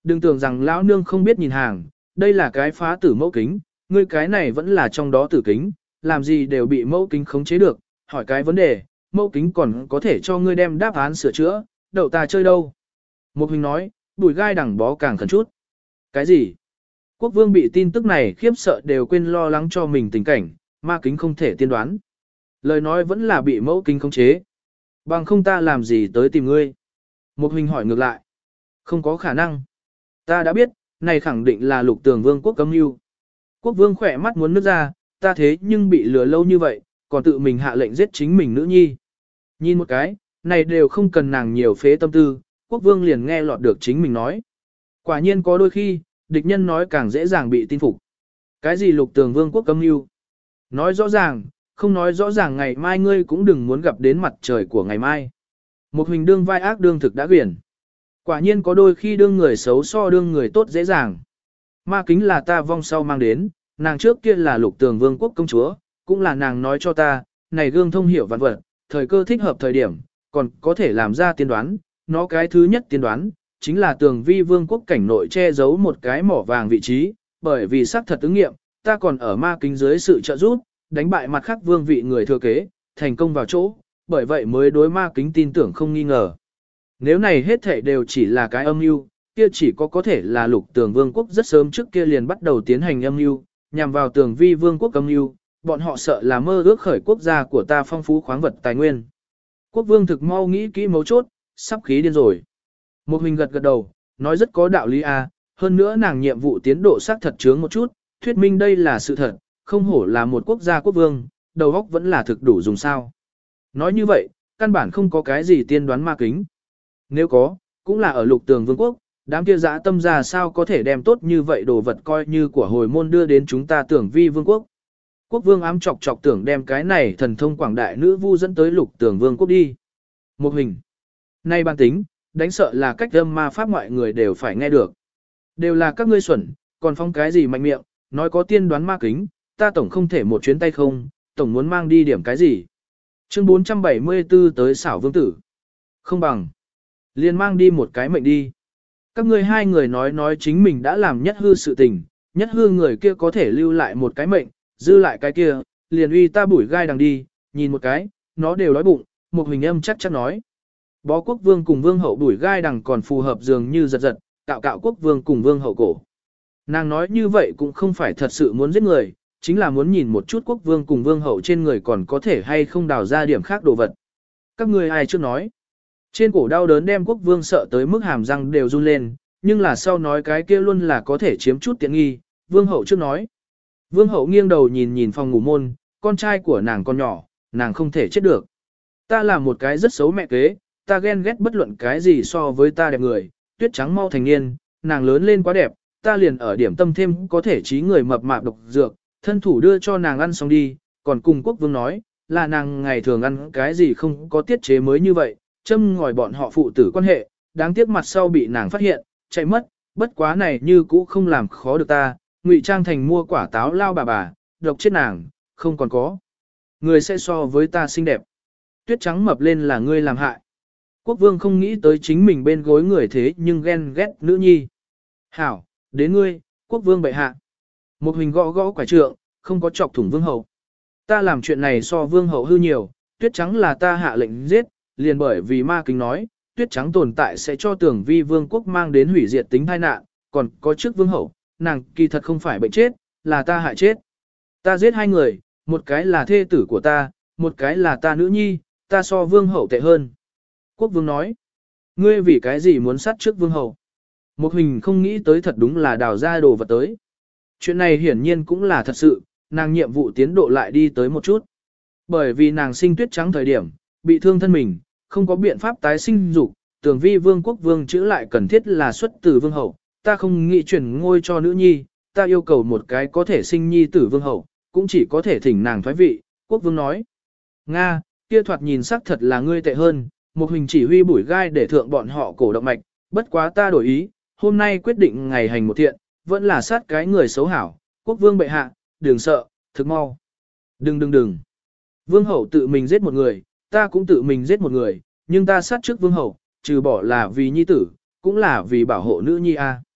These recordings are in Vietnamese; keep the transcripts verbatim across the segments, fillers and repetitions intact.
Đừng tưởng rằng lão nương không biết nhìn hàng, đây là cái phá tử mẫu kính, ngươi cái này vẫn là trong đó tử kính, làm gì đều bị mẫu kính khống chế được, hỏi cái vấn đề, mẫu kính còn có thể cho ngươi đem đáp án sửa chữa, đậu ta chơi đâu. Một hình nói, bùi gai đằng bó càng khẩn chút. Cái gì? Quốc vương bị tin tức này khiếp sợ đều quên lo lắng cho mình tình cảnh, ma kính không thể tiên đoán. Lời nói vẫn là bị mẫu kính khống chế. Bằng không ta làm gì tới tìm ngươi? Một hình hỏi ngược lại. Không có khả năng. Ta đã biết, này khẳng định là lục tường vương quốc cấm mưu. Quốc vương khỏe mắt muốn nước ra, ta thế nhưng bị lừa lâu như vậy, còn tự mình hạ lệnh giết chính mình nữ nhi. Nhìn một cái, này đều không cần nàng nhiều phế tâm tư, quốc vương liền nghe lọt được chính mình nói. Quả nhiên có đôi khi, địch nhân nói càng dễ dàng bị tin phục. Cái gì lục tường vương quốc cấm mưu? Nói rõ ràng, không nói rõ ràng ngày mai ngươi cũng đừng muốn gặp đến mặt trời của ngày mai. Một hình đương vai ác đương thực đã quyển. Quả nhiên có đôi khi đương người xấu so đương người tốt dễ dàng. Ma kính là ta vong sau mang đến, nàng trước kia là lục tường vương quốc công chúa, cũng là nàng nói cho ta, này gương thông hiểu vạn vật, thời cơ thích hợp thời điểm, còn có thể làm ra tiên đoán, nó cái thứ nhất tiên đoán, chính là tường vi vương quốc cảnh nội che giấu một cái mỏ vàng vị trí, bởi vì xác thật ứng nghiệm, ta còn ở ma kính dưới sự trợ giúp, đánh bại mặt khác vương vị người thừa kế, thành công vào chỗ, bởi vậy mới đối ma kính tin tưởng không nghi ngờ. Nếu này hết thảy đều chỉ là cái âm mưu, kia chỉ có có thể là lục tường vương quốc rất sớm trước kia liền bắt đầu tiến hành âm mưu, nhằm vào tường vi vương quốc âm mưu, bọn họ sợ là mơ ước khởi quốc gia của ta phong phú khoáng vật tài nguyên. Quốc vương thực mau nghĩ kỹ mấu chốt, sắp khí điên rồi. Một mình gật gật đầu, nói rất có đạo lý a, hơn nữa nàng nhiệm vụ tiến độ xác thật chướng một chút, thuyết minh đây là sự thật, không hổ là một quốc gia quốc vương, đầu óc vẫn là thực đủ dùng sao. Nói như vậy, căn bản không có cái gì tiên đoán ma kính. Nếu có, cũng là ở lục tường vương quốc, đám kia dã tâm ra sao có thể đem tốt như vậy đồ vật coi như của hồi môn đưa đến chúng ta tưởng vi vương quốc. Quốc vương ám chọc chọc tưởng đem cái này thần thông quảng đại nữ vu dẫn tới lục tường vương quốc đi. Một hình. Nay ban tính, đánh sợ là cách âm ma pháp mọi người đều phải nghe được. Đều là các ngươi xuẩn, còn phong cái gì mạnh miệng, nói có tiên đoán ma kính, ta tổng không thể một chuyến tay không, tổng muốn mang đi điểm cái gì. Chương bốn trăm bảy mươi tư tới xảo vương tử. Không bằng. Liền mang đi một cái mệnh đi. Các ngươi hai người nói nói chính mình đã làm nhất hư sự tình, nhất hư người kia có thể lưu lại một cái mệnh, dư lại cái kia, liền uy ta bủi gai đằng đi, nhìn một cái, nó đều đói bụng, một hình âm chắc chắc nói. Bó quốc vương cùng vương hậu bủi gai đằng còn phù hợp dường như giật giật, cạo cạo quốc vương cùng vương hậu cổ. Nàng nói như vậy cũng không phải thật sự muốn giết người, chính là muốn nhìn một chút quốc vương cùng vương hậu trên người còn có thể hay không đào ra điểm khác đồ vật. Các ngươi ai trước nói. Trên cổ đau đớn đem quốc vương sợ tới mức hàm răng đều run lên, nhưng là sau nói cái kia luôn là có thể chiếm chút tiện nghi, vương hậu trước nói. Vương hậu nghiêng đầu nhìn nhìn phòng ngủ môn, con trai của nàng con nhỏ, nàng không thể chết được. Ta là một cái rất xấu mẹ kế, ta ghen ghét bất luận cái gì so với ta đẹp người, tuyết trắng mau thành niên, nàng lớn lên quá đẹp, ta liền ở điểm tâm thêm có thể trí người mập mạp độc dược, thân thủ đưa cho nàng ăn xong đi, còn cùng quốc vương nói, là nàng ngày thường ăn cái gì không có tiết chế mới như vậy, châm ngòi bọn họ phụ tử quan hệ, đáng tiếc mặt sau bị nàng phát hiện, chạy mất, bất quá này như cũ không làm khó được ta, ngụy trang thành mua quả táo lao bà bà, độc chết nàng, không còn có. Người sẽ so với ta xinh đẹp. Tuyết trắng mập lên là ngươi làm hại. Quốc vương không nghĩ tới chính mình bên gối người thế nhưng ghen ghét nữ nhi. Hảo, đến ngươi, quốc vương bệ hạ. Một hình gõ gõ quả trượng, không có chọc thủng vương hậu. Ta làm chuyện này so vương hậu hư nhiều, tuyết trắng là ta hạ lệnh giết, liền bởi vì ma kính nói, tuyết trắng tồn tại sẽ cho tưởng vi vương quốc mang đến hủy diệt tính tai nạn, còn có trước vương hậu, nàng kỳ thật không phải bệnh chết, là ta hại chết. Ta giết hai người, một cái là thê tử của ta, một cái là ta nữ nhi, ta so vương hậu tệ hơn. Quốc vương nói, ngươi vì cái gì muốn sát trước vương hậu? Một hình không nghĩ tới thật đúng là đào ra đồ vật tới. Chuyện này hiển nhiên cũng là thật sự, nàng nhiệm vụ tiến độ lại đi tới một chút. Bởi vì nàng sinh tuyết trắng thời điểm, bị thương thân mình, không có biện pháp tái sinh dục, tưởng vi vương quốc vương chữ lại cần thiết là xuất từ vương hậu, ta không nghĩ chuyển ngôi cho nữ nhi, ta yêu cầu một cái có thể sinh nhi tử vương hậu, cũng chỉ có thể thỉnh nàng thoái vị, quốc vương nói. Nga, kia thoạt nhìn sắc thật là ngươi tệ hơn, một hình chỉ huy bủi gai để thượng bọn họ cổ động mạch, bất quá ta đổi ý, hôm nay quyết định ngày hành một thiện, vẫn là sát cái người xấu hảo, quốc vương bệ hạ, đừng sợ, thực mau. Đừng đừng đừng. Vương hậu tự mình giết một người, ta cũng tự mình giết một người, nhưng ta sát trước vương hậu, trừ bỏ là vì nhi tử, cũng là vì bảo hộ nữ nhi a.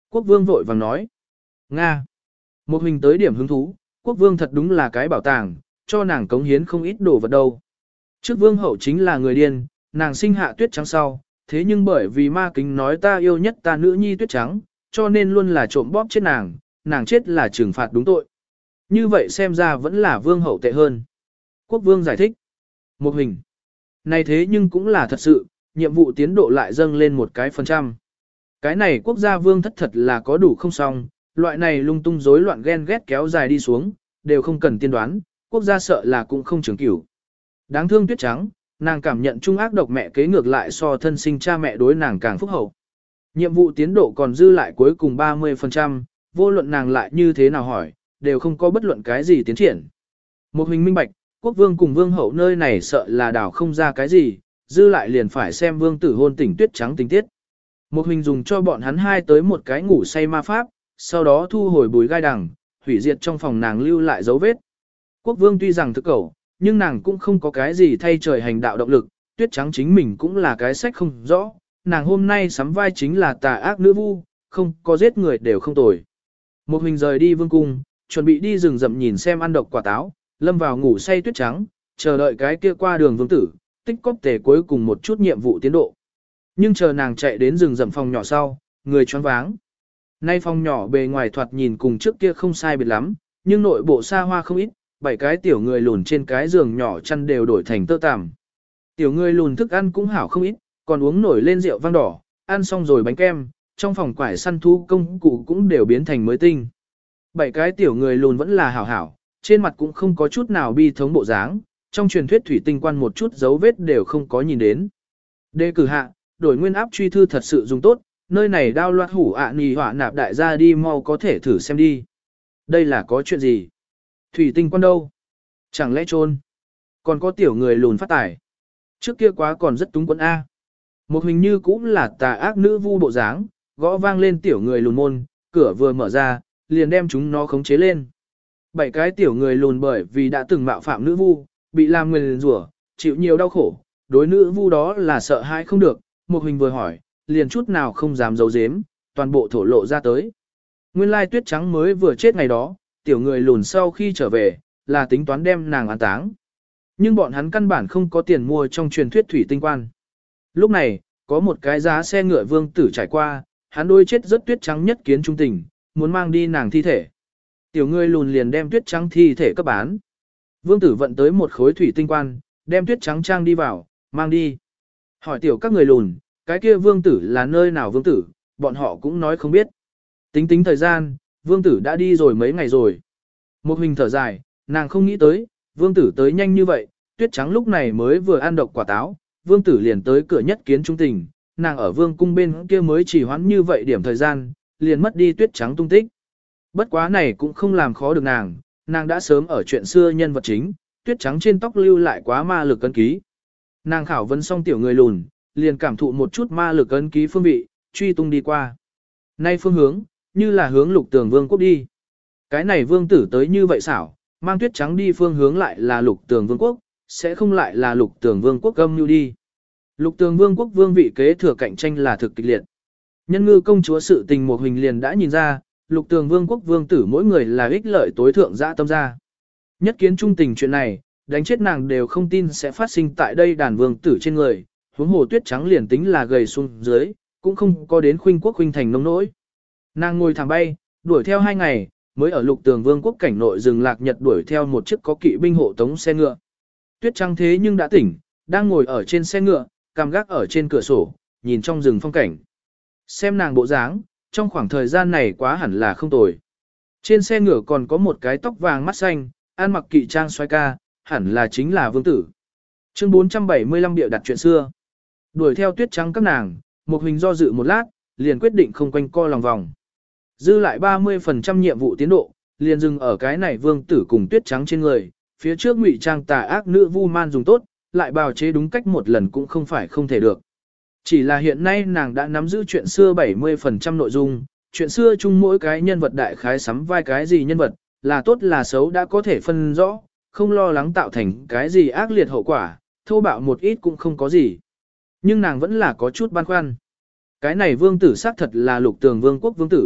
Quốc vương vội vàng nói. Nga. Một hình tới điểm hứng thú, quốc vương thật đúng là cái bảo tàng, cho nàng cống hiến không ít đồ vật đâu. Trước vương hậu chính là người điên, nàng sinh hạ tuyết trắng sau, thế nhưng bởi vì ma kính nói ta yêu nhất ta nữ nhi tuyết trắng, cho nên luôn là trộm bóp chết nàng, nàng chết là trừng phạt đúng tội. Như vậy xem ra vẫn là vương hậu tệ hơn. Quốc vương giải thích. Một hình. Này thế nhưng cũng là thật sự, nhiệm vụ tiến độ lại dâng lên một cái phần trăm. Cái này quốc gia vương thất thật là có đủ không xong, loại này lung tung rối loạn ghen ghét kéo dài đi xuống, đều không cần tiên đoán, quốc gia sợ là cũng không trưởng cửu. Đáng thương tuyết trắng, nàng cảm nhận trung ác độc mẹ kế ngược lại so thân sinh cha mẹ đối nàng càng phúc hậu. Nhiệm vụ tiến độ còn dư lại cuối cùng ba mươi phần trăm, vô luận nàng lại như thế nào hỏi, đều không có bất luận cái gì tiến triển. Một hình minh bạch, quốc vương cùng vương hậu nơi này sợ là đảo không ra cái gì, dư lại liền phải xem vương tử hôn tỉnh tuyết trắng tình tiết. Một hình dùng cho bọn hắn hai tới một cái ngủ say ma pháp, sau đó thu hồi bùi gai đằng, hủy diệt trong phòng nàng lưu lại dấu vết. Quốc vương tuy rằng thức cẩu, nhưng nàng cũng không có cái gì thay trời hành đạo động lực, tuyết trắng chính mình cũng là cái sách không rõ, nàng hôm nay sắm vai chính là tà ác nữ vu, không có giết người đều không tồi. Một hình rời đi vương cung, chuẩn bị đi rừng rậm nhìn xem ăn độc quả táo, lâm vào ngủ say tuyết trắng, chờ đợi cái kia qua đường vương tử, tích cóp tề cuối cùng một chút nhiệm vụ tiến độ. Nhưng chờ nàng chạy đến rừng rậm phòng nhỏ sau, người choáng váng. Nay phòng nhỏ bề ngoài thoạt nhìn cùng trước kia không sai biệt lắm, nhưng nội bộ xa hoa không ít, bảy cái tiểu người lùn trên cái giường nhỏ chăn đều đổi thành tơ tằm. Tiểu người lùn thức ăn cũng hảo không ít, còn uống nổi lên rượu vang đỏ, ăn xong rồi bánh kem, trong phòng quải săn thú công cụ cũng đều biến thành mới tinh. Bảy cái tiểu người lùn vẫn là hảo hảo, trên mặt cũng không có chút nào bi thống bộ dáng, trong truyền thuyết thủy tinh quan một chút dấu vết đều không có nhìn đến. Đề cử hạ, đổi nguyên áp truy thư thật sự dùng tốt, nơi này đao loạt hủ ạ à nì họa nạp đại gia đi mau có thể thử xem đi. Đây là có chuyện gì? Thủy tinh quan đâu? Chẳng lẽ trôn? Còn có tiểu người lùn phát tải. Trước kia quá còn rất túng quẫn A. Một hình như cũng là tà ác nữ vu bộ dáng, gõ vang lên tiểu người lùn môn, cửa vừa mở ra, liền đem chúng nó khống chế lên. Bảy cái tiểu người lùn bởi vì đã từng mạo phạm nữ vu, bị làm người lùn rủa, chịu nhiều đau khổ, đối nữ vu đó là sợ hãi không được. Một hình vừa hỏi, liền chút nào không dám giấu giếm, toàn bộ thổ lộ ra tới. Nguyên lai tuyết trắng mới vừa chết ngày đó, tiểu người lùn sau khi trở về, là tính toán đem nàng an táng. Nhưng bọn hắn căn bản không có tiền mua trong truyền thuyết thủy tinh quan. Lúc này, có một cái giá xe ngựa vương tử trải qua, hắn đôi chết rất tuyết trắng nhất kiến trung tình, muốn mang đi nàng thi thể. Tiểu người lùn liền đem tuyết trắng thi thể cấp bán. Vương tử vận tới một khối thủy tinh quan, đem tuyết trắng trang đi vào, mang đi. Hỏi tiểu các người lùn, cái kia vương tử là nơi nào vương tử, bọn họ cũng nói không biết. Tính tính thời gian, vương tử đã đi rồi mấy ngày rồi. Một hình thở dài, nàng không nghĩ tới, vương tử tới nhanh như vậy, tuyết trắng lúc này mới vừa ăn độc quả táo, vương tử liền tới cửa nhất kiến trung tình, nàng ở vương cung bên kia mới chỉ hoãn như vậy điểm thời gian, liền mất đi tuyết trắng tung tích. Bất quá này cũng không làm khó được nàng, nàng đã sớm ở chuyện xưa nhân vật chính, tuyết trắng trên tóc lưu lại quá ma lực ấn ký. Nàng khảo vấn xong tiểu người lùn, liền cảm thụ một chút ma lực ấn ký phương vị, truy tung đi qua. Nay phương hướng, như là hướng lục tường vương quốc đi. Cái này vương tử tới như vậy xảo, mang tuyết trắng đi phương hướng lại là lục tường vương quốc, sẽ không lại là lục tường vương quốc âm như đi. Lục tường vương quốc vương vị kế thừa cạnh tranh là thực kịch liệt. Nhân ngư công chúa sự tình một hình liền đã nhìn ra, lục tường vương quốc vương tử mỗi người là ích lợi tối thượng dã tâm ra. Nhất kiến trung tình chuyện này, đánh chết nàng đều không tin sẽ phát sinh tại đây đàn vương tử trên người, huống hồ tuyết trắng liền tính là gầy xuống dưới, cũng không có đến khuynh quốc khuynh thành nông nỗi. Nàng ngồi thẳng bay, đuổi theo hai ngày, mới ở lục tường vương quốc cảnh nội rừng lạc nhật đuổi theo một chiếc có kỵ binh hộ tống xe ngựa. Tuyết trắng thế nhưng đã tỉnh, đang ngồi ở trên xe ngựa, cằm gác ở trên cửa sổ, nhìn trong rừng phong cảnh. Xem nàng bộ dáng, trong khoảng thời gian này quá hẳn là không tồi. Trên xe ngựa còn có một cái tóc vàng mắt xanh, ăn mặc kỵ trang xoay ca, hẳn là chính là vương tử. Chương bốn trăm bảy mươi lăm địa đặt chuyện xưa. Đuổi theo tuyết trắng các nàng, một hình do dự một lát, liền quyết định không quanh co lòng vòng. Dư lại ba mươi phần trăm nhiệm vụ tiến độ, liền dừng ở cái này vương tử cùng tuyết trắng trên người, phía trước ngụy trang tà ác nữ vu man dùng tốt, lại bào chế đúng cách một lần cũng không phải không thể được. Chỉ là hiện nay nàng đã nắm giữ chuyện xưa bảy mươi phần trăm nội dung, chuyện xưa chung mỗi cái nhân vật đại khái sắm vai cái gì nhân vật, là tốt là xấu đã có thể phân rõ, không lo lắng tạo thành cái gì ác liệt hậu quả, thô bạo một ít cũng không có gì. Nhưng nàng vẫn là có chút băn khoăn. Cái này vương tử xác thật là lục tường vương quốc vương tử,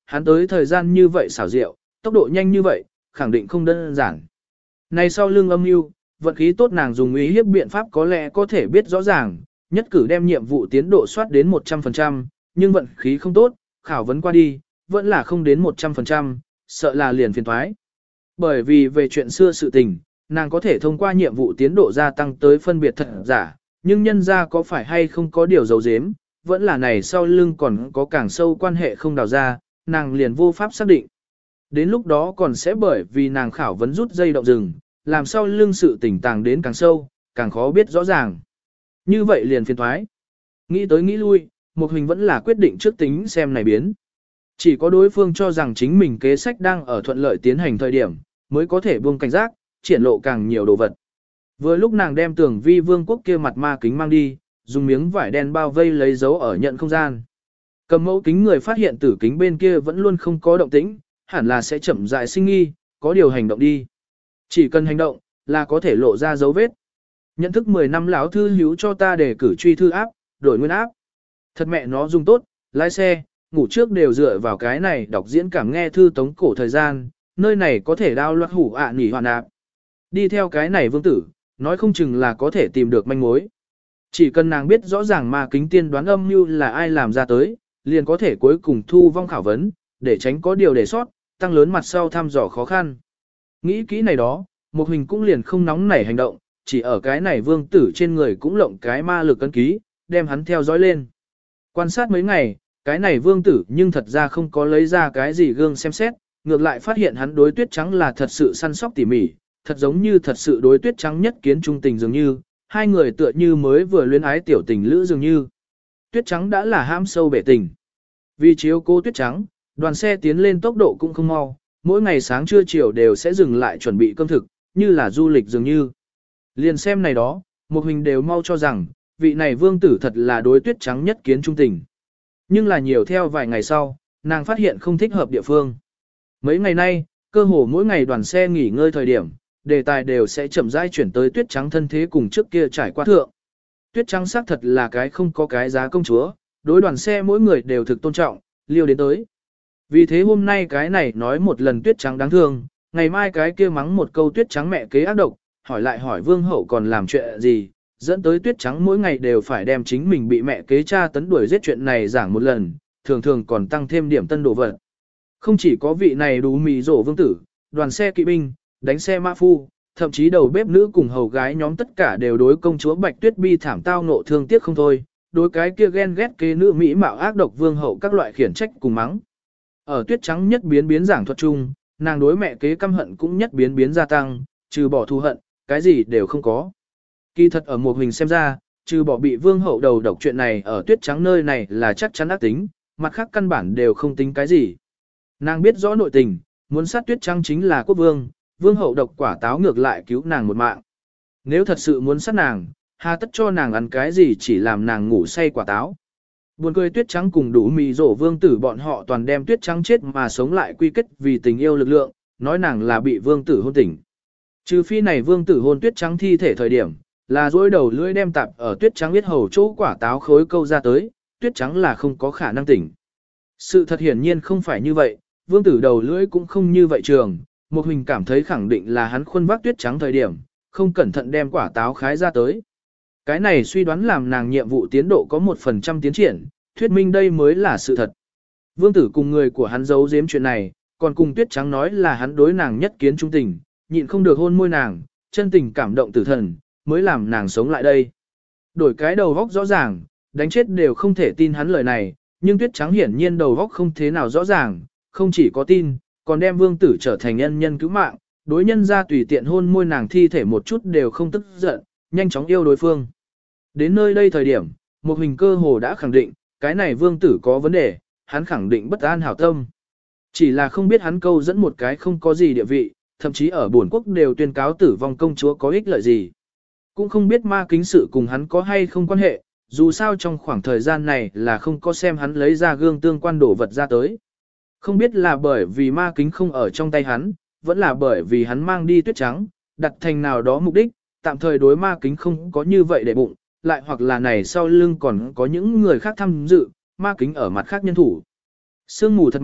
hắn tới thời gian như vậy xảo diệu, tốc độ nhanh như vậy, khẳng định không đơn giản. Này sau lưng âm mưu, vận khí tốt nàng dùng ý hiếp biện pháp có lẽ có thể biết rõ ràng, nhất cử đem nhiệm vụ tiến độ soát đến một trăm phần trăm, nhưng vận khí không tốt, khảo vấn qua đi, vẫn là không đến một trăm phần trăm, sợ là liền phiền thoái. Bởi vì về chuyện xưa sự tình, nàng có thể thông qua nhiệm vụ tiến độ gia tăng tới phân biệt thật giả, nhưng nhân ra có phải hay không có điều giấu giếm, vẫn là này sau lưng còn có càng sâu quan hệ không đào ra, nàng liền vô pháp xác định. Đến lúc đó còn sẽ bởi vì nàng khảo vấn rút dây động rừng, làm sao lưng sự tỉnh tàng đến càng sâu, càng khó biết rõ ràng. Như vậy liền phiền thoái. Nghĩ tới nghĩ lui, một hình vẫn là quyết định trước tính xem này biến. Chỉ có đối phương cho rằng chính mình kế sách đang ở thuận lợi tiến hành thời điểm, mới có thể buông cảnh giác, triển lộ càng nhiều đồ vật. Vừa lúc nàng đem tường vi vương quốc kia mặt ma kính mang đi, dùng miếng vải đen bao vây lấy dấu ở nhận không gian. Cầm mẫu kính người phát hiện tử kính bên kia vẫn luôn không có động tĩnh, hẳn là sẽ chậm rãi sinh nghi, có điều hành động đi. Chỉ cần hành động, là có thể lộ ra dấu vết. Nhận thức mười năm lão thư hữu cho ta để cử truy thư áp, đổi nguyên áp. Thật mẹ nó dùng tốt, lái xe, ngủ trước đều dựa vào cái này đọc diễn cảm nghe thư tống cổ thời gian, nơi này có thể đao loạt hủ ạ à nỉ hoàn áp. Đi theo cái này vương tử, nói không chừng là có thể tìm được manh mối. Chỉ cần nàng biết rõ ràng ma kính tiên đoán âm mưu là ai làm ra tới, liền có thể cuối cùng thu vong khảo vấn, để tránh có điều để sót, tăng lớn mặt sau thăm dò khó khăn. Nghĩ kỹ này đó, một hình cũng liền không nóng nảy hành động, chỉ ở cái này vương tử trên người cũng lộng cái ma lực cân ký, đem hắn theo dõi lên. Quan sát mấy ngày, cái này vương tử nhưng thật ra không có lấy ra cái gì gương xem xét, ngược lại phát hiện hắn đối tuyết trắng là thật sự săn sóc tỉ mỉ, thật giống như thật sự đối tuyết trắng nhất kiến trung tình dường như, hai người tựa như mới vừa luyến ái tiểu tình lữ dường như. Tuyết trắng đã là ham sâu bể tình. Vì chiếu cố tuyết trắng, đoàn xe tiến lên tốc độ cũng không mau, mỗi ngày sáng trưa chiều đều sẽ dừng lại chuẩn bị cơm thực, như là du lịch dường như. Liền xem này đó, một hình đều mau cho rằng, vị này vương tử thật là đối tuyết trắng nhất kiến trung tình. Nhưng là nhiều theo vài ngày sau, nàng phát hiện không thích hợp địa phương. Mấy ngày nay, cơ hồ mỗi ngày đoàn xe nghỉ ngơi thời điểm, đề tài đều sẽ chậm rãi chuyển tới tuyết trắng thân thế cùng trước kia trải qua thượng. Tuyết trắng xác thật là cái không có cái giá công chúa, đối đoàn xe mỗi người đều thực tôn trọng, liêu đến tới. Vì thế hôm nay cái này nói một lần tuyết trắng đáng thương, ngày mai cái kia mắng một câu tuyết trắng mẹ kế ác độc, hỏi lại hỏi vương hậu còn làm chuyện gì, dẫn tới tuyết trắng mỗi ngày đều phải đem chính mình bị mẹ kế cha tấn đuổi giết chuyện này giảng một lần, thường thường còn tăng thêm điểm tân đồ vật. Không chỉ có vị này đủ mì rổ vương tử, đoàn xe kỵ binh, đánh xe mã phu, thậm chí đầu bếp nữ cùng hầu gái nhóm tất cả đều đối công chúa Bạch Tuyết bi thảm tao ngộ thương tiếc không thôi, đối cái kia ghen ghét kế nữ mỹ mạo ác độc vương hậu các loại khiển trách cùng mắng. Ở tuyết trắng nhất biến biến giảng thuật chung, nàng đối mẹ kế căm hận cũng nhất biến biến gia tăng, trừ bỏ thù hận, cái gì đều không có. Kỳ thật ở một hình xem ra, trừ bỏ bị vương hậu đầu độc chuyện này ở tuyết trắng nơi này là chắc chắn ác tính, mặt khác căn bản đều không tính cái gì. Nàng biết rõ nội tình, muốn sát tuyết trắng chính là quốc vương, vương hậu độc quả táo ngược lại cứu nàng một mạng. Nếu thật sự muốn sát nàng, hà tất cho nàng ăn cái gì chỉ làm nàng ngủ say quả táo. Buồn cười tuyết trắng cùng đủ mì rổ vương tử bọn họ toàn đem tuyết trắng chết mà sống lại quy kết vì tình yêu lực lượng, nói nàng là bị vương tử hôn tỉnh. Trừ phi này vương tử hôn tuyết trắng thi thể thời điểm, là dối đầu lưỡi đem tạp ở tuyết trắng biết hầu chỗ quả táo khối câu ra tới, tuyết trắng là không có khả năng tỉnh. Sự thật hiển nhiên không phải như vậy, vương tử đầu lưỡi cũng không như vậy trường, một hình cảm thấy khẳng định là hắn khuân vác tuyết trắng thời điểm, không cẩn thận đem quả táo khái ra tới. Cái này suy đoán làm nàng nhiệm vụ tiến độ có một phần trăm tiến triển, thuyết minh đây mới là sự thật. Vương tử cùng người của hắn giấu giếm chuyện này, còn cùng tuyết trắng nói là hắn đối nàng nhất kiến trung tình, nhịn không được hôn môi nàng, chân tình cảm động tử thần, mới làm nàng sống lại đây. Đổi cái đầu góc rõ ràng, đánh chết đều không thể tin hắn lời này, nhưng tuyết trắng hiển nhiên đầu góc không thế nào rõ ràng, không chỉ có tin, còn đem vương tử trở thành nhân nhân cứu mạng, đối nhân ra tùy tiện hôn môi nàng thi thể một chút đều không tức giận, nhanh chóng yêu đối phương. Đến nơi đây thời điểm, một hình cơ hồ đã khẳng định, cái này vương tử có vấn đề, hắn khẳng định bất an hảo tâm. Chỉ là không biết hắn câu dẫn một cái không có gì địa vị, thậm chí ở bổn quốc đều tuyên cáo tử vong công chúa có ích lợi gì. Cũng không biết ma kính sự cùng hắn có hay không quan hệ, dù sao trong khoảng thời gian này là không có xem hắn lấy ra gương tương quan đổ vật ra tới. Không biết là bởi vì ma kính không ở trong tay hắn, vẫn là bởi vì hắn mang đi tuyết trắng, đặt thành nào đó mục đích, tạm thời đối ma kính không có như vậy để bụng, lại hoặc là này sau lưng còn có những người khác tham dự, ma kính ở mặt khác nhân thủ. Sương mù thật mạnh,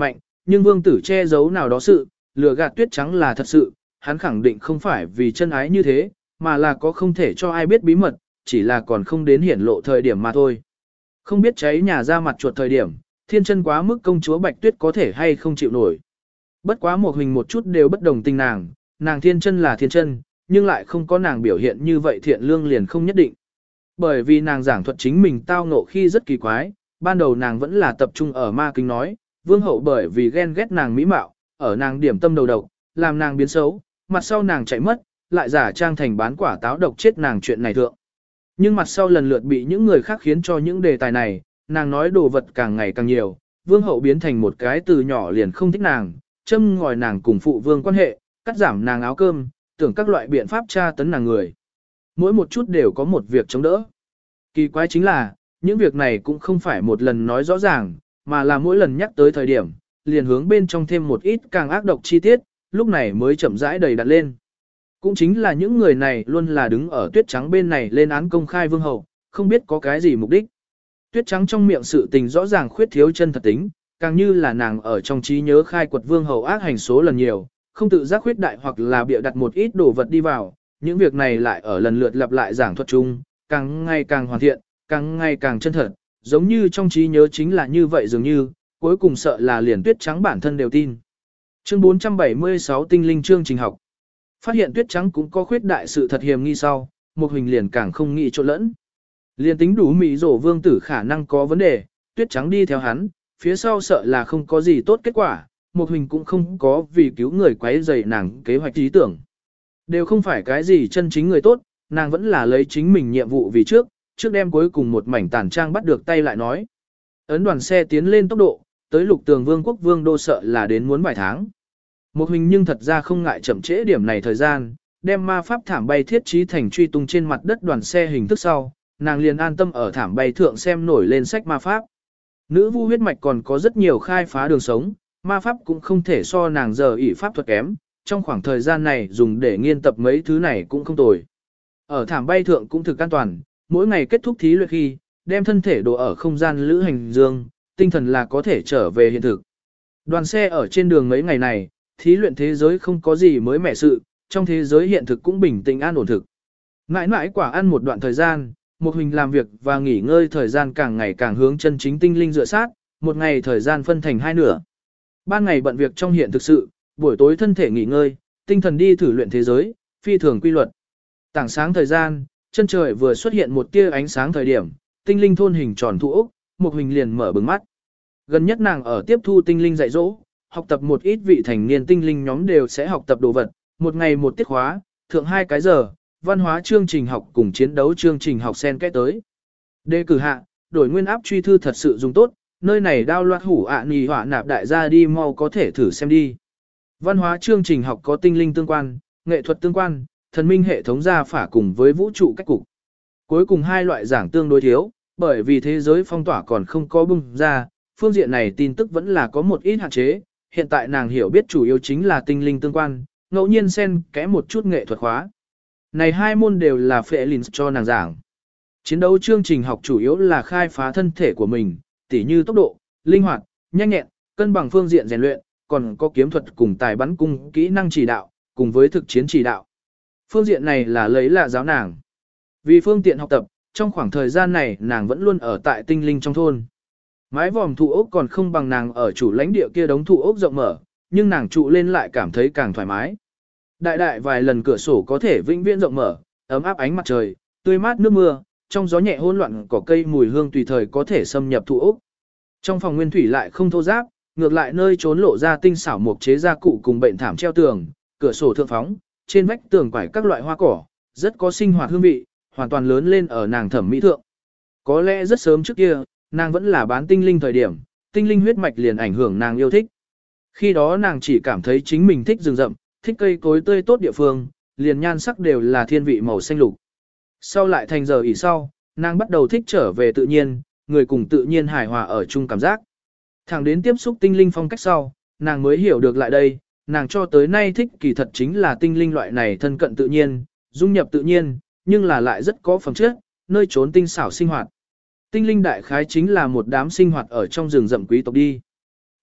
nhưng vương tử che giấu nào đó sự, lừa gạt tuyết trắng là thật sự, hắn khẳng định không phải vì chân ái như thế, mà là có không thể cho ai biết bí mật, chỉ là còn không đến hiển lộ thời điểm mà thôi. Không biết cháy nhà ra mặt chuột thời điểm, thiên chân quá mức công chúa Bạch Tuyết có thể hay không chịu nổi. Bất quá một hình một chút đều bất đồng tình nàng, nàng thiên chân là thiên chân, nhưng lại không có nàng biểu hiện như vậy thiện lương liền không nhất định. Bởi vì nàng giảng thuật chính mình tao ngộ khi rất kỳ quái, ban đầu nàng vẫn là tập trung ở ma kính nói, vương hậu bởi vì ghen ghét nàng mỹ mạo, ở nàng điểm tâm đầu độc, làm nàng biến xấu, mặt sau nàng chạy mất, lại giả trang thành bán quả táo độc chết nàng chuyện này thượng. Nhưng mặt sau lần lượt bị những người khác khiến cho những đề tài này, nàng nói đồ vật càng ngày càng nhiều, vương hậu biến thành một cái từ nhỏ liền không thích nàng, châm ngòi nàng cùng phụ vương quan hệ, cắt giảm nàng áo cơm, tưởng các loại biện pháp tra tấn nàng người. Mỗi một chút đều có một việc chống đỡ. Kỳ quái chính là, những việc này cũng không phải một lần nói rõ ràng, mà là mỗi lần nhắc tới thời điểm, liền hướng bên trong thêm một ít càng ác độc chi tiết, lúc này mới chậm rãi đầy đặt lên. Cũng chính là những người này luôn là đứng ở tuyết trắng bên này lên án công khai vương hậu, không biết có cái gì mục đích. Tuyết trắng trong miệng sự tình rõ ràng khuyết thiếu chân thật tính, càng như là nàng ở trong trí nhớ khai quật vương hậu ác hành số lần nhiều, không tự giác khuyết đại hoặc là bịa đặt một ít đồ vật đi vào, những việc này lại ở lần lượt lặp lại giảng thuật chung, càng ngày càng hoàn thiện, càng ngày càng chân thật, giống như trong trí nhớ chính là như vậy dường như, cuối cùng sợ là liền tuyết trắng bản thân đều tin. Chương bốn trăm bảy mươi sáu tinh linh chương trình học. Phát hiện tuyết trắng cũng có khuyết đại sự thật hiềm nghi sau, một hình liền càng không nghĩ chỗ lẫn. Liền tính đủ mỹ rổ vương tử khả năng có vấn đề, tuyết trắng đi theo hắn, phía sau sợ là không có gì tốt kết quả, một hình cũng không có vì cứu người quấy rầy nàng kế hoạch ý tưởng. Đều không phải cái gì chân chính người tốt, nàng vẫn là lấy chính mình nhiệm vụ vì trước, trước đêm cuối cùng một mảnh tàn trang bắt được tay lại nói. Ấn đoàn xe tiến lên tốc độ, tới lục tường vương quốc vương đô sợ là đến muốn vài tháng. Một hình nhưng thật ra không ngại chậm trễ điểm này thời gian, đem ma pháp thảm bay thiết trí thành truy tung trên mặt đất đoàn xe hình thức sau, nàng liền an tâm ở thảm bay thượng xem nổi lên sách ma pháp. Nữ vu huyết mạch còn có rất nhiều khai phá đường sống, ma pháp cũng không thể so nàng giờ ỷ pháp thuật kém, trong khoảng thời gian này dùng để nghiên tập mấy thứ này cũng không tồi. Ở thảm bay thượng cũng thực an toàn, mỗi ngày kết thúc thí luyện khi, đem thân thể đồ ở không gian lữ hành dương, tinh thần là có thể trở về hiện thực. Đoàn xe ở trên đường mấy ngày này, thí luyện thế giới không có gì mới mẻ sự, trong thế giới hiện thực cũng bình tĩnh an ổn thực. Mãi mãi quả ăn một đoạn thời gian, một hình làm việc và nghỉ ngơi thời gian càng ngày càng hướng chân chính tinh linh dựa sát, một ngày thời gian phân thành hai nửa. Ban ngày bận việc trong hiện thực sự, buổi tối thân thể nghỉ ngơi, tinh thần đi thử luyện thế giới, phi thường quy luật. Tảng sáng thời gian, chân trời vừa xuất hiện một tia ánh sáng thời điểm, tinh linh thôn hình tròn thụ ốc, một hình liền mở bừng mắt. Gần nhất nàng ở tiếp thu tinh linh dạy dỗ, học tập một ít vị thành niên tinh linh nhóm đều sẽ học tập đồ vật, một ngày một tiết khóa, thượng hai cái giờ, văn hóa chương trình học cùng chiến đấu chương trình học xen kẽ tới. Đề cử hạ, đổi nguyên áp truy thư thật sự dùng tốt, nơi này đao loạt hủ ạ à nì họa nạp đại gia đi mau có thể thử xem đi. Văn hóa chương trình học có tinh linh tương quan, nghệ thuật tương quan, thần minh hệ thống gia phả cùng với vũ trụ cách cục. Cuối cùng hai loại giảng tương đối thiếu, bởi vì thế giới phong tỏa còn không có bung ra, phương diện này tin tức vẫn là có một ít hạn chế. Hiện tại nàng hiểu biết chủ yếu chính là tinh linh tương quan, ngẫu nhiên xen kẽ một chút nghệ thuật khóa. Này hai môn đều là phệ lìn cho nàng giảng. Chiến đấu chương trình học chủ yếu là khai phá thân thể của mình, tỉ như tốc độ, linh hoạt, nhanh nhẹn, cân bằng phương diện rèn luyện, còn có kiếm thuật cùng tài bắn cung kỹ năng chỉ đạo, cùng với thực chiến chỉ đạo. Phương diện này là lấy là giáo nàng. Vì phương tiện học tập, trong khoảng thời gian này nàng vẫn luôn ở tại tinh linh trong thôn. Mái vòm thụ ốc còn không bằng nàng ở chủ lãnh địa kia đống thụ ốc rộng mở, nhưng nàng trụ lên lại cảm thấy càng thoải mái. Đại đại vài lần cửa sổ có thể vĩnh viễn rộng mở, ấm áp ánh mặt trời, tươi mát nước mưa, trong gió nhẹ hỗn loạn cỏ cây mùi hương tùy thời có thể xâm nhập thụ ốc. Trong phòng nguyên thủy lại không thô ráp, ngược lại nơi trốn lộ ra tinh xảo mộc chế gia cụ cùng bệnh thảm treo tường, cửa sổ thượng phóng, trên vách tường quải các loại hoa cỏ, rất có sinh hoạt hương vị, hoàn toàn lớn lên ở nàng thẩm mỹ thượng. Có lẽ rất sớm trước kia, nàng vẫn là bán tinh linh thời điểm, tinh linh huyết mạch liền ảnh hưởng nàng yêu thích. Khi đó nàng chỉ cảm thấy chính mình thích rừng rậm, thích cây cối tươi tốt địa phương, liền nhan sắc đều là thiên vị màu xanh lục. Sau lại thành giờ ỉ sau, nàng bắt đầu thích trở về tự nhiên, người cùng tự nhiên hài hòa ở chung cảm giác. Thẳng đến tiếp xúc tinh linh phong cách sau, nàng mới hiểu được lại đây, nàng cho tới nay thích kỳ thật chính là tinh linh loại này thân cận tự nhiên, dung nhập tự nhiên, nhưng là lại rất có phẩm chất, nơi trốn tinh xảo sinh hoạt. Tinh linh đại khái chính là một đám sinh hoạt ở trong rừng rậm quý tộc đi.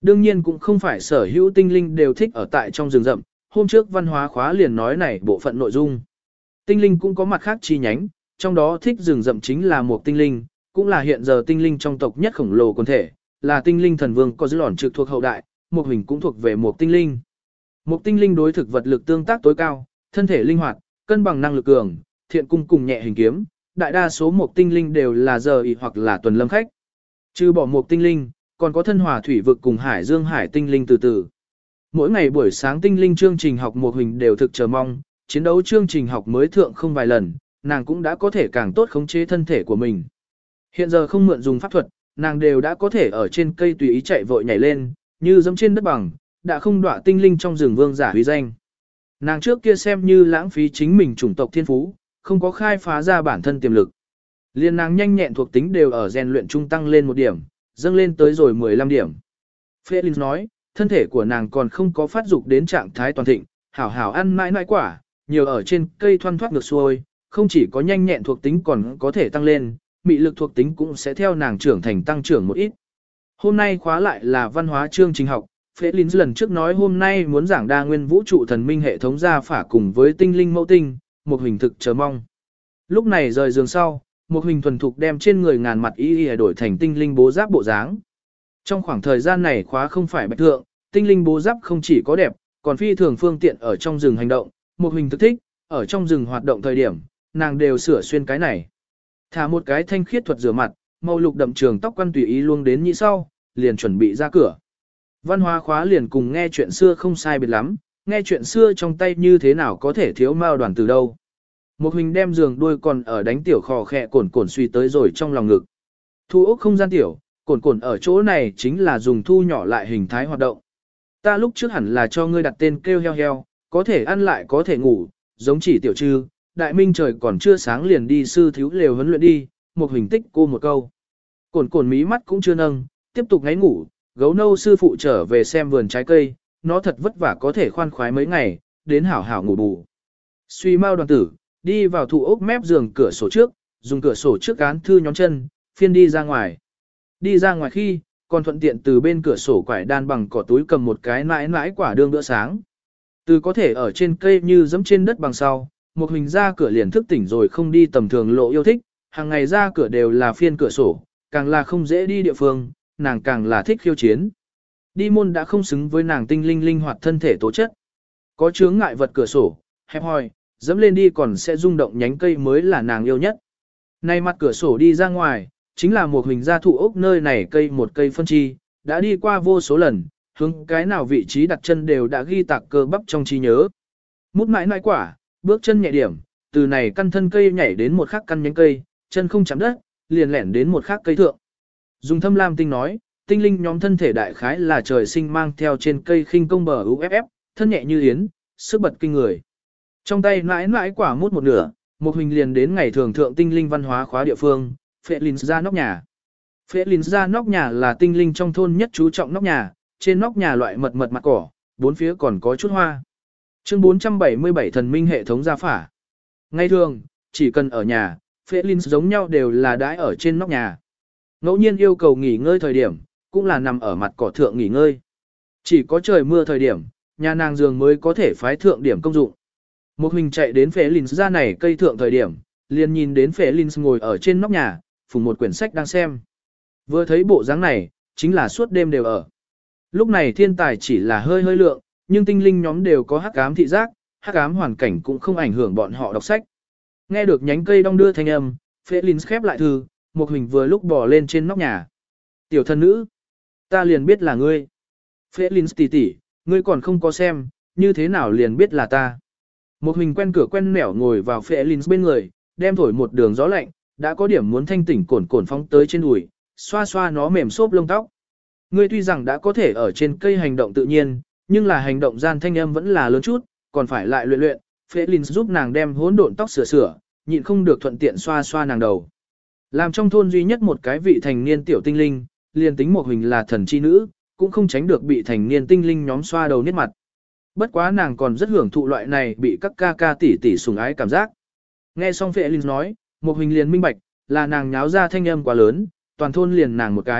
Đương nhiên cũng không phải sở hữu tinh linh đều thích ở tại trong rừng rậm, hôm trước văn hóa khóa liền nói này bộ phận nội dung. Tinh linh cũng có mặt khác chi nhánh, trong đó thích rừng rậm chính là một tinh linh, cũng là hiện giờ tinh linh trong tộc nhất khổng lồ quần thể, là tinh linh thần vương có dư lỏn trực thuộc hậu đại, một hình cũng thuộc về một tinh linh. Một tinh linh đối thực vật lực tương tác tối cao, thân thể linh hoạt, cân bằng năng lực cường, thiện cung cùng nhẹ hình kiếm, đại đa số một tinh linh đều là giờ ị hoặc là tuần lâm khách. Trừ bỏ một tinh linh, còn có thân hòa thủy vực cùng hải dương hải tinh linh từ từ. Mỗi ngày buổi sáng tinh linh chương trình học một hình đều thực chờ mong, chiến đấu chương trình học mới thượng không vài lần, nàng cũng đã có thể càng tốt khống chế thân thể của mình. Hiện giờ không mượn dùng pháp thuật, nàng đều đã có thể ở trên cây tùy ý chạy vội nhảy lên, như dẫm trên đất bằng, đã không đọa tinh linh trong rừng vương giả huy danh. Nàng trước kia xem như lãng phí chính mình chủng tộc thiên phú, không có khai phá ra bản thân tiềm lực. Liên nàng nhanh nhẹn thuộc tính đều ở rèn luyện trung tăng lên một điểm, dâng lên tới rồi mười lăm điểm. Felix nói, thân thể của nàng còn không có phát dục đến trạng thái toàn thịnh, hảo hảo ăn mãi mãi quả, nhiều ở trên cây thoăn thoát ngược xuôi, không chỉ có nhanh nhẹn thuộc tính còn có thể tăng lên, mị lực thuộc tính cũng sẽ theo nàng trưởng thành tăng trưởng một ít. Hôm nay khóa lại là văn hóa chương trình học, Felix lần trước nói hôm nay muốn giảng đa nguyên vũ trụ thần minh hệ thống gia phả cùng với tinh linh mẫu tinh, một hình thực chờ mong. Lúc này rời giường sau, một hình thuần thục đem trên người ngàn mặt y y đổi thành tinh linh bố giáp bộ dáng. Trong khoảng thời gian này khóa không phải bạch thượng, tinh linh bố giáp không chỉ có đẹp, còn phi thường phương tiện ở trong rừng hành động, một hình thực thích, ở trong rừng hoạt động thời điểm, nàng đều sửa xuyên cái này. Thả một cái thanh khiết thuật rửa mặt, màu lục đậm trường tóc quăn tùy ý luôn đến nhị sau, liền chuẩn bị ra cửa. Văn hóa khóa liền cùng nghe chuyện xưa không sai biệt lắm, nghe chuyện xưa trong tay như thế nào có thể thiếu mao đoàn từ đâu. Một hình đem giường đuôi còn ở đánh tiểu khò khẽ cồn cồn suy tới rồi trong lòng ngực. Thu ốc không gian tiểu, cồn cồn ở chỗ này chính là dùng thu nhỏ lại hình thái hoạt động. Ta lúc trước hẳn là cho ngươi đặt tên kêu heo heo, có thể ăn lại có thể ngủ, giống chỉ tiểu trư, đại minh trời còn chưa sáng liền đi sư thiếu lều huấn luyện đi, một hình tích cô một câu. Cồn cồn mí mắt cũng chưa nâng, tiếp tục ngáy ngủ, gấu nâu sư phụ trở về xem vườn trái cây, nó thật vất vả có thể khoan khoái mấy ngày, đến hảo hảo ngủ bù. Suy mau đoàn tử, đi vào thụ ốc mép giường cửa sổ trước, dùng cửa sổ trước án thư nhón chân, phiên đi ra ngoài. Đi ra ngoài khi, còn thuận tiện từ bên cửa sổ quải đan bằng cỏ túi cầm một cái nãi nãi quả đương bữa sáng. Từ có thể ở trên cây như dẫm trên đất bằng sau, một hình ra cửa liền thức tỉnh rồi không đi tầm thường lộ yêu thích, hàng ngày ra cửa đều là phiên cửa sổ, càng là không dễ đi địa phương, nàng càng là thích khiêu chiến. Đi môn đã không xứng với nàng tinh linh linh hoạt thân thể tố chất. Có chướng ngại vật cửa sổ, hẹp hòi, dẫm lên đi còn sẽ rung động nhánh cây mới là nàng yêu nhất. Nay mặt cửa sổ đi ra ngoài, chính là một hình gia thụ ốc nơi này cây một cây phân chi, đã đi qua vô số lần, hướng cái nào vị trí đặt chân đều đã ghi tạc cơ bắp trong trí nhớ. Mút mãi nãi quả, bước chân nhẹ điểm, từ này căn thân cây nhảy đến một khắc căn nhánh cây, chân không chạm đất, liền lẻn đến một khắc cây thượng. Dùng thâm lam tinh nói, tinh linh nhóm thân thể đại khái là trời sinh mang theo trên cây khinh công bờ u ép ép, thân nhẹ như yến, sức bật kinh người. Trong tay mãi mãi quả mút một nửa, một hình liền đến ngày thường thượng tinh linh văn hóa khóa địa phương, Phệ Linh ra nóc nhà. Phệ Linh ra nóc nhà là tinh linh trong thôn nhất chú trọng nóc nhà, trên nóc nhà loại mật mật mặt cỏ, bốn phía còn có chút hoa. Chương bốn trăm bảy mươi bảy thần minh hệ thống gia phả. Ngày thường, chỉ cần ở nhà, Phệ Linh giống nhau đều là đãi ở trên nóc nhà. Ngẫu nhiên yêu cầu nghỉ ngơi thời điểm, cũng là nằm ở mặt cỏ thượng nghỉ ngơi. Chỉ có trời mưa thời điểm, nhà nàng giường mới có thể phái thượng điểm công dụng. Một hình chạy đến Phệ Linh ra này cây thượng thời điểm, liền nhìn đến Phệ Linh ngồi ở trên nóc nhà, phùng một quyển sách đang xem. Vừa thấy bộ dáng này, chính là suốt đêm đều ở. Lúc này thiên tài chỉ là hơi hơi lượng, nhưng tinh linh nhóm đều có hắc ám thị giác, hắc ám hoàn cảnh cũng không ảnh hưởng bọn họ đọc sách. Nghe được nhánh cây đong đưa thanh âm, Phệ Linh khép lại thư, một hình vừa lúc bò lên trên nóc nhà. Tiểu thần nữ, ta liền biết là ngươi. Phệ Linh tỷ tỷ, ngươi còn không có xem, như thế nào liền biết là ta. Một hình quen cửa quen nẻo ngồi vào Phệ Linh bên người, đem thổi một đường gió lạnh, đã có điểm muốn thanh tỉnh cồn cồn phóng tới trên đùi, xoa xoa nó mềm xốp lông tóc. Ngươi tuy rằng đã có thể ở trên cây hành động tự nhiên, nhưng là hành động gian thanh âm vẫn là lớn chút, còn phải lại luyện luyện. Phệ Linh giúp nàng đem hỗn độn tóc sửa sửa, nhịn không được thuận tiện xoa xoa nàng đầu. Làm trong thôn duy nhất một cái vị thành niên tiểu tinh linh, liền tính một hình là thần chi nữ, cũng không tránh được bị thành niên tinh linh nhóm xoa đầu niết mặt. Bất quá nàng còn rất hưởng thụ loại này bị các ca ca tỷ tỷ sủng ái cảm giác. Nghe xong Phệ Linh nói, một hình liền minh bạch, là nàng nháo ra thanh âm quá lớn, toàn thôn liền nàng một cái,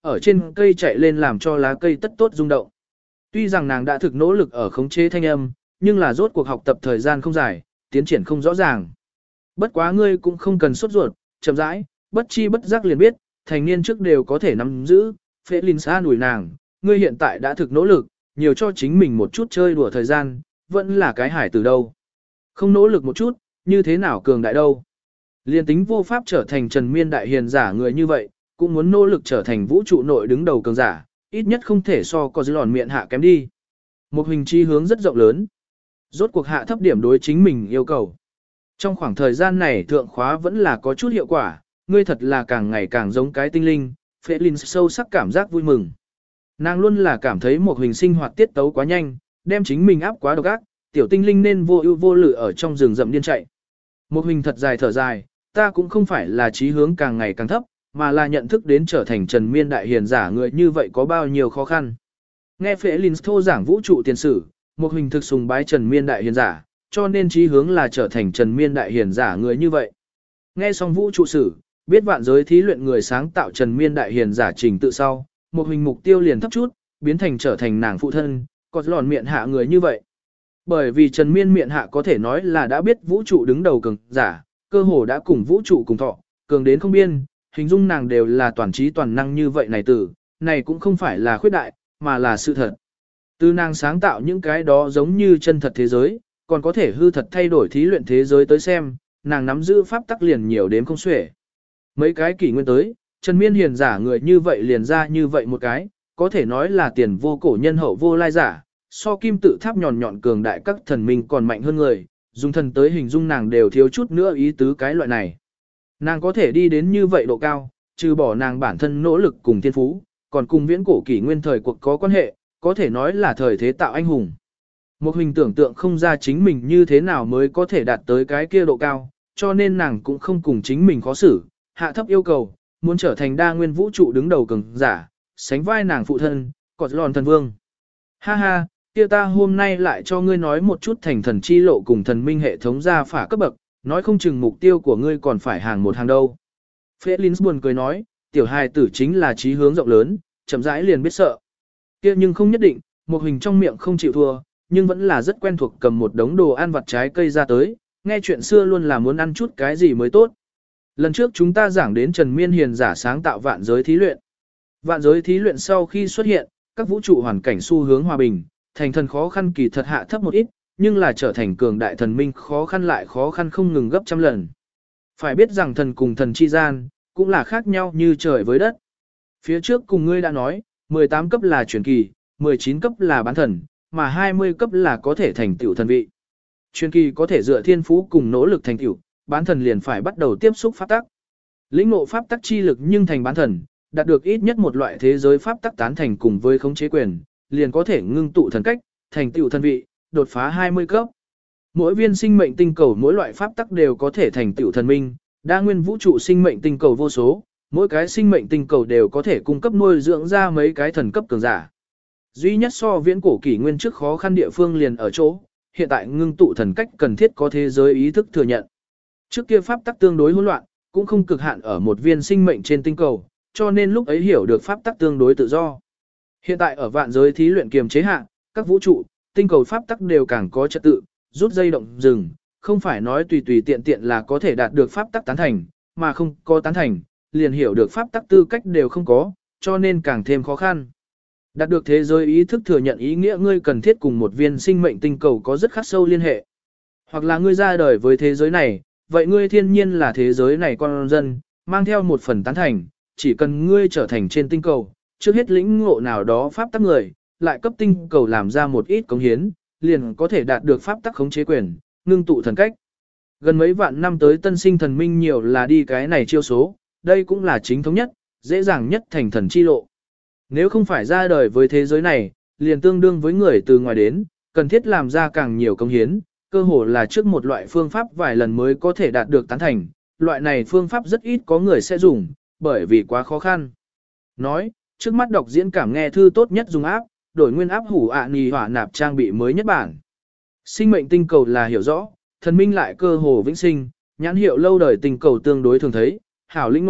ở trên cây chạy lên làm cho lá cây tất tốt rung động. Tuy rằng nàng đã thực nỗ lực ở khống chế thanh âm, nhưng là rốt cuộc học tập thời gian không dài, tiến triển không rõ ràng. Bất quá ngươi cũng không cần sốt ruột, chậm rãi, bất chi bất giác liền biết, thành niên trước đều có thể nắm giữ, phê linh xa nủi nàng, ngươi hiện tại đã thực nỗ lực, nhiều cho chính mình một chút chơi đùa thời gian, vẫn là cái hải từ đâu. Không nỗ lực một chút, như thế nào cường đại đâu. Liên tính vô pháp trở thành trần miên đại hiền giả người như vậy, cũng muốn nỗ lực trở thành vũ trụ nội đứng đầu cường giả, ít nhất không thể so có dưới lòn miệng hạ kém đi. Một hình chi hướng rất rộng lớn. Rốt cuộc hạ thấp điểm đối chính mình yêu cầu. Trong khoảng thời gian này thượng khóa vẫn là có chút hiệu quả, ngươi thật là càng ngày càng giống cái tinh linh, phệ linh sâu sắc cảm giác vui mừng. Nàng luôn là cảm thấy một hình sinh hoạt tiết tấu quá nhanh, đem chính mình áp quá độc ác, tiểu tinh linh nên vô ưu vô lự ở trong rừng rậm điên chạy. Một hình thật dài thở dài, ta cũng không phải là chí hướng càng ngày càng thấp, mà là nhận thức đến trở thành trần miên đại hiền giả người như vậy có bao nhiêu khó khăn. Nghe phệ linh thô giảng vũ trụ tiền sử, một hình thực sùng bái trần miên đại hiền giả, cho nên chí hướng là trở thành trần miên đại hiền giả người như vậy. Nghe xong vũ trụ sử, biết vạn giới thí luyện người sáng tạo trần miên đại hiền giả trình tự sau, một hình mục tiêu liền thấp chút, biến thành trở thành nàng phụ thân, có lòn miệng hạ người như vậy. Bởi vì trần miên miệng hạ có thể nói là đã biết vũ trụ đứng đầu cường giả, cơ hồ đã cùng vũ trụ cùng thọ, cường đến không biên, hình dung nàng đều là toàn trí toàn năng như vậy này tử, này cũng không phải là khuyết đại, mà là sự thật. Từ nàng sáng tạo những cái đó giống như chân thật thế giới, còn có thể hư thật thay đổi thí luyện thế giới tới xem, nàng nắm giữ pháp tắc liền nhiều đến không xuể. Mấy cái kỷ nguyên tới, Trần Miên hiền giả người như vậy liền ra như vậy một cái, có thể nói là tiền vô cổ nhân hậu vô lai giả, so kim tự tháp nhọn nhọn cường đại các thần minh còn mạnh hơn người, dùng thần tới hình dung nàng đều thiếu chút nữa ý tứ cái loại này. Nàng có thể đi đến như vậy độ cao, trừ bỏ nàng bản thân nỗ lực cùng thiên phú, còn cùng viễn cổ kỷ nguyên thời cuộc có quan hệ, có thể nói là thời thế tạo anh hùng. Một hình tưởng tượng không ra chính mình như thế nào mới có thể đạt tới cái kia độ cao, cho nên nàng cũng không cùng chính mình khó xử, hạ thấp yêu cầu, muốn trở thành đa nguyên vũ trụ đứng đầu cường giả, sánh vai nàng phụ thân, cọt lòn thần vương. Ha ha, kia ta hôm nay lại cho ngươi nói một chút thành thần chi lộ cùng thần minh hệ thống gia phả cấp bậc, nói không chừng mục tiêu của ngươi còn phải hàng một hàng đâu. Felix buồn cười nói, tiểu hài tử chính là trí hướng rộng lớn, chậm rãi liền biết sợ. Kia nhưng không nhất định, một hình trong miệng không chịu thua, nhưng vẫn là rất quen thuộc cầm một đống đồ ăn vặt trái cây ra tới, nghe chuyện xưa luôn là muốn ăn chút cái gì mới tốt. Lần trước chúng ta giảng đến Trần Miên hiền giả sáng tạo vạn giới thí luyện. Vạn giới thí luyện sau khi xuất hiện, các vũ trụ hoàn cảnh xu hướng hòa bình, thành thần khó khăn kỳ thật hạ thấp một ít, nhưng là trở thành cường đại thần minh khó khăn lại khó khăn không ngừng gấp trăm lần. Phải biết rằng thần cùng thần chi gian, cũng là khác nhau như trời với đất. Phía trước cùng ngươi đã nói, mười tám cấp là truyền kỳ, mười chín cấp là bán thần, mà hai mươi cấp là có thể thành tựu thần vị. Truyền kỳ có thể dựa thiên phú cùng nỗ lực thành tựu, bán thần liền phải bắt đầu tiếp xúc pháp tắc. Lĩnh ngộ pháp tắc chi lực nhưng thành bán thần, đạt được ít nhất một loại thế giới pháp tắc tán thành cùng với khống chế quyền, liền có thể ngưng tụ thần cách, thành tựu thần vị, đột phá hai mươi cấp. Mỗi viên sinh mệnh tinh cầu mỗi loại pháp tắc đều có thể thành tựu thần minh, đa nguyên vũ trụ sinh mệnh tinh cầu vô số, mỗi cái sinh mệnh tinh cầu đều có thể cung cấp nuôi dưỡng ra mấy cái thần cấp cường giả. Duy nhất so viễn cổ kỷ nguyên trước khó khăn địa phương liền ở chỗ, hiện tại ngưng tụ thần cách cần thiết có thế giới ý thức thừa nhận. Trước kia pháp tắc tương đối hỗn loạn, cũng không cực hạn ở một viên sinh mệnh trên tinh cầu, cho nên lúc ấy hiểu được pháp tắc tương đối tự do. Hiện tại ở vạn giới thí luyện kiềm chế hạ, các vũ trụ, tinh cầu pháp tắc đều càng có trật tự, rút dây động rừng, không phải nói tùy tùy tiện tiện là có thể đạt được pháp tắc tán thành, mà không có tán thành, liền hiểu được pháp tắc tư cách đều không có, cho nên càng thêm khó khăn. Đạt được thế giới ý thức thừa nhận ý nghĩa ngươi cần thiết cùng một viên sinh mệnh tinh cầu có rất khắc sâu liên hệ. Hoặc là ngươi ra đời với thế giới này, vậy ngươi thiên nhiên là thế giới này con dân, mang theo một phần tán thành, chỉ cần ngươi trở thành trên tinh cầu, trước hết lĩnh ngộ nào đó pháp tắc người, lại cấp tinh cầu làm ra một ít cống hiến, liền có thể đạt được pháp tắc khống chế quyền, ngưng tụ thần cách. Gần mấy vạn năm tới tân sinh thần minh nhiều là đi cái này chiêu số, đây cũng là chính thống nhất, dễ dàng nhất thành thần chi lộ. Nếu không phải ra đời với thế giới này, liền tương đương với người từ ngoài đến, cần thiết làm ra càng nhiều công hiến, cơ hồ là trước một loại phương pháp vài lần mới có thể đạt được tán thành, loại này phương pháp rất ít có người sẽ dùng, bởi vì quá khó khăn. Nói, trước mắt đọc diễn cảm nghe thư tốt nhất dùng áp, đổi nguyên áp hủ ạ nì hỏa nạp trang bị mới nhất bản. Sinh mệnh tinh cầu là hiểu rõ, thần minh lại cơ hồ vĩnh sinh, nhãn hiệu lâu đời tinh cầu tương đối thường thấy, hảo linh ngộ,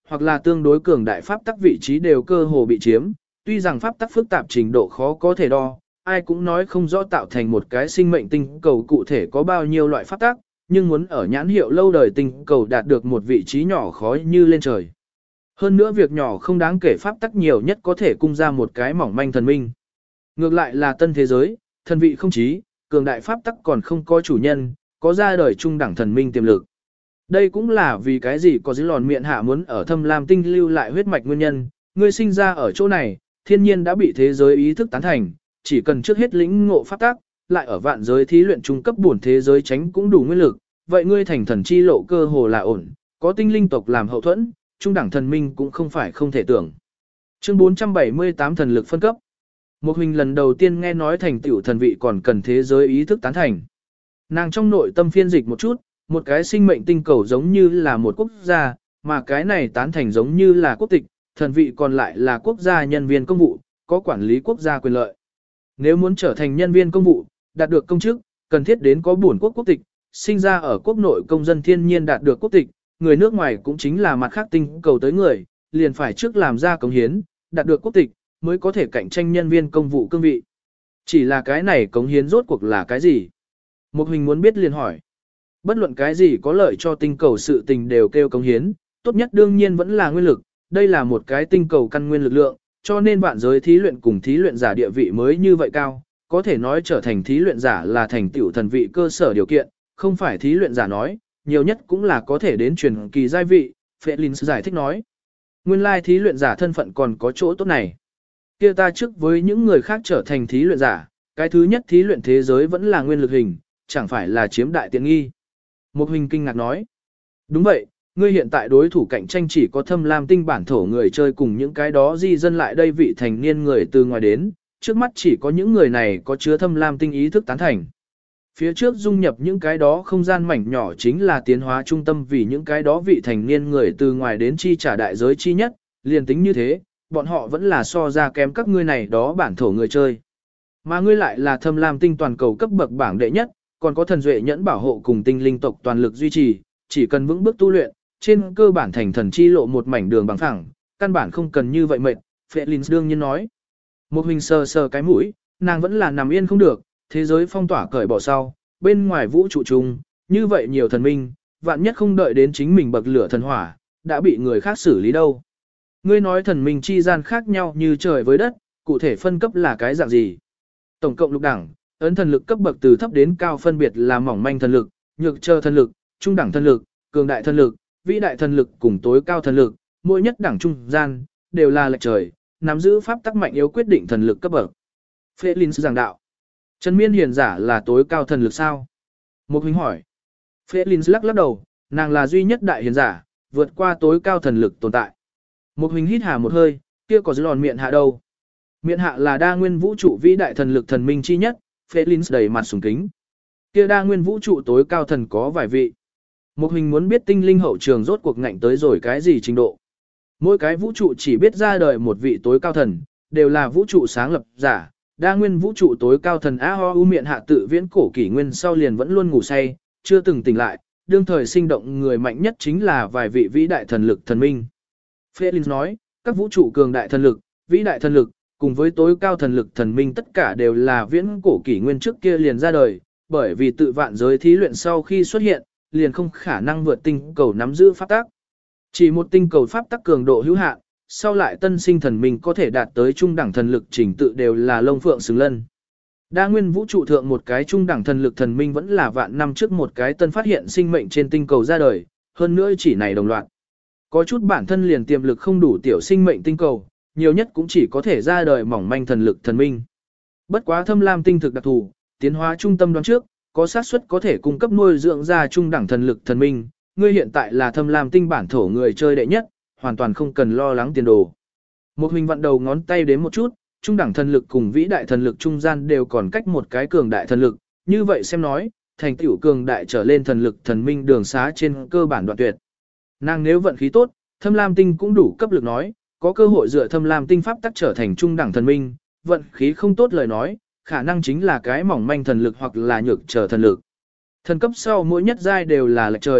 hoặc là tương đối cường đại pháp tắc vị trí đều cơ hồ bị chiếm, tuy rằng pháp tắc phức tạp trình độ khó có thể đo, ai cũng nói không rõ tạo thành một cái sinh mệnh tinh cầu cụ thể có bao nhiêu loại pháp tắc, nhưng muốn ở nhãn hiệu lâu đời tinh cầu đạt được một vị trí nhỏ khó như lên trời. Hơn nữa việc nhỏ không đáng kể pháp tắc nhiều nhất có thể cung ra một cái mỏng manh thần minh. Ngược lại là tân thế giới, thần vị không chí, cường đại pháp tắc còn không có chủ nhân, có ra đời trung đẳng thần minh tiềm lực. Đây cũng là vì cái gì có dưới lòn miệng hạ muốn ở thâm lam tinh lưu lại huyết mạch nguyên nhân, ngươi sinh ra ở chỗ này, thiên nhiên đã bị thế giới ý thức tán thành, chỉ cần trước hết lĩnh ngộ pháp tắc, lại ở vạn giới thí luyện trung cấp bổn thế giới tránh cũng đủ nguyên lực, vậy ngươi thành thần chi lộ cơ hồ là ổn, có tinh linh tộc làm hậu thuẫn, trung đẳng thần minh cũng không phải không thể tưởng. Chương bốn trăm bảy mươi tám thần lực phân cấp. Một hình lần đầu tiên nghe nói thành tựu thần vị còn cần thế giới ý thức tán thành. Nàng trong nội tâm phiên dịch một chút, một cái sinh mệnh tinh cầu giống như là một quốc gia, mà cái này tán thành giống như là quốc tịch, thần vị còn lại là quốc gia nhân viên công vụ, có quản lý quốc gia quyền lợi. Nếu muốn trở thành nhân viên công vụ, đạt được công chức, cần thiết đến có bổn quốc quốc tịch, sinh ra ở quốc nội công dân thiên nhiên đạt được quốc tịch, người nước ngoài cũng chính là mặt khác tinh cầu tới người, liền phải trước làm ra cống hiến, đạt được quốc tịch, mới có thể cạnh tranh nhân viên công vụ cương vị. Chỉ là cái này cống hiến rốt cuộc là cái gì? Một hình muốn biết liền hỏi. Bất luận cái gì có lợi cho tinh cầu sự tình đều kêu cống hiến, tốt nhất đương nhiên vẫn là nguyên lực, đây là một cái tinh cầu căn nguyên lực lượng, cho nên vạn giới thí luyện cùng thí luyện giả địa vị mới như vậy cao, có thể nói trở thành thí luyện giả là thành tựu thần vị cơ sở điều kiện, không phải thí luyện giả nói, nhiều nhất cũng là có thể đến truyền kỳ giai vị, Phệ giải thích nói. Nguyên lai thí luyện giả thân phận còn có chỗ tốt này. Kia ta trước với những người khác trở thành thí luyện giả, cái thứ nhất thí luyện thế giới vẫn là nguyên lực hình, chẳng phải là chiếm đại tiện nghi. Một hình kinh ngạc nói. Đúng vậy, ngươi hiện tại đối thủ cạnh tranh chỉ có thâm lam tinh bản thổ người chơi cùng những cái đó di dân lại đây vị thành niên người từ ngoài đến, trước mắt chỉ có những người này có chứa thâm lam tinh ý thức tán thành. Phía trước dung nhập những cái đó không gian mảnh nhỏ chính là tiến hóa trung tâm vì những cái đó vị thành niên người từ ngoài đến chi trả đại giới chi nhất, liền tính như thế, bọn họ vẫn là so ra kém các ngươi này đó bản thổ người chơi. Mà ngươi lại là thâm lam tinh toàn cầu cấp bậc bảng đệ nhất, còn có thần duệ nhẫn bảo hộ cùng tinh linh tộc toàn lực duy trì, chỉ cần vững bước tu luyện, trên cơ bản thành thần chi lộ một mảnh đường bằng phẳng, căn bản không cần như vậy mệt, Phệ Linh đương nhiên nói. Một hình sờ sờ cái mũi, nàng vẫn là nằm yên không được, thế giới phong tỏa cởi bỏ sau, bên ngoài vũ trụ chung, như vậy nhiều thần minh, vạn nhất không đợi đến chính mình bậc lửa thần hỏa, đã bị người khác xử lý đâu. Ngươi nói thần minh chi gian khác nhau như trời với đất, cụ thể phân cấp là cái dạng gì? Tổng cộng lục đẳng, ấn thần lực cấp bậc từ thấp đến cao phân biệt là mỏng manh thần lực, nhược chờ thần lực, trung đẳng thần lực, cường đại thần lực, vĩ đại thần lực cùng tối cao thần lực, mỗi nhất đẳng trung gian, đều là lệch trời, nắm giữ pháp tắc mạnh yếu quyết định thần lực cấp bậc. Phệ Linh giảng đạo. Trần Miên hiền giả là tối cao thần lực sao? Một huynh hỏi. Phệ Linh lắc lắc đầu, nàng là duy nhất đại hiền giả, vượt qua tối cao thần lực tồn tại. Một huynh hít hà một hơi, kia có dưới lòn miệng hạ đâu? Miệng hạ là đa nguyên vũ trụ vĩ đại thần lực thần minh chi nhất, Phệ Linh đầy mặt sùng kính. Kia đa nguyên vũ trụ tối cao thần có vài vị. Một huynh muốn biết tinh linh hậu trường rốt cuộc ngạnh tới rồi cái gì trình độ. Mỗi cái vũ trụ chỉ biết ra đời một vị tối cao thần, đều là vũ trụ sáng lập giả. Đa nguyên vũ trụ tối cao thần A Ho U miệng hạ tự viễn cổ kỷ nguyên sau liền vẫn luôn ngủ say, chưa từng tỉnh lại, đương thời sinh động người mạnh nhất chính là vài vị vĩ đại thần lực thần minh. Felix nói, các vũ trụ cường đại thần lực, vĩ đại thần lực, cùng với tối cao thần lực thần minh tất cả đều là viễn cổ kỷ nguyên trước kia liền ra đời, bởi vì tự vạn giới thí luyện sau khi xuất hiện, liền không khả năng vượt tinh cầu nắm giữ pháp tắc. Chỉ một tinh cầu pháp tắc cường độ hữu hạn, sau lại tân sinh thần minh có thể đạt tới trung đẳng thần lực trình tự đều là lông phượng xứng lân. Đa nguyên vũ trụ thượng một cái trung đẳng thần lực thần minh vẫn là vạn năm trước một cái tân phát hiện sinh mệnh trên tinh cầu ra đời, hơn nữa chỉ này đồng loạt. Có chút bản thân liền tiềm lực không đủ tiểu sinh mệnh tinh cầu, nhiều nhất cũng chỉ có thể ra đời mỏng manh thần lực thần minh. Bất quá thâm lam tinh thực đặc thù, tiến hóa trung tâm đoán trước, có xác suất có thể cung cấp nuôi dưỡng ra trung đẳng thần lực thần minh, ngươi hiện tại là thâm lam tinh bản thổ người chơi đệ nhất, hoàn toàn không cần lo lắng tiền đồ. Một hình vặn đầu ngón tay đến một chút, trung đẳng thần lực cùng vĩ đại thần lực trung gian đều còn cách một cái cường đại thần lực, như vậy xem nói, thành tựu cường đại trở lên thần lực thần minh đường xá trên cơ bản đoạn tuyệt. Nàng nếu vận khí tốt, thâm lam tinh cũng đủ cấp lực nói, có cơ hội dựa thâm lam tinh pháp tắc trở thành trung đẳng thần minh, vận khí không tốt lời nói, khả năng chính là cái mỏng manh thần lực hoặc là nhược trở thần lực. Thần cấp sau mỗi nhất giai đều là lệch trời,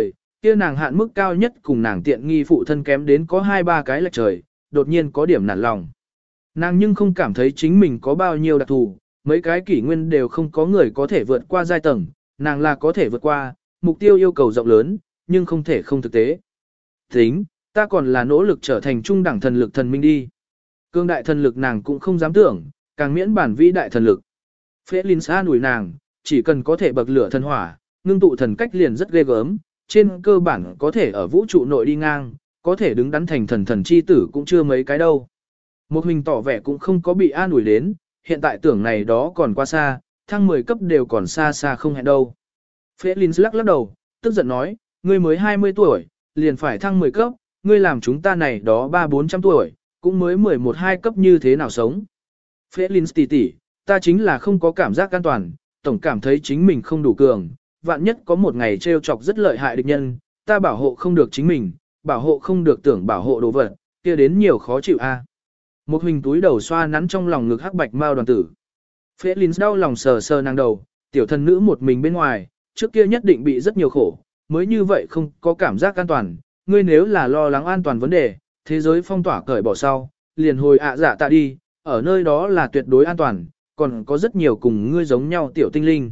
kia nàng hạn mức cao nhất cùng nàng tiện nghi phụ thân kém đến có hai ba cái lệch trời, đột nhiên có điểm nản lòng. Nàng nhưng không cảm thấy chính mình có bao nhiêu đặc thù, mấy cái kỷ nguyên đều không có người có thể vượt qua giai tầng, nàng là có thể vượt qua, mục tiêu yêu cầu rộng lớn, nhưng không thể không thực tế. Tính, ta còn là nỗ lực trở thành trung đẳng thần lực thần minh đi. Cương đại thần lực nàng cũng không dám tưởng, càng miễn bản vĩ đại thần lực. Phế Linh Sa nủi nàng, chỉ cần có thể bậc lửa thần hỏa, ngưng tụ thần cách liền rất ghê gớm, trên cơ bản có thể ở vũ trụ nội đi ngang, có thể đứng đắn thành thần thần chi tử cũng chưa mấy cái đâu. Một hình tỏ vẻ cũng không có bị an ủi đến, hiện tại tưởng này đó còn quá xa, thăng mười cấp đều còn xa xa không hẹn đâu. Phế Linh lắc lắc đầu, tức giận nói, ngươi mới hai mươi tuổi, liền phải thăng mười cấp, ngươi làm chúng ta này đó ba bốn trăm tuổi, cũng mới mười một hai cấp như thế nào sống. Phế Linh tỷ tỷ, ta chính là không có cảm giác an toàn, tổng cảm thấy chính mình không đủ cường, vạn nhất có một ngày trêu chọc rất lợi hại địch nhân, ta bảo hộ không được chính mình, bảo hộ không được tưởng bảo hộ đồ vật, kia đến nhiều khó chịu a. Một hình túi đầu xoa nắn trong lòng ngực hắc bạch mao đoàn tử. Phế Linh đau lòng sờ sờ nàng đầu, tiểu thần nữ một mình bên ngoài, trước kia nhất định bị rất nhiều khổ, mới như vậy không có cảm giác an toàn, ngươi nếu là lo lắng an toàn vấn đề, thế giới phong tỏa cởi bỏ sau, liền hồi ạ dạ tạ đi, ở nơi đó là tuyệt đối an toàn, còn có rất nhiều cùng ngươi giống nhau tiểu tinh linh.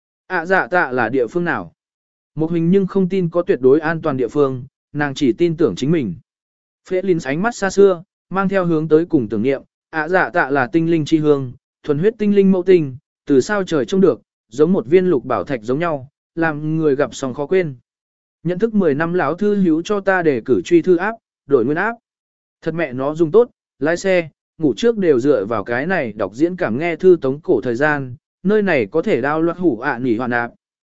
ạ dạ tạ là địa phương nào? Một hình nhưng không tin có tuyệt đối an toàn địa phương, nàng chỉ tin tưởng chính mình. Phế Linh ánh mắt xa xưa, mang theo hướng tới cùng tưởng niệm, ạ dạ tạ là tinh linh chi hương, thuần huyết tinh linh mẫu tinh, từ sao trời trông được, giống một viên lục bảo thạch giống nhau, làm người gặp xong khó quên. Nhận thức mười năm lão thư hữu cho ta để cử truy thư áp, đổi nguyên áp. Thật mẹ nó dùng tốt, lái xe, ngủ trước đều dựa vào cái này đọc diễn cảm nghe thư tống cổ thời gian, nơi này có thể đao loạt hủ ạ à nỉ hoàn ạp.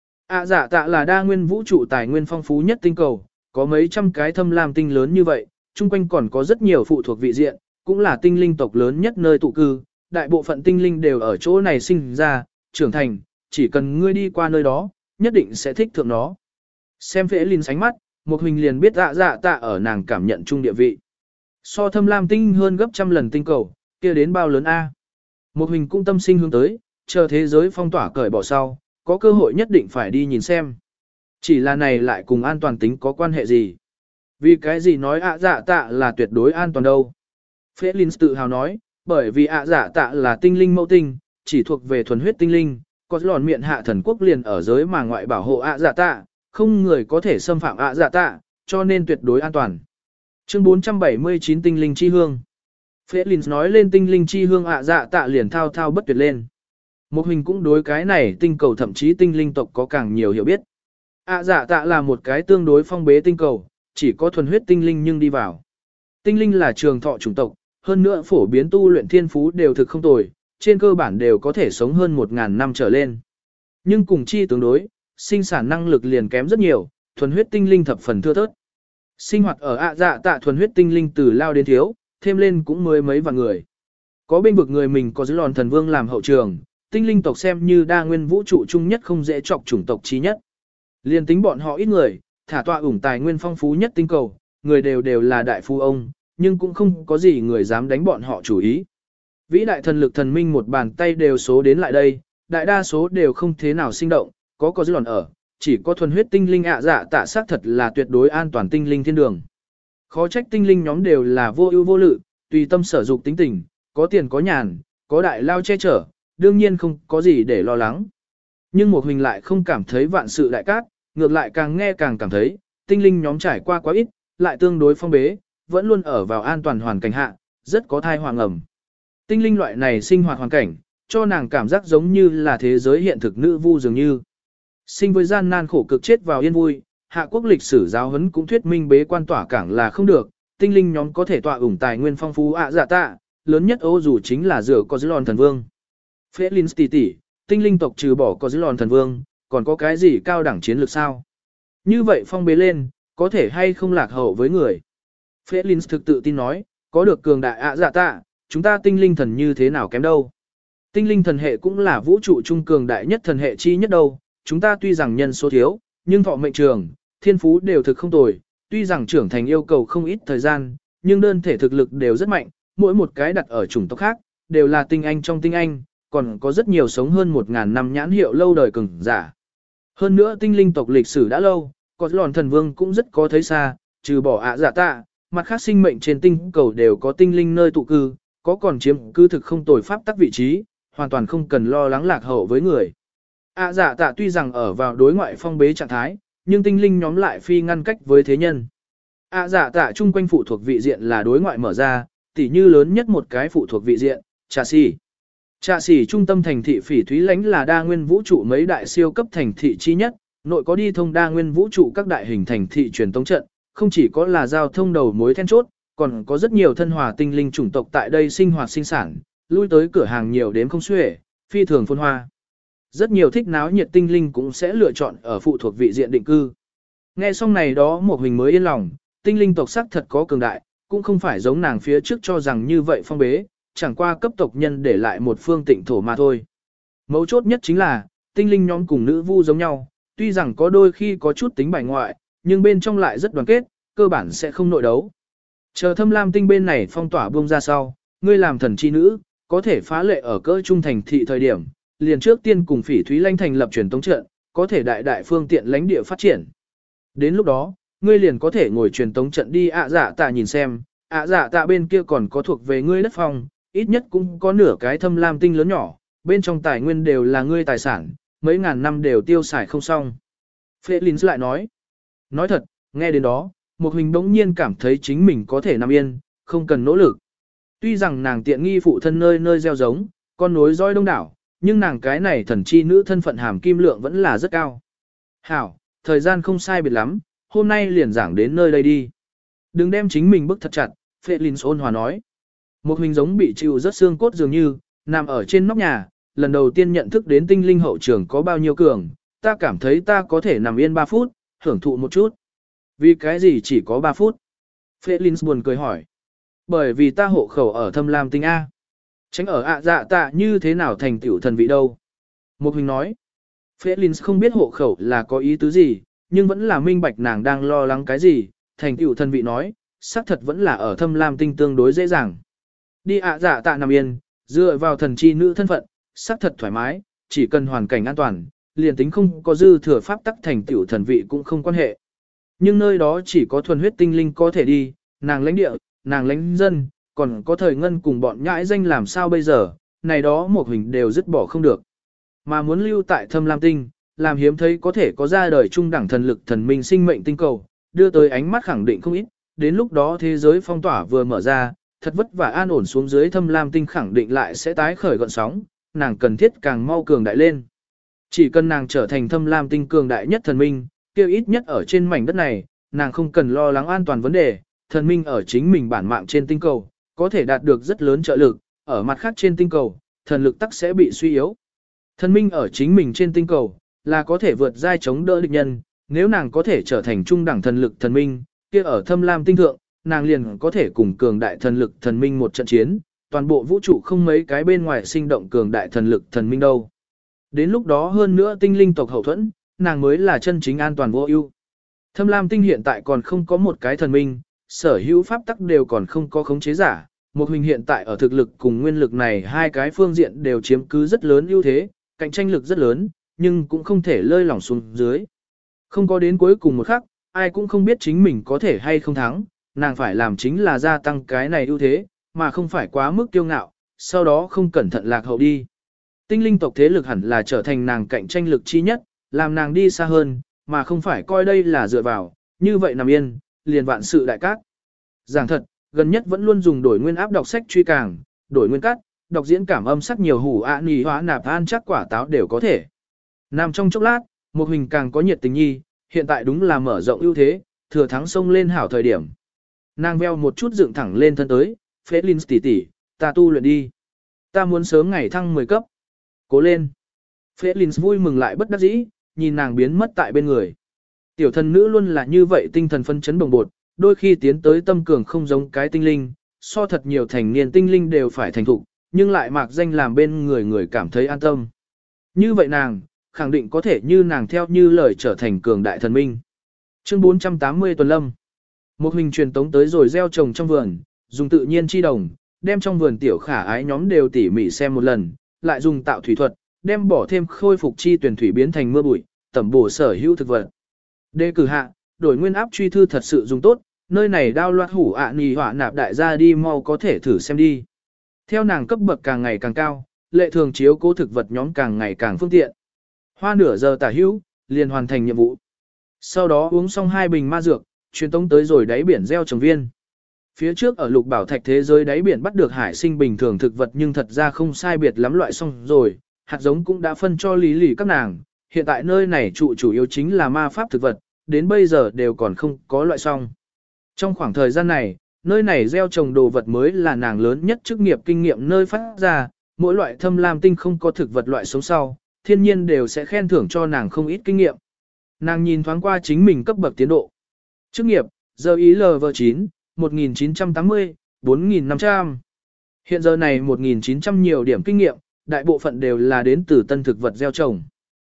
ạ dạ tạ là đa nguyên vũ trụ tài nguyên phong phú nhất tinh cầu, có mấy trăm cái thâm lam tinh lớn như vậy, chung quanh còn có rất nhiều phụ thuộc vị diện, cũng là tinh linh tộc lớn nhất nơi tụ cư, đại bộ phận tinh linh đều ở chỗ này sinh ra, trưởng thành, chỉ cần ngươi đi qua nơi đó, nhất định sẽ thích thượng nó. Xem Phế Linh sánh mắt, một hình liền biết ạ dạ tạ ở nàng cảm nhận chung địa vị. So thâm lam tinh hơn gấp trăm lần tinh cầu, kia đến bao lớn A. Một hình cũng tâm sinh hướng tới, chờ thế giới phong tỏa cởi bỏ sau, có cơ hội nhất định phải đi nhìn xem. Chỉ là này lại cùng an toàn tính có quan hệ gì? Vì cái gì nói ạ dạ tạ là tuyệt đối an toàn đâu? Phế Linh tự hào nói, bởi vì ạ dạ tạ là tinh linh mẫu tinh, chỉ thuộc về thuần huyết tinh linh, có lòn miệng hạ thần quốc liền ở giới mà ngoại bảo hộ ạ dạ tạ, không người có thể xâm phạm ạ dạ tạ, cho nên tuyệt đối an toàn. Chương bốn trăm bảy mươi chín tinh linh chi hương. Phế Linh nói lên tinh linh chi hương ạ dạ tạ liền thao thao bất tuyệt lên. Một hình cũng đối cái này tinh cầu thậm chí tinh linh tộc có càng nhiều hiểu biết. ạ dạ tạ là một cái tương đối phong bế tinh cầu, chỉ có thuần huyết tinh linh nhưng đi vào. Tinh linh là trường thọ chủng tộc, hơn nữa phổ biến tu luyện thiên phú đều thực không tồi, trên cơ bản đều có thể sống hơn một ngàn năm trở lên. Nhưng cùng chi tương đối, sinh sản năng lực liền kém rất nhiều, thuần huyết tinh linh thập phần thưa thớt. Sinh hoạt ở ạ dạ tạ thuần huyết tinh linh từ lao đến thiếu, thêm lên cũng mới mấy vạn người. Có bên vực người mình có dưới lòn thần vương làm hậu trường, tinh linh tộc xem như đa nguyên vũ trụ chung nhất không dễ chọc chủng tộc chí nhất. Liên tính bọn họ ít người, thả tọa ủng tài nguyên phong phú nhất tinh cầu, người đều đều là đại phu ông, nhưng cũng không có gì người dám đánh bọn họ chủ ý. Vĩ đại thần lực thần minh một bàn tay đều số đến lại đây, đại đa số đều không thế nào sinh động, có có dưới lòn ở, chỉ có thuần huyết tinh linh ạ dạ tạ xác thật là tuyệt đối an toàn tinh linh thiên đường. Khó trách tinh linh nhóm đều là vô ưu vô lự, tùy tâm sở dục tính tình, có tiền có nhàn, có đại lao che chở, đương nhiên không có gì để lo lắng. Nhưng một hình lại không cảm thấy vạn sự đại cát, ngược lại càng nghe càng cảm thấy, tinh linh nhóm trải qua quá ít, lại tương đối phong bế, vẫn luôn ở vào an toàn hoàn cảnh hạ, rất có thai hoàng ẩm. Tinh linh loại này sinh hoạt hoàn cảnh, cho nàng cảm giác giống như là thế giới hiện thực nữ vu dường như. Sinh với gian nan khổ cực chết vào yên vui, hạ quốc lịch sử giáo huấn cũng thuyết minh bế quan tỏa cảng là không được, tinh linh nhóm có thể tọa ủng tài nguyên phong phú ạ dạ tạ, lớn nhất ô dù chính là rửa có dưới lòn thần vương. Phế Linh tỷ tỷ, tinh linh tộc trừ bỏ có dưới lòn thần vương, còn có cái gì cao đẳng chiến lược sao? Như vậy phong bế lên, có thể hay không lạc hậu với người? Phế Linh thực tự tin nói, có được cường đại ạ dạ tạ, chúng ta tinh linh thần như thế nào kém đâu? Tinh linh thần hệ cũng là vũ trụ trung cường đại nhất thần hệ chi nhất đâu, chúng ta tuy rằng nhân số thiếu, nhưng thọ mệnh trường, thiên phú đều thực không tồi, tuy rằng trưởng thành yêu cầu không ít thời gian, nhưng đơn thể thực lực đều rất mạnh, mỗi một cái đặt ở chủng tộc khác, đều là tinh anh trong tinh anh, còn có rất nhiều sống hơn một ngàn năm nhãn hiệu lâu đời cường giả. Hơn nữa tinh linh tộc lịch sử đã lâu, có lòn thần vương cũng rất có thấy xa, trừ bỏ ạ dạ tạ, mặt khác sinh mệnh trên tinh cầu đều có tinh linh nơi tụ cư, có còn chiếm cư thực không tồi pháp tắc vị trí, hoàn toàn không cần lo lắng lạc hậu với người. ạ dạ tạ tuy rằng ở vào đối ngoại phong bế trạng thái, nhưng tinh linh nhóm lại phi ngăn cách với thế nhân. ạ dạ tạ chung quanh phụ thuộc vị diện là đối ngoại mở ra, tỉ như lớn nhất một cái phụ thuộc vị diện, Trà Xỉ. Trà Xỉ trung tâm thành thị Phỉ Thúy Lánh là đa nguyên vũ trụ mấy đại siêu cấp thành thị chi nhất, nội có đi thông đa nguyên vũ trụ các đại hình thành thị truyền tống trận, không chỉ có là giao thông đầu mối then chốt, còn có rất nhiều thân hòa tinh linh chủng tộc tại đây sinh hoạt sinh sản, lui tới cửa hàng nhiều đến không xuể, phi thường phồn hoa. Rất nhiều thích náo nhiệt tinh linh cũng sẽ lựa chọn ở phụ thuộc vị diện định cư. Nghe xong này đó một hình mới yên lòng, tinh linh tộc sắc thật có cường đại, cũng không phải giống nàng phía trước cho rằng như vậy phong bế, chẳng qua cấp tộc nhân để lại một phương tịnh thổ mà thôi. Mấu chốt nhất chính là, tinh linh nhóm cùng nữ vu giống nhau, tuy rằng có đôi khi có chút tính bài ngoại, nhưng bên trong lại rất đoàn kết, cơ bản sẽ không nội đấu. Chờ thâm lam tinh bên này phong tỏa buông ra sau, ngươi làm thần chi nữ, có thể phá lệ ở cỡ trung thành thị thời điểm, liền trước tiên cùng Phỉ Thúy Lanh thành lập truyền tống trận, có thể đại đại phương tiện lãnh địa phát triển. Đến lúc đó, ngươi liền có thể ngồi truyền tống trận đi ạ dạ tạ nhìn xem, ạ dạ tạ bên kia còn có thuộc về ngươi đất phong, ít nhất cũng có nửa cái thâm lam tinh lớn nhỏ, bên trong tài nguyên đều là ngươi tài sản, mấy ngàn năm đều tiêu xài không xong. Phệ Linh lại nói, nói thật, nghe đến đó, một hình đống nhiên cảm thấy chính mình có thể nằm yên, không cần nỗ lực. Tuy rằng nàng tiện nghi phụ thân nơi nơi gieo giống, con nối roi đông đảo, nhưng nàng cái này thần chi nữ thân phận hàm kim lượng vẫn là rất cao. Hảo, thời gian không sai biệt lắm, hôm nay liền giảng đến nơi đây đi. Đừng đem chính mình bức thật chặt, Phệ Linh ôn hòa nói. Một hình giống bị chịu rất xương cốt dường như, nằm ở trên nóc nhà, lần đầu tiên nhận thức đến tinh linh hậu trường có bao nhiêu cường, ta cảm thấy ta có thể nằm yên ba phút, hưởng thụ một chút. Vì cái gì chỉ có ba phút? Phệ Linh buồn cười hỏi. Bởi vì ta hộ khẩu ở thâm lam tinh A. Tránh ở ạ dạ tạ như thế nào thành tiểu thần vị đâu? Một hình nói. Phệ Linh không biết hộ khẩu là có ý tứ gì, nhưng vẫn là minh bạch nàng đang lo lắng cái gì, thành tiểu thần vị nói, xác thật vẫn là ở thâm lam tinh tương đối dễ dàng. Đi ạ dạ tạ nằm yên, dựa vào thần chi nữ thân phận, xác thật thoải mái, chỉ cần hoàn cảnh an toàn, liền tính không có dư thừa pháp tắc thành tiểu thần vị cũng không quan hệ. Nhưng nơi đó chỉ có thuần huyết tinh linh có thể đi, nàng lãnh địa, nàng lãnh dân, còn có thời ngân cùng bọn nhãi danh làm sao bây giờ, này đó một hình đều dứt bỏ không được. Mà muốn lưu tại thâm lam tinh, làm hiếm thấy có thể có ra đời trung đẳng thần lực thần minh sinh mệnh tinh cầu, đưa tới ánh mắt khẳng định không ít, đến lúc đó thế giới phong tỏa vừa mở ra, thật vất vả an ổn xuống dưới thâm lam tinh khẳng định lại sẽ tái khởi gọn sóng, nàng cần thiết càng mau cường đại lên. Chỉ cần nàng trở thành thâm lam tinh cường đại nhất thần minh, kêu ít nhất ở trên mảnh đất này, nàng không cần lo lắng an toàn vấn đề, thần minh ở chính mình bản mạng trên tinh cầu, có thể đạt được rất lớn trợ lực, ở mặt khác trên tinh cầu, thần lực tắc sẽ bị suy yếu. Thần minh ở chính mình trên tinh cầu, là có thể vượt giai chống đỡ địch nhân, nếu nàng có thể trở thành trung đẳng thần lực thần minh, kia ở thâm lam tinh thượng, nàng liền có thể cùng cường đại thần lực thần minh một trận chiến, toàn bộ vũ trụ không mấy cái bên ngoài sinh động cường đại thần lực thần minh đâu. Đến lúc đó hơn nữa tinh linh tộc hậu thuẫn, nàng mới là chân chính an toàn vô ưu. Thâm lam tinh hiện tại còn không có một cái thần minh, sở hữu pháp tắc đều còn không có khống chế giả, một hình hiện tại ở thực lực cùng nguyên lực này hai cái phương diện đều chiếm cứ rất lớn ưu thế, cạnh tranh lực rất lớn, nhưng cũng không thể lơi lỏng xuống dưới. Không có đến cuối cùng một khắc, ai cũng không biết chính mình có thể hay không thắng, nàng phải làm chính là gia tăng cái này ưu thế, mà không phải quá mức kiêu ngạo, sau đó không cẩn thận lạc hậu đi. Tinh linh tộc thế lực hẳn là trở thành nàng cạnh tranh lực chi nhất, làm nàng đi xa hơn, mà không phải coi đây là dựa vào, như vậy nằm yên, liền vạn sự đại cát. Giảng thật, gần nhất vẫn luôn dùng đổi nguyên áp đọc sách truy càng, đổi nguyên cắt, đọc diễn cảm âm sắc nhiều hủ ạ nì hóa nạp an chắc quả táo đều có thể. Nằm trong chốc lát, một hình càng có nhiệt tình nhi, hiện tại đúng là mở rộng ưu thế, thừa thắng sông lên hảo thời điểm. Nàng veo một chút dựng thẳng lên thân tới, phế linh tỷ tỷ, ta tu luyện đi. Ta muốn sớm ngày thăng mười cấp. Cố lên. Phế linh vui mừng lại bất đắc dĩ, nhìn nàng biến mất tại bên người. Tiểu thần nữ luôn là như vậy tinh thần phân chấn bồng bột, đôi khi tiến tới tâm cường không giống cái tinh linh, so thật nhiều thành niên tinh linh đều phải thành thục, nhưng lại mạc danh làm bên người người cảm thấy an tâm. Như vậy nàng, khẳng định có thể như nàng theo như lời trở thành cường đại thần minh. Chương bốn trăm tám mươi Tuần Lâm. Một hình truyền tống tới rồi gieo trồng trong vườn, dùng tự nhiên chi đồng, đem trong vườn tiểu khả ái nhóm đều tỉ mỉ xem một lần, lại dùng tạo thủy thuật, đem bỏ thêm khôi phục chi tuyển thủy biến thành mưa bụi, tẩm bổ sở hữu thực vật. Đề cử hạ, đổi nguyên áp truy thư thật sự dùng tốt, nơi này đao loạt hủ ạ nì họa nạp đại gia đi mau có thể thử xem đi. Theo nàng cấp bậc càng ngày càng cao, lệ thường chiếu cố thực vật nhóm càng ngày càng phương tiện. Hoa nửa giờ tả hữu, liền hoàn thành nhiệm vụ. Sau đó uống xong hai bình ma dược, truyền tống tới rồi đáy biển gieo trồng viên. Phía trước ở lục bảo thạch thế giới đáy biển bắt được hải sinh bình thường thực vật nhưng thật ra không sai biệt lắm loại xong rồi, hạt giống cũng đã phân cho lý lì các nàng, hiện tại nơi này trụ chủ yếu chính là ma pháp thực vật, đến bây giờ đều còn không có loại xong. Trong khoảng thời gian này, nơi này gieo trồng đồ vật mới là nàng lớn nhất chức nghiệp kinh nghiệm nơi phát ra, mỗi loại thâm lam tinh không có thực vật loại sống sau, thiên nhiên đều sẽ khen thưởng cho nàng không ít kinh nghiệm. Nàng nhìn thoáng qua chính mình cấp bậc tiến độ. Chức nghiệp, giờ ý lờ vê chín, một nghìn chín trăm tám mươi, bốn nghìn năm trăm. Hiện giờ này một nghìn chín trăm nhiều điểm kinh nghiệm, đại bộ phận đều là đến từ tân thực vật gieo trồng.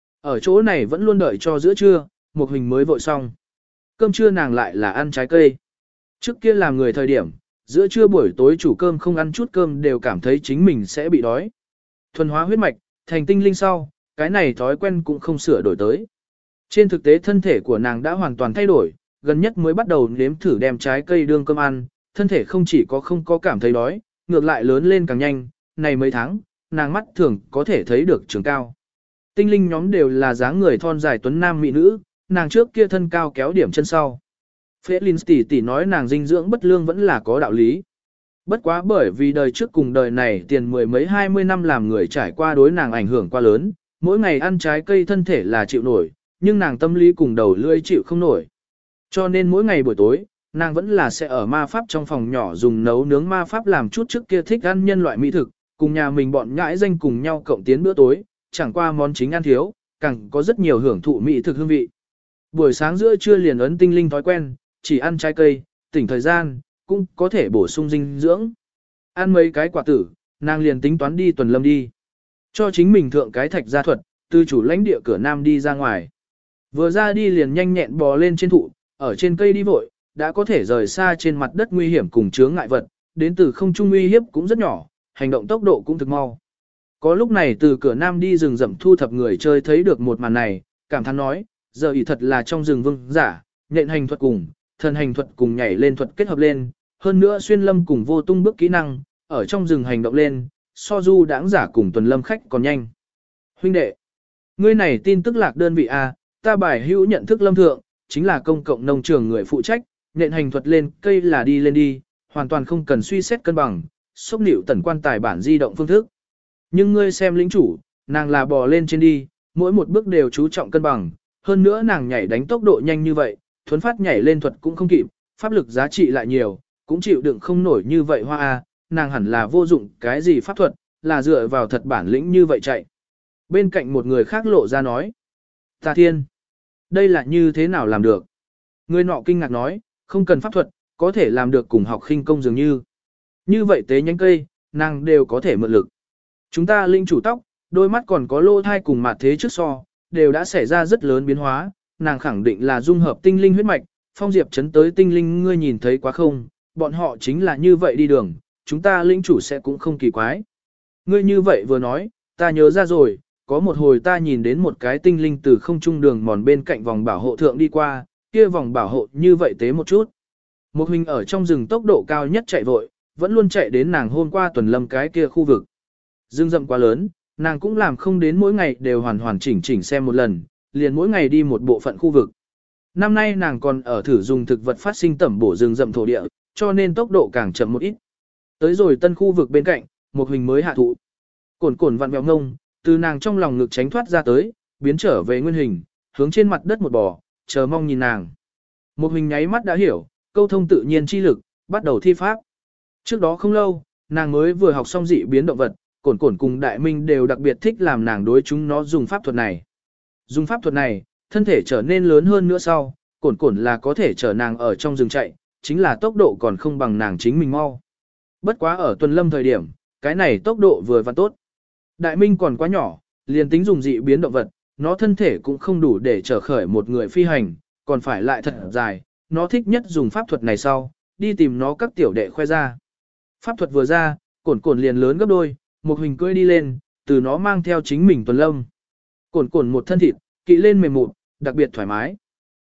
Ở chỗ này vẫn luôn đợi cho giữa trưa, một hình mới vội xong. Cơm trưa nàng lại là ăn trái cây. Trước kia làm người thời điểm, giữa trưa buổi tối chủ cơm không ăn chút cơm đều cảm thấy chính mình sẽ bị đói. Thuần hóa huyết mạch, thành tinh linh sau, cái này thói quen cũng không sửa đổi tới. Trên thực tế thân thể của nàng đã hoàn toàn thay đổi, gần nhất mới bắt đầu nếm thử đem trái cây đương cơm ăn, thân thể không chỉ có không có cảm thấy đói, ngược lại lớn lên càng nhanh, này mấy tháng, nàng mắt thường có thể thấy được trường cao. Tinh linh nhóm đều là dáng người thon dài tuấn nam mỹ nữ, nàng trước kia thân cao kéo điểm chân sau. Phế Linh tỷ tỷ nói nàng dinh dưỡng bất lương vẫn là có đạo lý. Bất quá bởi vì đời trước cùng đời này tiền mười mấy hai mươi năm làm người trải qua đối nàng ảnh hưởng quá lớn, mỗi ngày ăn trái cây thân thể là chịu nổi, nhưng nàng tâm lý cùng đầu lưỡi chịu không nổi. Cho nên mỗi ngày buổi tối, nàng vẫn là sẽ ở ma pháp trong phòng nhỏ dùng nấu nướng ma pháp làm chút trước kia thích ăn nhân loại mỹ thực, cùng nhà mình bọn nhãi danh cùng nhau cộng tiến bữa tối, chẳng qua món chính ăn thiếu, càng có rất nhiều hưởng thụ mỹ thực hương vị. Buổi sáng giữa trưa liền ấn tinh linh thói quen, chỉ ăn trái cây, tỉnh thời gian, cũng có thể bổ sung dinh dưỡng. Ăn mấy cái quả tử, nàng liền tính toán đi tuần lâm đi. Cho chính mình thượng cái thạch gia thuật, từ chủ lãnh địa cửa nam đi ra ngoài. Vừa ra đi liền nhanh nhẹn bò lên trên thụ, ở trên cây đi vội, đã có thể rời xa trên mặt đất nguy hiểm cùng chướng ngại vật, đến từ không trung uy hiếp cũng rất nhỏ, hành động tốc độ cũng thực mau. Có lúc này từ cửa nam đi rừng rậm thu thập người chơi thấy được một màn này, cảm thán nói, giờ ý thật là trong rừng vương giả, nhện hành thuật cùng, thần hành thuật cùng nhảy lên thuật kết hợp lên, hơn nữa xuyên lâm cùng vô tung bước kỹ năng, ở trong rừng hành động lên, so du đãng giả cùng tuần lâm khách còn nhanh. Huynh đệ, ngươi này tin tức lạc đơn vị A, ta bài hữu nhận thức lâm thượng, chính là công cộng nông trường người phụ trách, nện hành thuật lên cây là đi lên đi, hoàn toàn không cần suy xét cân bằng, sốc nịu tần quan tài bản di động phương thức. Nhưng ngươi xem lĩnh chủ, nàng là bò lên trên đi, mỗi một bước đều chú trọng cân bằng, hơn nữa nàng nhảy đánh tốc độ nhanh như vậy, thuấn phát nhảy lên thuật cũng không kịp, pháp lực giá trị lại nhiều, cũng chịu đựng không nổi như vậy hoa a, nàng hẳn là vô dụng cái gì pháp thuật, là dựa vào thật bản lĩnh như vậy chạy. Bên cạnh một người khác lộ ra nói, ta thiên, đây là như thế nào làm được? Người nọ kinh ngạc nói, không cần pháp thuật, có thể làm được cùng học khinh công dường như. Như vậy tế nhánh cây, nàng đều có thể mượn lực. Chúng ta linh chủ tóc, đôi mắt còn có lô thai cùng mặt thế trước so, đều đã xảy ra rất lớn biến hóa, nàng khẳng định là dung hợp tinh linh huyết mạch, phong diệp chấn tới tinh linh ngươi nhìn thấy quá không, bọn họ chính là như vậy đi đường, chúng ta linh chủ sẽ cũng không kỳ quái. Ngươi như vậy vừa nói, ta nhớ ra rồi, có một hồi ta nhìn đến một cái tinh linh từ không trung đường mòn bên cạnh vòng bảo hộ thượng đi qua, kia vòng bảo hộ như vậy tế một chút. Một hình ở trong rừng tốc độ cao nhất chạy vội, vẫn luôn chạy đến nàng hôm qua tuần lâm cái kia khu vực. Rừng rậm quá lớn, nàng cũng làm không đến mỗi ngày đều hoàn hoàn chỉnh chỉnh xem một lần, liền mỗi ngày đi một bộ phận khu vực. Năm nay nàng còn ở thử dùng thực vật phát sinh tẩm bổ rừng rậm thổ địa, cho nên tốc độ càng chậm một ít. Tới rồi tân khu vực bên cạnh, một hình mới hạ thụ. Cồn cồn vặn vẹo ngông, từ nàng trong lòng ngực tránh thoát ra tới, biến trở về nguyên hình, hướng trên mặt đất một bò, chờ mong nhìn nàng. Một hình nháy mắt đã hiểu, câu thông tự nhiên chi lực, bắt đầu thi pháp. Trước đó không lâu, nàng mới vừa học xong dị biến động vật, cồn cồn cùng đại minh đều đặc biệt thích làm nàng đối chúng nó dùng pháp thuật này. Dùng pháp thuật này, thân thể trở nên lớn hơn nữa sau, cồn cồn là có thể chở nàng ở trong rừng chạy, chính là tốc độ còn không bằng nàng chính mình mau. Bất quá ở tuần lâm thời điểm, cái này tốc độ vừa và tốt. Đại minh còn quá nhỏ, liền tính dùng dị biến động vật, nó thân thể cũng không đủ để chở khởi một người phi hành, còn phải lại thật dài, nó thích nhất dùng pháp thuật này sau, đi tìm nó các tiểu đệ khoe ra. Pháp thuật vừa ra, cồn cồn liền lớn gấp đôi, một hình cưỡi đi lên, từ nó mang theo chính mình tuần lâm. Cồn cồn một thân thịt, kỵ lên mềm mụn, đặc biệt thoải mái.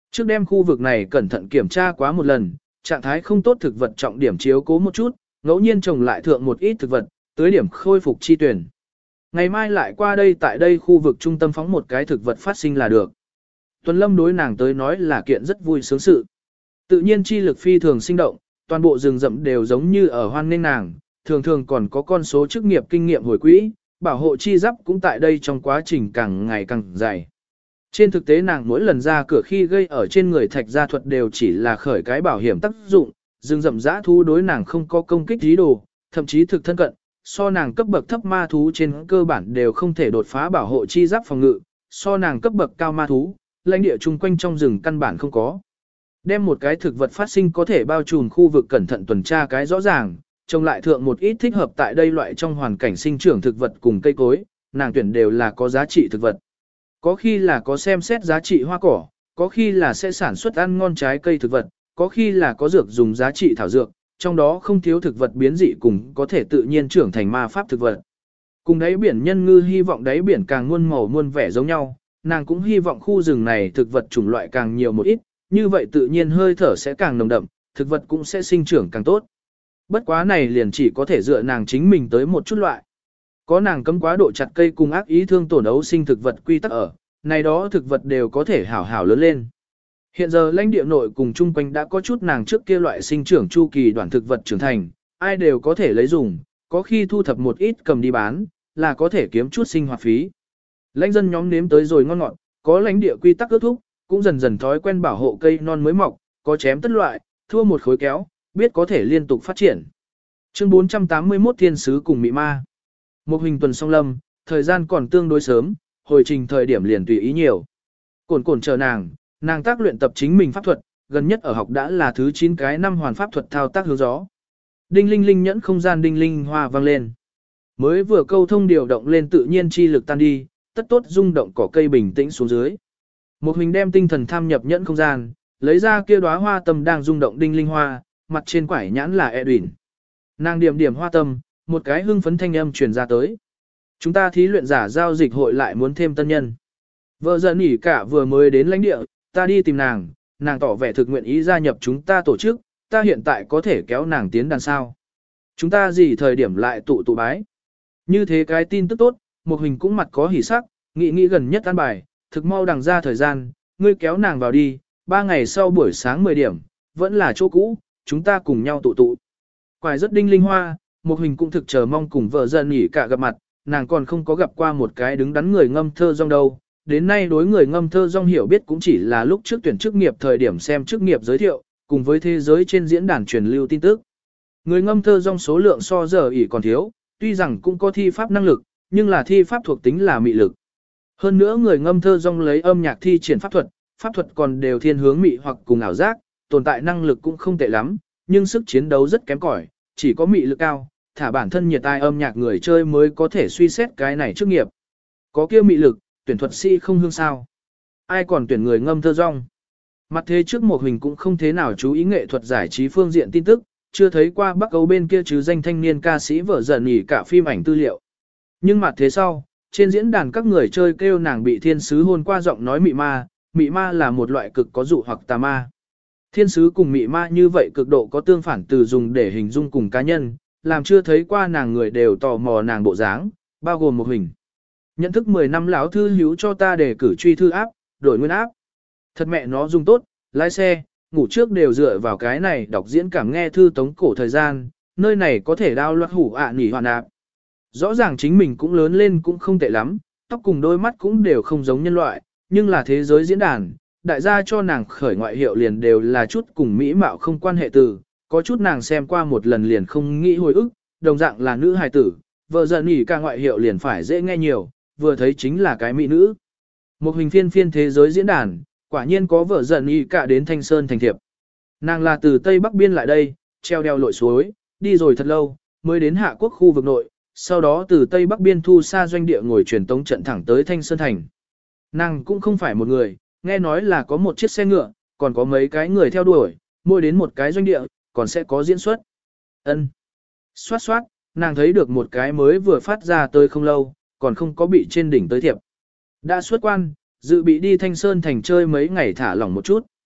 Trước đêm khu vực này cẩn thận kiểm tra quá một lần, trạng thái không tốt thực vật trọng điểm chiếu cố một chút, ngẫu nhiên trồng lại thượng một ít thực vật, tới điểm khôi phục chi tuyển. Ngày mai lại qua đây tại đây khu vực trung tâm phóng một cái thực vật phát sinh là được. Tuấn Lâm đối nàng tới nói là kiện rất vui sướng sự. Tự nhiên chi lực phi thường sinh động, toàn bộ rừng rậm đều giống như ở hoan nghênh nàng, thường thường còn có con số chức nghiệp kinh nghiệm hồi quỹ, bảo hộ chi giáp cũng tại đây trong quá trình càng ngày càng dày. Trên thực tế nàng mỗi lần ra cửa khi gây ở trên người thạch gia thuật đều chỉ là khởi cái bảo hiểm tác dụng, rừng rậm dã thú đối nàng không có công kích dí đồ, thậm chí thực thân cận, so nàng cấp bậc thấp ma thú trên cơ bản đều không thể đột phá bảo hộ chi giáp phòng ngự, so nàng cấp bậc cao ma thú, lãnh địa chung quanh trong rừng căn bản không có. Đem một cái thực vật phát sinh có thể bao trùm khu vực cẩn thận tuần tra cái rõ ràng, trồng lại thượng một ít thích hợp tại đây loại trong hoàn cảnh sinh trưởng thực vật cùng cây cối, nàng tuyển đều là có giá trị thực vật. Có khi là có xem xét giá trị hoa cỏ, có khi là sẽ sản xuất ăn ngon trái cây thực vật, có khi là có dược dùng giá trị thảo dược, trong đó không thiếu thực vật biến dị cùng có thể tự nhiên trưởng thành ma pháp thực vật. Cùng đáy biển nhân ngư hy vọng đáy biển càng muôn màu muôn vẻ giống nhau, nàng cũng hy vọng khu rừng này thực vật chủng loại càng nhiều một ít, như vậy tự nhiên hơi thở sẽ càng nồng đậm, thực vật cũng sẽ sinh trưởng càng tốt. Bất quá này liền chỉ có thể dựa nàng chính mình tới một chút loại. Có nàng cấm quá độ chặt cây cùng ác ý thương tổn ấu sinh thực vật quy tắc ở, này đó thực vật đều có thể hảo hảo lớn lên. Hiện giờ lãnh địa nội cùng chung quanh đã có chút nàng trước kia loại sinh trưởng chu kỳ đoạn thực vật trưởng thành, ai đều có thể lấy dùng, có khi thu thập một ít cầm đi bán, là có thể kiếm chút sinh hoạt phí. Lãnh dân nhóm nếm tới rồi ngon ngọt, có lãnh địa quy tắc ước thúc, cũng dần dần thói quen bảo hộ cây non mới mọc, có chém tất loại, thua một khối kéo, biết có thể liên tục phát triển. Chương bốn trăm tám mươi mốt Thiên sứ cùng Mị Ma. Một hình tuần song lâm, thời gian còn tương đối sớm, hồi trình thời điểm liền tùy ý nhiều. Cồn cồn chờ nàng, nàng tác luyện tập chính mình pháp thuật, gần nhất ở học đã là thứ chín cái năm hoàn pháp thuật thao tác hướng gió. Đinh linh linh nhẫn không gian đinh linh hoa vang lên. Mới vừa câu thông điều động lên tự nhiên chi lực tan đi, tất tốt rung động cỏ cây bình tĩnh xuống dưới. Một hình đem tinh thần tham nhập nhẫn không gian, lấy ra kia đóa hoa tâm đang rung động đinh linh hoa, mặt trên quải nhãn là Edwin. Nàng điểm điểm hoa tâm, một cái hưng phấn thanh âm truyền ra tới. Chúng ta thí luyện giả giao dịch hội lại muốn thêm tân nhân. Vợ giận nghỉ cả vừa mới đến lãnh địa, ta đi tìm nàng, nàng tỏ vẻ thực nguyện ý gia nhập chúng ta tổ chức, ta hiện tại có thể kéo nàng tiến đằng sau. Chúng ta gì thời điểm lại tụ tụ bái. Như thế cái tin tức tốt, một hình cũng mặt có hỉ sắc, nghĩ nghĩ gần nhất an bài, thực mau đằng ra thời gian, ngươi kéo nàng vào đi, ba ngày sau buổi sáng mười điểm, vẫn là chỗ cũ, chúng ta cùng nhau tụ tụ. Quài rất đinh linh hoa, một hình cũng thực chờ mong cùng vợ giận nghỉ cả gặp mặt, nàng còn không có gặp qua một cái đứng đắn người ngâm thơ rong đâu. Đến nay đối người ngâm thơ rong hiểu biết cũng chỉ là lúc trước tuyển chức nghiệp thời điểm xem chức nghiệp giới thiệu, cùng với thế giới trên diễn đàn truyền lưu tin tức. Người ngâm thơ rong số lượng so giờ ỉ còn thiếu, tuy rằng cũng có thi pháp năng lực, nhưng là thi pháp thuộc tính là mị lực. Hơn nữa người ngâm thơ rong lấy âm nhạc thi triển pháp thuật, pháp thuật còn đều thiên hướng mị hoặc cùng ảo giác, tồn tại năng lực cũng không tệ lắm, nhưng sức chiến đấu rất kém cỏi, chỉ có mị lực cao, thả bản thân nhiệt tai âm nhạc người chơi mới có thể suy xét cái này chức nghiệp. Có kia mị lực, tuyển thuật sĩ không hương sao. Ai còn tuyển người ngâm thơ rong. Mặt thế trước một hình cũng không thế nào chú ý nghệ thuật giải trí phương diện tin tức, chưa thấy qua Bắc Âu bên kia chứ danh thanh niên ca sĩ vợ giận nghỉ cả phim ảnh tư liệu. Nhưng mặt thế sau, trên diễn đàn các người chơi kêu nàng bị thiên sứ hôn qua giọng nói mị ma, mị ma là một loại cực có dụ hoặc tà ma. Thiên sứ cùng mị ma như vậy cực độ có tương phản từ dùng để hình dung cùng cá nhân, làm chưa thấy qua nàng người đều tò mò nàng bộ dáng, bao gồm một hình. Nhận thức mười năm lão thư hữu cho ta để cử truy thư áp, đổi nguyên áp. Thật mẹ nó dùng tốt, lái xe, ngủ trước đều dựa vào cái này đọc diễn cảm nghe thư tống cổ thời gian, nơi này có thể đao loạt hủ ạ à nỉ hoàn ạp. Rõ ràng chính mình cũng lớn lên cũng không tệ lắm, tóc cùng đôi mắt cũng đều không giống nhân loại, nhưng là thế giới diễn đàn, đại gia cho nàng khởi ngoại hiệu liền đều là chút cùng mỹ mạo không quan hệ từ, có chút nàng xem qua một lần liền không nghĩ hồi ức, đồng dạng là nữ hài tử, vợ giận nghỉ cả ngoại hiệu liền phải dễ nghe nhiều, vừa thấy chính là cái mỹ nữ. Một hình phiên phiên thế giới diễn đàn, quả nhiên có vợ giận nghỉ cả đến Thanh Sơn thành thiệp. Nàng là từ Tây Bắc Biên lại đây, treo đeo lội suối, đi rồi thật lâu, mới đến Hạ Quốc khu vực nội, sau đó từ Tây Bắc Biên thu xa doanh địa ngồi truyền tống trận thẳng tới Thanh Sơn thành. Nàng cũng không phải một người, nghe nói là có một chiếc xe ngựa, còn có mấy cái người theo đuổi, mỗi đến một cái doanh địa, còn sẽ có diễn xuất. Ân. Xoát xoát, nàng thấy được một cái mới vừa phát ra tới không lâu, còn không có bị trên đỉnh tới thiệp. Đã xuất quan, dự bị đi Thanh Sơn thành chơi mấy ngày thả lỏng một chút.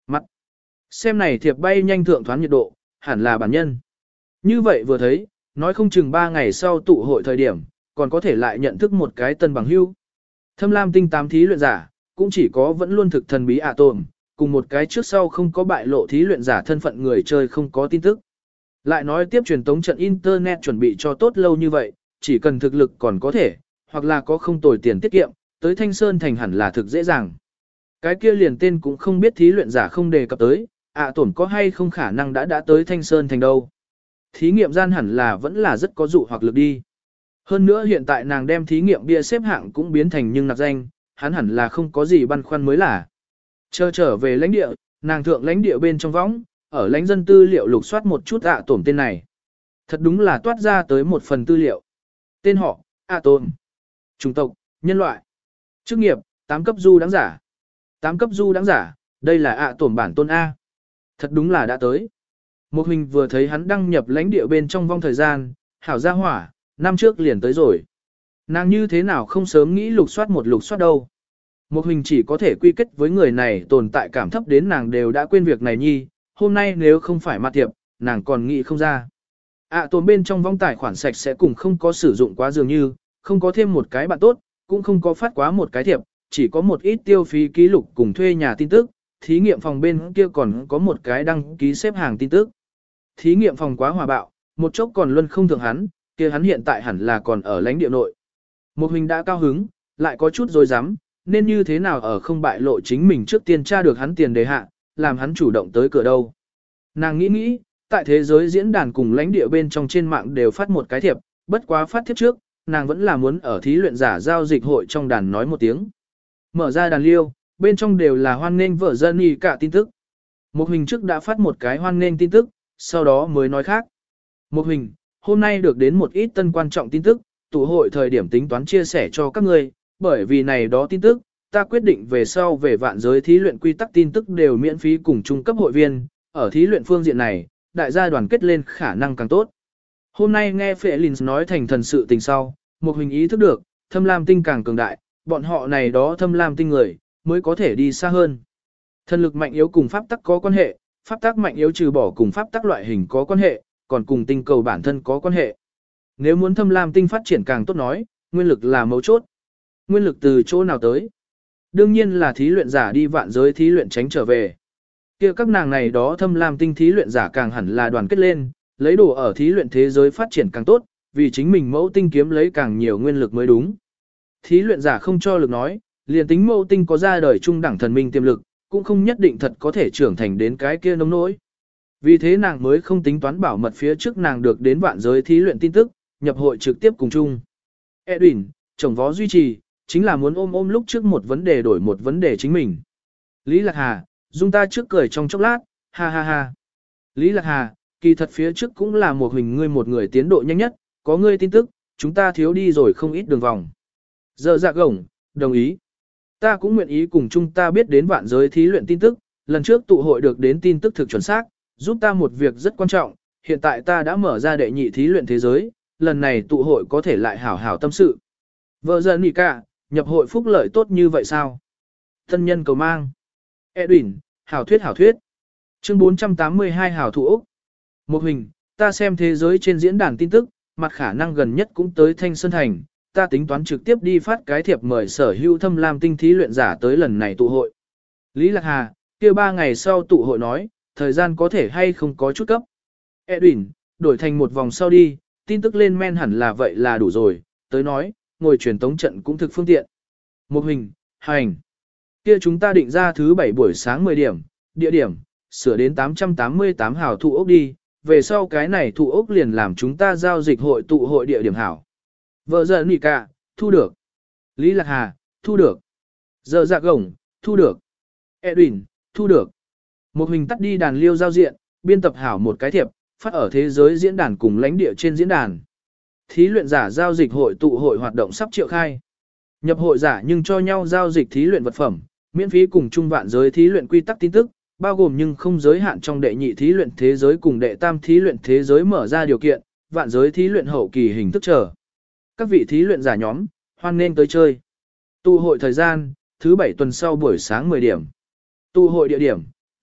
Mặt. Xem này thiệp bay nhanh thượng thoáng nhiệt độ, hẳn là bản nhân. Như vậy vừa thấy, nói không chừng ba ngày sau tụ hội thời điểm, còn có thể lại nhận thức một cái tân bằng hưu. Thâm lam tinh tám thí luyện giả, cũng chỉ có vẫn luôn thực thần bí ạ tồn, cùng một cái trước sau không có bại lộ thí luyện giả thân phận người chơi không có tin tức. Lại nói tiếp truyền tống trận Internet chuẩn bị cho tốt lâu như vậy, chỉ cần thực lực còn có thể, hoặc là có không tồi tiền tiết kiệm, tới Thanh Sơn thành hẳn là thực dễ dàng. Cái kia liền tên cũng không biết thí luyện giả không đề cập tới, ạ tổn có hay không khả năng đã đã tới Thanh Sơn thành đâu. Thí nghiệm gian hẳn là vẫn là rất có dụ hoặc lực đi. Hơn nữa hiện tại nàng đem thí nghiệm bia xếp hạng cũng biến thành nhưng nạp danh, hắn hẳn là không có gì băn khoăn mới là. Chờ trở về lãnh địa, nàng thượng lãnh địa bên trong võng, ở lãnh dân tư liệu lục soát một chút ạ tổn tên này. Thật đúng là toát ra tới một phần tư liệu. Tên họ, ạ tổn. Chủng tộc, nhân loại. Chức nghiệp, tám cấp du đáng giả. tám cấp du đáng giả, đây là ạ tổn bản tôn A. Thật đúng là đã tới. Một hình vừa thấy hắn đăng nhập lãnh địa bên trong vong thời gian, hảo gia hỏa, năm trước liền tới rồi. Nàng như thế nào không sớm nghĩ lục soát một lục soát đâu. Một hình chỉ có thể quy kết với người này tồn tại cảm thấp đến nàng đều đã quên việc này nhi, hôm nay nếu không phải mặt tiệp, nàng còn nghĩ không ra. ạ tồn bên trong vong tài khoản sạch sẽ cùng không có sử dụng quá dường như, không có thêm một cái bạn tốt, cũng không có phát quá một cái thiệp, chỉ có một ít tiêu phí ký lục cùng thuê nhà tin tức, thí nghiệm phòng bên kia còn có một cái đăng ký xếp hàng tin tức. Thí nghiệm phòng quá hòa bạo, một chốc còn luân không thường hắn, kia hắn hiện tại hẳn là còn ở lãnh địa nội. Một hình đã cao hứng, lại có chút rồi dám, nên như thế nào ở không bại lộ chính mình trước tiên tra được hắn tiền đề hạ, làm hắn chủ động tới cửa đâu. Nàng nghĩ nghĩ, tại thế giới diễn đàn cùng lãnh địa bên trong trên mạng đều phát một cái thiệp, bất quá phát thiệp trước, nàng vẫn là muốn ở thí luyện giả giao dịch hội trong đàn nói một tiếng. Mở ra đàn liêu, bên trong đều là hoan nghênh vợ dân y cả tin tức. Một hình trước đã phát một cái hoan nghênh tin tức, sau đó mới nói khác. Một hình, hôm nay được đến một ít tân quan trọng tin tức, tụ hội thời điểm tính toán chia sẻ cho các người, bởi vì này đó tin tức, ta quyết định về sau về vạn giới thí luyện quy tắc tin tức đều miễn phí cùng trung cấp hội viên, ở thí luyện phương diện này, đại gia đoàn kết lên khả năng càng tốt. Hôm nay nghe Felix nói thành thần sự tình sau, một hình ý thức được, thâm lam tinh càng cường đại, bọn họ này đó thâm lam tinh người, mới có thể đi xa hơn. Thần lực mạnh yếu cùng pháp tắc có quan hệ, pháp tắc mạnh yếu trừ bỏ cùng pháp tắc loại hình có quan hệ, còn cùng tinh cầu bản thân có quan hệ. Nếu muốn thâm lam tinh phát triển càng tốt nói, nguyên lực là mấu chốt. Nguyên lực từ chỗ nào tới? Đương nhiên là thí luyện giả đi vạn giới thí luyện tránh trở về. Kia các nàng này đó thâm lam tinh thí luyện giả càng hẳn là đoàn kết lên, lấy đồ ở thí luyện thế giới phát triển càng tốt, vì chính mình mẫu tinh kiếm lấy càng nhiều nguyên lực mới đúng. Thí luyện giả không cho lực nói, liền tính mẫu tinh có ra đời trung đẳng thần minh tiềm lực, cũng không nhất định thật có thể trưởng thành đến cái kia nông nỗi. Vì thế nàng mới không tính toán bảo mật phía trước nàng được đến vạn giới thí luyện tin tức, nhập hội trực tiếp cùng chung. Edwin, chồng vó duy trì, chính là muốn ôm ôm lúc trước một vấn đề đổi một vấn đề chính mình. Lý Lạc Hà, dung ta trước cười trong chốc lát, ha ha ha. Lý Lạc Hà, kỳ thật phía trước cũng là một hình ngươi một người tiến độ nhanh nhất, có ngươi tin tức, chúng ta thiếu đi rồi không ít đường vòng. Giờ dạ gổng, đồng ý. Ta cũng nguyện ý cùng chúng ta biết đến vạn giới thí luyện tin tức, lần trước tụ hội được đến tin tức thực chuẩn xác, giúp ta một việc rất quan trọng, hiện tại ta đã mở ra đệ nhị thí luyện thế giới, lần này tụ hội có thể lại hảo hảo tâm sự. Vợ giờ nỉ cả, nhập hội phúc lợi tốt như vậy sao? Thân nhân cầu mang. Edwin, hảo thuyết hảo thuyết. Chương bốn trăm tám mươi hai hảo thủ Úc. Một hình, ta xem thế giới trên diễn đàn tin tức, mặt khả năng gần nhất cũng tới Thanh Sơn Thành, ta tính toán trực tiếp đi phát cái thiệp mời sở hữu thâm lam tinh thí luyện giả tới lần này tụ hội. Lý Lạc Hà, kia ba ngày sau tụ hội nói, thời gian có thể hay không có chút cấp. Edwin, đổi thành một vòng sau đi, tin tức lên men hẳn là vậy là đủ rồi, tới nói, ngồi truyền tống trận cũng thực phương tiện. Một hình, hành. Kia chúng ta định ra thứ bảy buổi sáng mười điểm, địa điểm, sửa đến tám trăm tám mươi tám hào thụ ốc đi, về sau cái này thụ ốc liền làm chúng ta giao dịch hội tụ hội địa điểm hảo. Vợ giờ nỉ cả, thu được. Lý Lạc Hà, thu được. Giờ dạ gổng, thu được. Edwin, thu được. Một hình tắt đi đàn liêu giao diện, biên tập hảo một cái thiệp, phát ở thế giới diễn đàn cùng lãnh địa trên diễn đàn. Thí luyện giả giao dịch hội tụ hội hoạt động sắp triệu khai. Nhập hội giả nhưng cho nhau giao dịch thí luyện vật phẩm, miễn phí cùng chung vạn giới thí luyện quy tắc tin tức, bao gồm nhưng không giới hạn trong đệ nhị thí luyện thế giới cùng đệ tam thí luyện thế giới mở ra điều kiện, vạn giới thí luyện hậu kỳ hình thức trở. Các vị thí luyện giả nhóm, hoan nên tới chơi. Tụ hội thời gian, thứ bảy tuần sau buổi sáng mười điểm. Tụ hội địa điểm,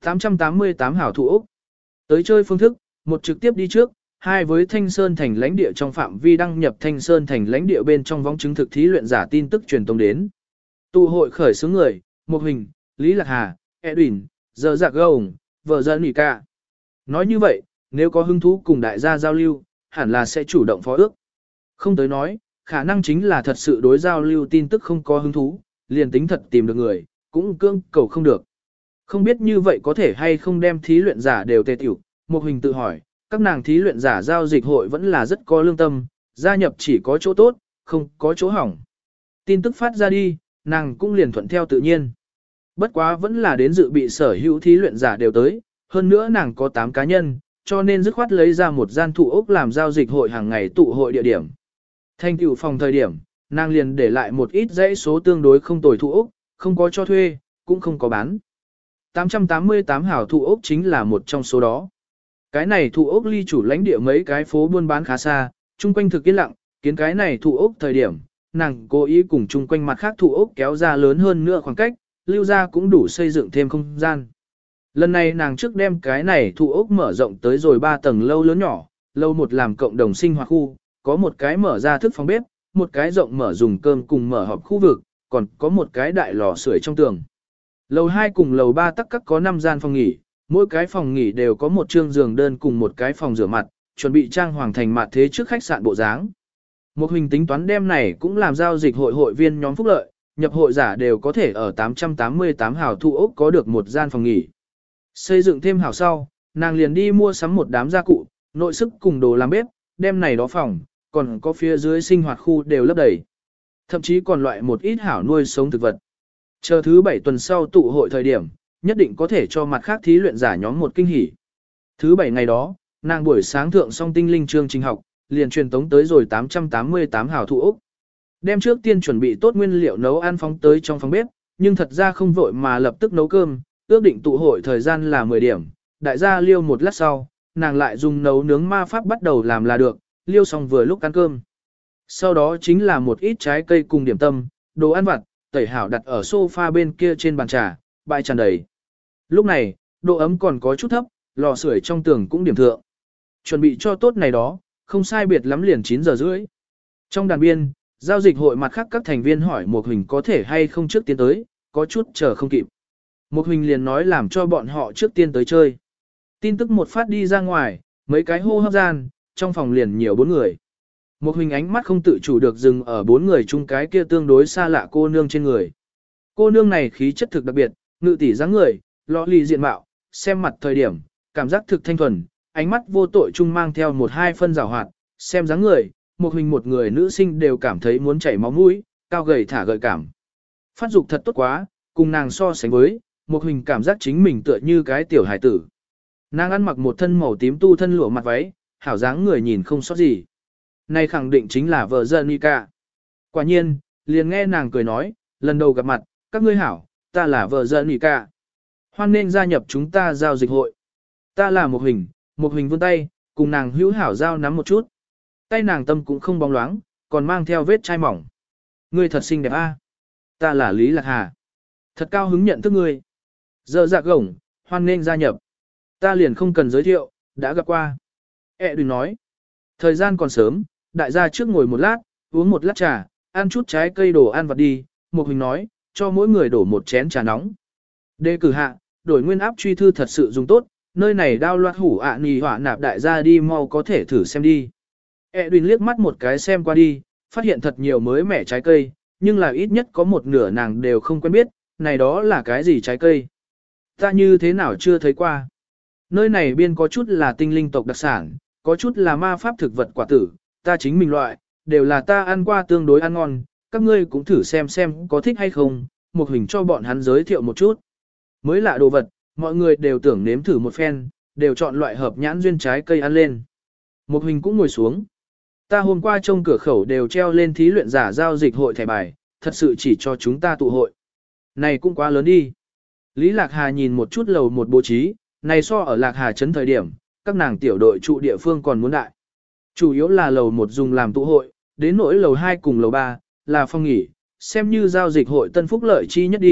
tám trăm tám mươi tám hảo thủ Úc. Tới chơi phương thức, một trực tiếp đi trước, hai với Thanh Sơn thành lãnh địa trong phạm vi đăng nhập Thanh Sơn thành lãnh địa bên trong vong chứng thực thí luyện giả tin tức truyền tống đến. Tụ hội khởi xướng người, Một Hình, Lý Lạc Hà, Edwin, Giờ Giặc Gồng, vợ dân Nỉ Ca. Nói như vậy, nếu có hứng thú cùng đại gia giao lưu, hẳn là sẽ chủ động phó ước. Không tới nói, khả năng chính là thật sự đối giao lưu tin tức không có hứng thú, liền tính thật tìm được người, cũng cương cầu không được. Không biết như vậy có thể hay không đem thí luyện giả đều tề tiểu, Một Hình tự hỏi, các nàng thí luyện giả giao dịch hội vẫn là rất có lương tâm, gia nhập chỉ có chỗ tốt, không có chỗ hỏng. Tin tức phát ra đi, nàng cũng liền thuận theo tự nhiên. Bất quá vẫn là đến dự bị sở hữu thí luyện giả đều tới, hơn nữa nàng có tám cá nhân, cho nên dứt khoát lấy ra một gian thụ ốc làm giao dịch hội hàng ngày tụ hội địa điểm. Thành tựu phòng thời điểm, nàng liền để lại một ít dãy số tương đối không tồi thụ ốc, không có cho thuê, cũng không có bán. tám trăm tám mươi tám hảo thụ ốc chính là một trong số đó. Cái này thụ ốc ly chủ lãnh địa mấy cái phố buôn bán khá xa, chung quanh thực yên lặng, kiến cái này thụ ốc thời điểm, nàng cố ý cùng chung quanh mặt khác thụ ốc kéo ra lớn hơn nữa khoảng cách, lưu ra cũng đủ xây dựng thêm không gian. Lần này nàng trước đem cái này thụ ốc mở rộng tới rồi ba tầng lâu lớn nhỏ, lâu một làm cộng đồng sinh hoạt khu, có một cái mở ra thức phòng bếp, một cái rộng mở dùng cơm cùng mở họp khu vực, còn có một cái đại lò sưởi trong tường. Lầu hai cùng lầu ba tắc các có năm gian phòng nghỉ, mỗi cái phòng nghỉ đều có một trương giường đơn cùng một cái phòng rửa mặt, chuẩn bị trang hoàng thành mặt thế trước khách sạn bộ dáng. Một Hình tính toán đêm này cũng làm giao dịch hội hội viên nhóm phúc lợi, nhập hội giả đều có thể ở tám trăm tám mươi tám hào thụ ốc có được một gian phòng nghỉ. Xây dựng thêm hào sau, nàng liền đi mua sắm một đám gia cụ, nội sức cùng đồ làm bếp, đêm này đó phòng, còn có phía dưới sinh hoạt khu đều lấp đầy. Thậm chí còn loại một ít hảo nuôi sống thực vật. Chờ thứ bảy tuần sau tụ hội thời điểm, nhất định có thể cho mặt khác thí luyện giả nhóm một kinh hỉ. Thứ bảy ngày đó, nàng buổi sáng thượng xong tinh linh chương trình học, liền truyền tống tới rồi tám trăm tám mươi tám hào thụ ốc. Đem trước tiên chuẩn bị tốt nguyên liệu nấu ăn phóng tới trong phòng bếp, nhưng thật ra không vội mà lập tức nấu cơm, ước định tụ hội thời gian là mười điểm, đại gia liêu một lát sau, nàng lại dùng nấu nướng ma pháp bắt đầu làm là được, liêu xong vừa lúc ăn cơm. Sau đó chính là một ít trái cây cùng điểm tâm, đồ ăn vặt, tẩy hảo đặt ở sofa bên kia trên bàn trà, bãi tràn đầy. Lúc này, độ ấm còn có chút thấp, lò sưởi trong tường cũng điểm thượng. Chuẩn bị cho tốt này đó, không sai biệt lắm liền chín giờ rưỡi. Trong đàn biên, giao dịch hội mặt khác các thành viên hỏi Một Hình có thể hay không trước tiên tới, có chút chờ không kịp. Một Hình liền nói làm cho bọn họ trước tiên tới chơi. Tin tức một phát đi ra ngoài, mấy cái hô hấp gian, trong phòng liền nhiều bốn người. Một Hình ánh mắt không tự chủ được dừng ở bốn người chung cái kia tương đối xa lạ cô nương trên người. Cô nương này khí chất thực đặc biệt, ngự tỷ dáng người, lọ lì diện mạo, xem mặt thời điểm, cảm giác thực thanh thuần, ánh mắt vô tội chung mang theo một hai phân rào hoạt, xem dáng người, Một Hình một người nữ sinh đều cảm thấy muốn chảy máu mũi, cao gầy thả gợi cảm. Phát dục thật tốt quá, cùng nàng so sánh với, Một Hình cảm giác chính mình tựa như cái tiểu hải tử. Nàng ăn mặc một thân màu tím tu thân lụa mặt váy, hảo dáng người nhìn không sót gì. Này khẳng định chính là vợ dân Nika. Quả nhiên, liền nghe nàng cười nói, lần đầu gặp mặt, các ngươi hảo, ta là vợ dân Nika. Hoan nên gia nhập chúng ta giao dịch hội. Ta là Một Hình, Một Hình vươn tay, cùng nàng hữu hảo giao nắm một chút. Tay nàng tâm cũng không bóng loáng, còn mang theo vết chai mỏng. Ngươi thật xinh đẹp a. Ta là Lý Lạc Hà. Thật cao hứng nhận thức ngươi. Giờ dạ gổng, hoan nên gia nhập. Ta liền không cần giới thiệu, đã gặp qua. E đừng nói. Thời gian còn sớm, đại gia trước ngồi một lát, uống một lát trà, ăn chút trái cây đồ ăn vặt đi. Một Hình nói, cho mỗi người đổ một chén trà nóng. Đề cử hạ, đổi nguyên áp truy thư thật sự dùng tốt, nơi này đao loạt hủ ạ à nì hỏa nạp đại gia đi mau có thể thử xem đi. Edwin liếc mắt một cái xem qua đi, phát hiện thật nhiều mới mẻ trái cây, nhưng là ít nhất có một nửa nàng đều không quen biết, này đó là cái gì trái cây. Ta như thế nào chưa thấy qua. Nơi này biên có chút là tinh linh tộc đặc sản, có chút là ma pháp thực vật quả tử, ta chính mình loại, đều là ta ăn qua tương đối ăn ngon, các ngươi cũng thử xem xem có thích hay không, Một Hình cho bọn hắn giới thiệu một chút. Mới lạ đồ vật, mọi người đều tưởng nếm thử một phen, đều chọn loại hợp nhãn duyên trái cây ăn lên. Một Hình cũng ngồi xuống. Ta hôm qua trông cửa khẩu đều treo lên thí luyện giả giao dịch hội thẻ bài, thật sự chỉ cho chúng ta tụ hội. Này cũng quá lớn đi. Lý Lạc Hà nhìn một chút lầu một bố trí, này so ở Lạc Hà trấn thời điểm, các nàng tiểu đội trụ địa phương còn muốn đại. Chủ yếu là lầu một dùng làm tụ hội, đến nỗi lầu hai cùng lầu ba, là phòng nghỉ, xem như giao dịch hội tân phúc lợi chi nhất đi,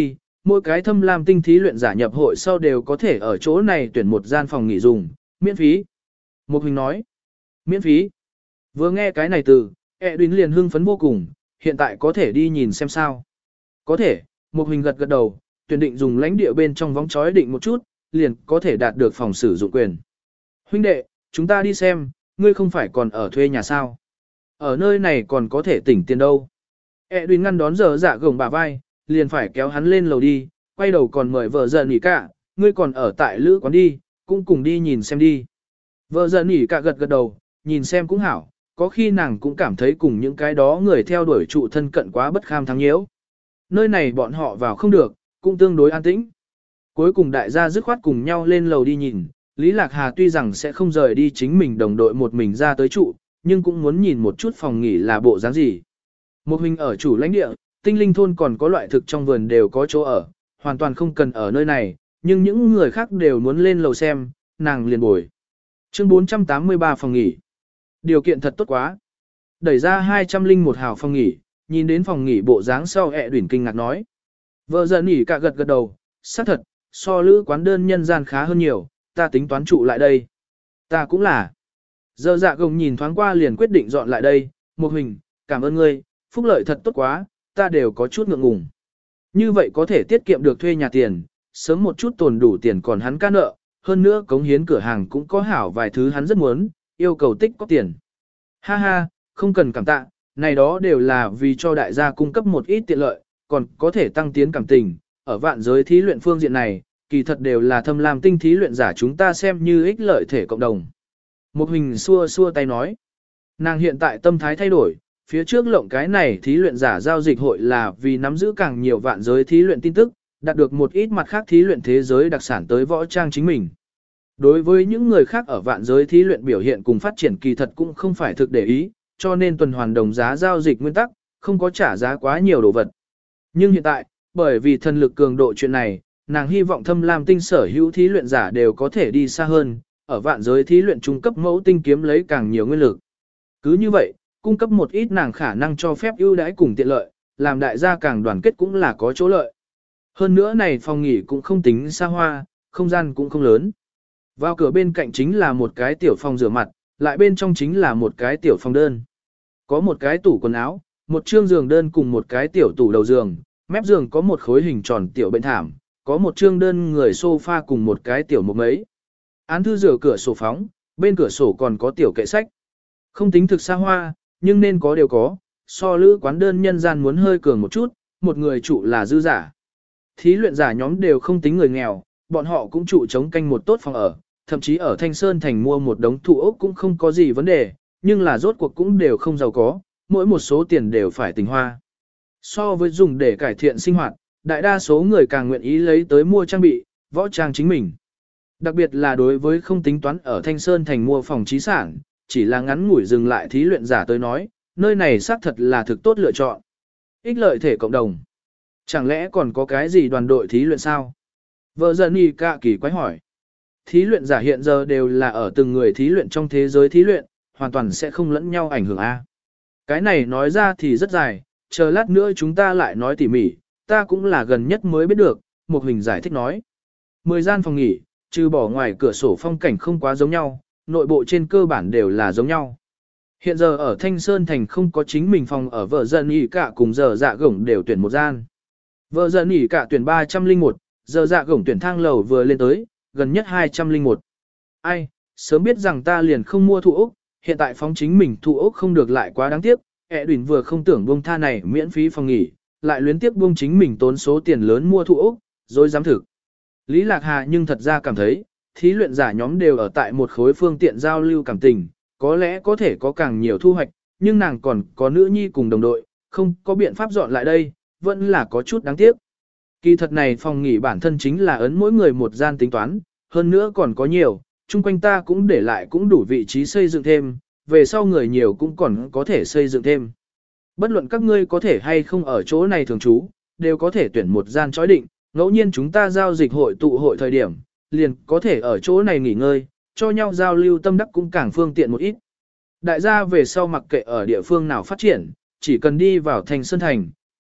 mỗi cái thâm lam tinh thí luyện giả nhập hội sau đều có thể ở chỗ này tuyển một gian phòng nghỉ dùng, miễn phí. Mục Hình nói, miễn phí. Vừa nghe cái này từ, Edwin liền hưng phấn vô cùng, hiện tại có thể đi nhìn xem sao. Có thể, Mục Hình gật gật đầu, tuyển định dùng lãnh địa bên trong vóng chói định một chút, liền có thể đạt được phòng sử dụng quyền. Huynh đệ, chúng ta đi xem, ngươi không phải còn ở thuê nhà sao? Ở nơi này còn có thể tỉnh tiền đâu. Edwin ngăn đón giờ dạ gồng bả vai, liền phải kéo hắn lên lầu đi, quay đầu còn mời vợ giận nghỉ cả, ngươi còn ở tại lữ quán đi, cũng cùng đi nhìn xem đi. Vợ giận nghỉ cả gật gật đầu, nhìn xem cũng hảo, có khi nàng cũng cảm thấy cùng những cái đó người theo đuổi trụ thân cận quá bất kham thắng nhiễu. Nơi này bọn họ vào không được, cũng tương đối an tĩnh. Cuối cùng đại gia dứt khoát cùng nhau lên lầu đi nhìn, Lý Lạc Hà tuy rằng sẽ không rời đi chính mình đồng đội một mình ra tới trụ, nhưng cũng muốn nhìn một chút phòng nghỉ là bộ dáng gì. Một mình ở chủ lãnh địa, tinh linh thôn còn có loại thực trong vườn đều có chỗ ở, hoàn toàn không cần ở nơi này, nhưng những người khác đều muốn lên lầu xem, nàng liền bồi. Chương bốn trăm tám mươi ba phòng nghỉ. Điều kiện thật tốt quá. Đẩy ra hai trăm linh một hào phòng nghỉ, nhìn đến phòng nghỉ bộ dáng sau ẹ đuỷn kinh ngạc nói. Vợ giận nghỉ cả gật gật đầu, xác thật, so lữ quán đơn nhân gian khá hơn nhiều, ta tính toán trụ lại đây. Ta cũng là. Giờ dạ gồng nhìn thoáng qua liền quyết định dọn lại đây, Một Hình, cảm ơn ngươi, phúc lợi thật tốt quá, ta đều có chút ngượng ngùng. Như vậy có thể tiết kiệm được thuê nhà tiền, sớm một chút tồn đủ tiền còn hắn ca nợ, hơn nữa cống hiến cửa hàng cũng có hảo vài thứ hắn rất muốn, yêu cầu tích có tiền. Ha ha, không cần cảm tạ, này đó đều là vì cho đại gia cung cấp một ít tiện lợi, còn có thể tăng tiến cảm tình, ở vạn giới thí luyện phương diện này, kỳ thật đều là thâm lam tinh thí luyện giả chúng ta xem như ích lợi thể cộng đồng. Một Hình xua xua tay nói, nàng hiện tại tâm thái thay đổi, phía trước lộng cái này thí luyện giả giao dịch hội là vì nắm giữ càng nhiều vạn giới thí luyện tin tức, đạt được một ít mặt khác thí luyện thế giới đặc sản tới võ trang chính mình. Đối với những người khác ở vạn giới thí luyện biểu hiện cùng phát triển kỳ thật cũng không phải thực để ý, cho nên tuần hoàn đồng giá giao dịch nguyên tắc, không có trả giá quá nhiều đồ vật. Nhưng hiện tại, bởi vì thần lực cường độ chuyện này, nàng hy vọng thâm lam tinh sở hữu thí luyện giả đều có thể đi xa hơn, ở vạn giới thí luyện trung cấp mẫu tinh kiếm lấy càng nhiều nguyên lực. Cứ như vậy, cung cấp một ít nàng khả năng cho phép ưu đãi cùng tiện lợi, làm đại gia càng đoàn kết cũng là có chỗ lợi. Hơn nữa này phòng nghỉ cũng không tính xa hoa, không gian cũng không lớn. Vào cửa bên cạnh chính là một cái tiểu phòng rửa mặt, lại bên trong chính là một cái tiểu phòng đơn. Có một cái tủ quần áo, một chương giường đơn cùng một cái tiểu tủ đầu giường, mép giường có một khối hình tròn tiểu bệnh thảm, có một chương đơn người sofa cùng một cái tiểu một mấy. Án thư rửa cửa sổ phóng, bên cửa sổ còn có tiểu kệ sách. Không tính thực xa hoa, nhưng nên có đều có, so lữ quán đơn nhân gian muốn hơi cường một chút, một người trụ là dư giả. Thí luyện giả nhóm đều không tính người nghèo, bọn họ cũng trụ chống canh một tốt phòng ở, thậm chí ở Thanh Sơn Thành mua một đống thụ ốc cũng không có gì vấn đề, nhưng là rốt cuộc cũng đều không giàu có, mỗi một số tiền đều phải tình hoa. So với dùng để cải thiện sinh hoạt, đại đa số người càng nguyện ý lấy tới mua trang bị, võ trang chính mình. Đặc biệt là đối với không tính toán ở Thanh Sơn Thành mua phòng trí sản, chỉ là ngắn ngủi dừng lại thí luyện giả tới nói, nơi này xác thật là thực tốt lựa chọn. Ích lợi thể cộng đồng. Chẳng lẽ còn có cái gì đoàn đội thí luyện sao? Vợ giận y cạ kỳ quái hỏi. Thí luyện giả hiện giờ đều là ở từng người thí luyện trong thế giới thí luyện, hoàn toàn sẽ không lẫn nhau ảnh hưởng a. Cái này nói ra thì rất dài, chờ lát nữa chúng ta lại nói tỉ mỉ, ta cũng là gần nhất mới biết được, một hình giải thích nói. Mười gian phòng nghỉ, trừ bỏ ngoài cửa sổ phong cảnh không quá giống nhau, nội bộ trên cơ bản đều là giống nhau. Hiện giờ ở Thanh Sơn Thành không có chính mình phòng ở vợ dân ỉ cả cùng giờ dạ gổng đều tuyển một gian. Vợ dân ỉ cả tuyển ba trăm linh một, giờ dạ gổng tuyển thang lầu vừa lên tới, gần nhất hai trăm linh một. Ai, sớm biết rằng ta liền không mua thụ ốc, hiện tại phóng chính mình thụ ốc không được lại quá đáng tiếc, ẹ đùn vừa không tưởng buông tha này miễn phí phòng nghỉ, lại luyến tiếc buông chính mình tốn số tiền lớn mua thụ ốc, rồi dám thực. Lý Lạc Hà nhưng thật ra cảm thấy, thí luyện giả nhóm đều ở tại một khối phương tiện giao lưu cảm tình, có lẽ có thể có càng nhiều thu hoạch, nhưng nàng còn có nữ nhi cùng đồng đội, không có biện pháp dọn lại đây, vẫn là có chút đáng tiếc. Kỳ thật này phòng nghỉ bản thân chính là ấn mỗi người một gian tính toán, hơn nữa còn có nhiều, chung quanh ta cũng để lại cũng đủ vị trí xây dựng thêm, về sau người nhiều cũng còn có thể xây dựng thêm. Bất luận các ngươi có thể hay không ở chỗ này thường trú, đều có thể tuyển một gian chói định, ngẫu nhiên chúng ta giao dịch hội tụ hội thời điểm, liền có thể ở chỗ này nghỉ ngơi, cho nhau giao lưu tâm đắc cũng càng phương tiện một ít. Đại gia về sau mặc kệ ở địa phương nào phát triển, chỉ cần đi vào thành Sơn Thành,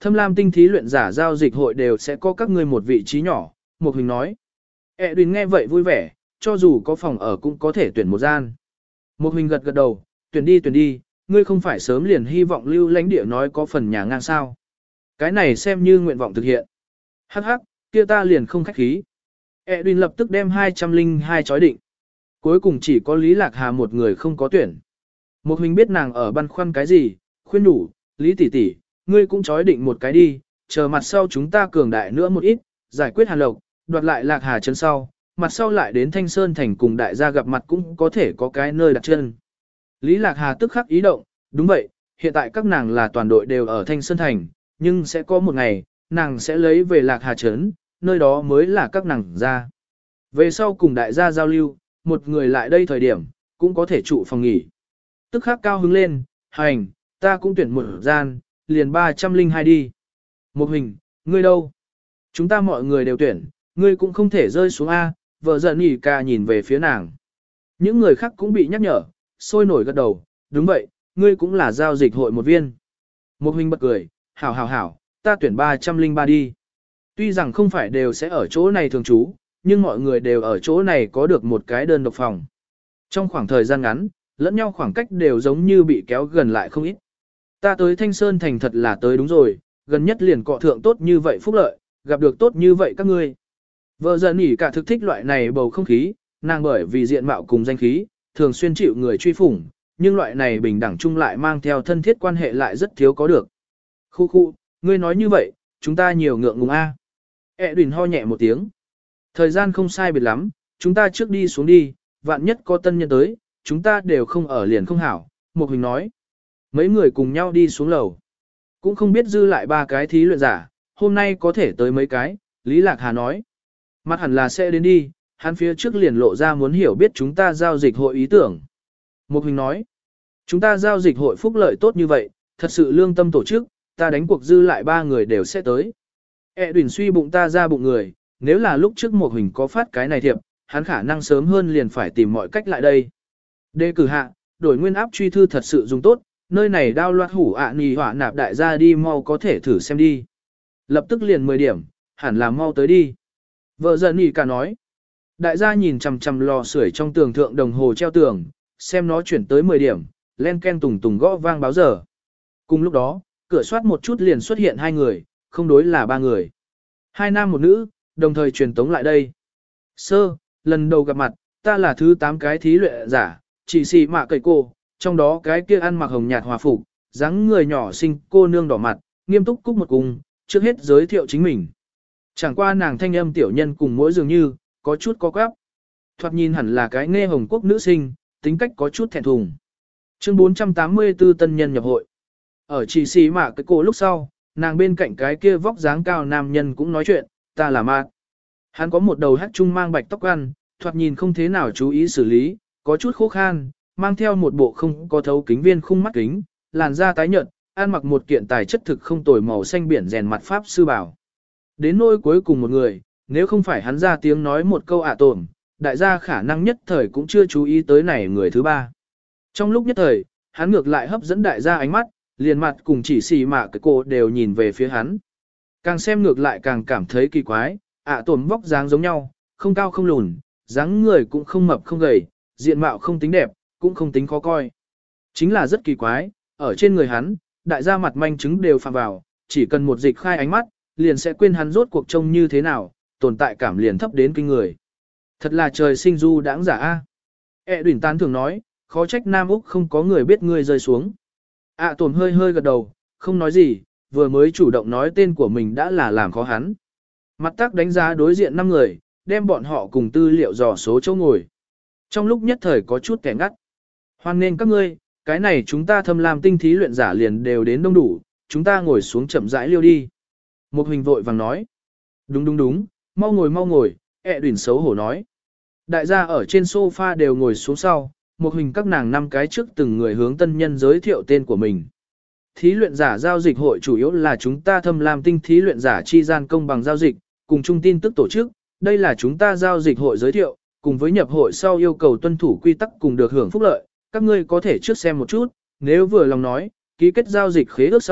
Thâm lam tinh thí luyện giả giao dịch hội đều sẽ có các ngươi một vị trí nhỏ, Mục Hình nói. Edwin nghe vậy vui vẻ, cho dù có phòng ở cũng có thể tuyển một gian. Mục Hình gật gật đầu, tuyển đi tuyển đi, ngươi không phải sớm liền hy vọng lưu lãnh địa nói có phần nhà ngang sao. Cái này xem như nguyện vọng thực hiện. Hắc hắc, kia ta liền không khách khí. Edwin lập tức đem hai trăm linh hai chói định. Cuối cùng chỉ có Lý Lạc Hà một người không có tuyển. Mục Hình biết nàng ở băn khoăn cái gì, khuyên đủ, Lý tỷ tỷ, ngươi cũng chói định một cái đi, chờ mặt sau chúng ta cường đại nữa một ít, giải quyết Hàn Lộc, đoạt lại Lạc Hà chân sau, mặt sau lại đến Thanh Sơn thành cùng đại gia gặp mặt cũng có thể có cái nơi đặt chân. Lý Lạc Hà tức khắc ý động, đúng vậy, hiện tại các nàng là toàn đội đều ở Thanh Sơn thành, nhưng sẽ có một ngày, nàng sẽ lấy về Lạc Hà trấn, nơi đó mới là các nàng ra. Về sau cùng đại gia giao lưu, một người lại đây thời điểm, cũng có thể trụ phòng nghỉ. Tức khắc cao hứng lên, hành, ta cũng tuyển một gian, liền ba trăm linh hai đi. Một hình, ngươi đâu? Chúng ta mọi người đều tuyển, ngươi cũng không thể rơi xuống A, vợ giận nhỉ ca nhìn về phía nàng. Những người khác cũng bị nhắc nhở, sôi nổi gật đầu, đúng vậy, ngươi cũng là giao dịch hội một viên. Một hình bật cười, hảo hảo hảo, ta tuyển ba trăm linh ba đi. Tuy rằng không phải đều sẽ ở chỗ này thường trú, nhưng mọi người đều ở chỗ này có được một cái đơn độc phòng. Trong khoảng thời gian ngắn, lẫn nhau khoảng cách đều giống như bị kéo gần lại không ít. Ta tới Thanh Sơn thành thật là tới đúng rồi, gần nhất liền cọ thượng tốt như vậy phúc lợi, gặp được tốt như vậy các ngươi. Vợ dần nhỉ cả thực thích loại này bầu không khí, nàng bởi vì diện mạo cùng danh khí, thường xuyên chịu người truy phủng, nhưng loại này bình đẳng chung lại mang theo thân thiết quan hệ lại rất thiếu có được. Khu khu, ngươi nói như vậy, chúng ta nhiều ngượng ngùng a. E đùn ho nhẹ một tiếng. Thời gian không sai biệt lắm, chúng ta trước đi xuống đi, vạn nhất có tân nhân tới, chúng ta đều không ở liền không hảo, Một Hình nói. Mấy người cùng nhau đi xuống lầu. Cũng không biết dư lại ba cái thí luyện giả, hôm nay có thể tới mấy cái, Lý Lạc Hà nói. Mặt hẳn là sẽ đến đi, hắn phía trước liền lộ ra muốn hiểu biết chúng ta giao dịch hội ý tưởng. Một Hình nói, chúng ta giao dịch hội phúc lợi tốt như vậy, thật sự lương tâm tổ chức, ta đánh cuộc dư lại ba người đều sẽ tới. E đùn suy bụng ta ra bụng người, nếu là lúc trước Một Hình có phát cái này thiệp, hắn khả năng sớm hơn liền phải tìm mọi cách lại đây. Đề cử hạ, đổi nguyên áp truy thư thật sự dùng tốt, nơi này đao loạt hủ ạ à nì hỏa nạp đại gia đi mau có thể thử xem đi. Lập tức liền mười điểm, hẳn là mau tới đi. Vợ giận nhỉ cả nói. Đại gia nhìn chằm chằm lò sưởi trong tường thượng đồng hồ treo tường, xem nó chuyển tới mười điểm, len ken tùng tùng gõ vang báo giờ. Cùng lúc đó, cửa soát một chút liền xuất hiện hai người, không đối là ba người. Hai nam một nữ, đồng thời truyền tống lại đây. Sơ, lần đầu gặp mặt, ta là thứ tám cái thí luyện giả, chỉ xì mạ cậy cô, trong đó cái kia ăn mặc hồng nhạt hòa phục, dáng người nhỏ xinh cô nương đỏ mặt, nghiêm túc cúc một cung, trước hết giới thiệu chính mình. Chẳng qua nàng thanh âm tiểu nhân cùng mỗi dường như, có chút có quáp. Thoạt nhìn hẳn là cái nghe hồng quốc nữ sinh, tính cách có chút thẹn thùng. Chương bốn trăm tám mươi tư tân nhân nhập hội. Ở chỉ xì mạ cái cô lúc sau, nàng bên cạnh cái kia vóc dáng cao nam nhân cũng nói chuyện, ta là Mạc. Hắn có một đầu hát trung mang bạch tóc ăn, thoạt nhìn không thế nào chú ý xử lý, có chút khô khan, mang theo một bộ không có thấu kính viên khung mắt kính, làn da tái nhợt, ăn mặc một kiện tài chất thực không tồi màu xanh biển rèn mặt pháp sư bảo. Đến nỗi cuối cùng một người, nếu không phải hắn ra tiếng nói một câu ạ à tổn, đại gia khả năng nhất thời cũng chưa chú ý tới này người thứ ba. Trong lúc nhất thời, hắn ngược lại hấp dẫn đại gia ánh mắt, liền mặt cùng chỉ xì mạ cái cô đều nhìn về phía hắn. Càng xem ngược lại càng cảm thấy kỳ quái, ạ à tổn vóc dáng giống nhau, không cao không lùn, dáng người cũng không mập không gầy, diện mạo không tính đẹp, cũng không tính khó coi. Chính là rất kỳ quái, ở trên người hắn, đại gia mặt manh chứng đều phạm vào, chỉ cần một dịch khai ánh mắt, liền sẽ quên hắn rốt cuộc trông như thế nào, tồn tại cảm liền thấp đến kinh người. Thật là trời sinh du đãng giả a. E đuyển tán thường nói, khó trách Nam Úc không có người biết ngươi rơi xuống. ạ à, tổn hơi hơi gật đầu, không nói gì, vừa mới chủ động nói tên của mình đã là làm khó hắn. Mặt tác đánh giá đối diện năm người, đem bọn họ cùng tư liệu dò số chỗ ngồi. Trong lúc nhất thời có chút kẻ ngắt. Hoan nên các ngươi, cái này chúng ta thâm lam tinh thí luyện giả liền đều đến đông đủ, chúng ta ngồi xuống chậm rãi liêu đi. Một Hình vội vàng nói. Đúng đúng đúng, mau ngồi mau ngồi, ẹ đuyển xấu hổ nói. Đại gia ở trên sofa đều ngồi xuống sau, Một Hình các nàng năm cái trước từng người hướng tân nhân giới thiệu tên của mình. Thí luyện giả giao dịch hội chủ yếu là chúng ta thâm lam tinh thí luyện giả chi gian công bằng giao dịch, cùng chung tin tức tổ chức, đây là chúng ta giao dịch hội giới thiệu, cùng với nhập hội sau yêu cầu tuân thủ quy tắc cùng được hưởng phúc lợi, các ngươi có thể trước xem một chút, nếu vừa lòng nói, ký kết giao dịch khế ước sau,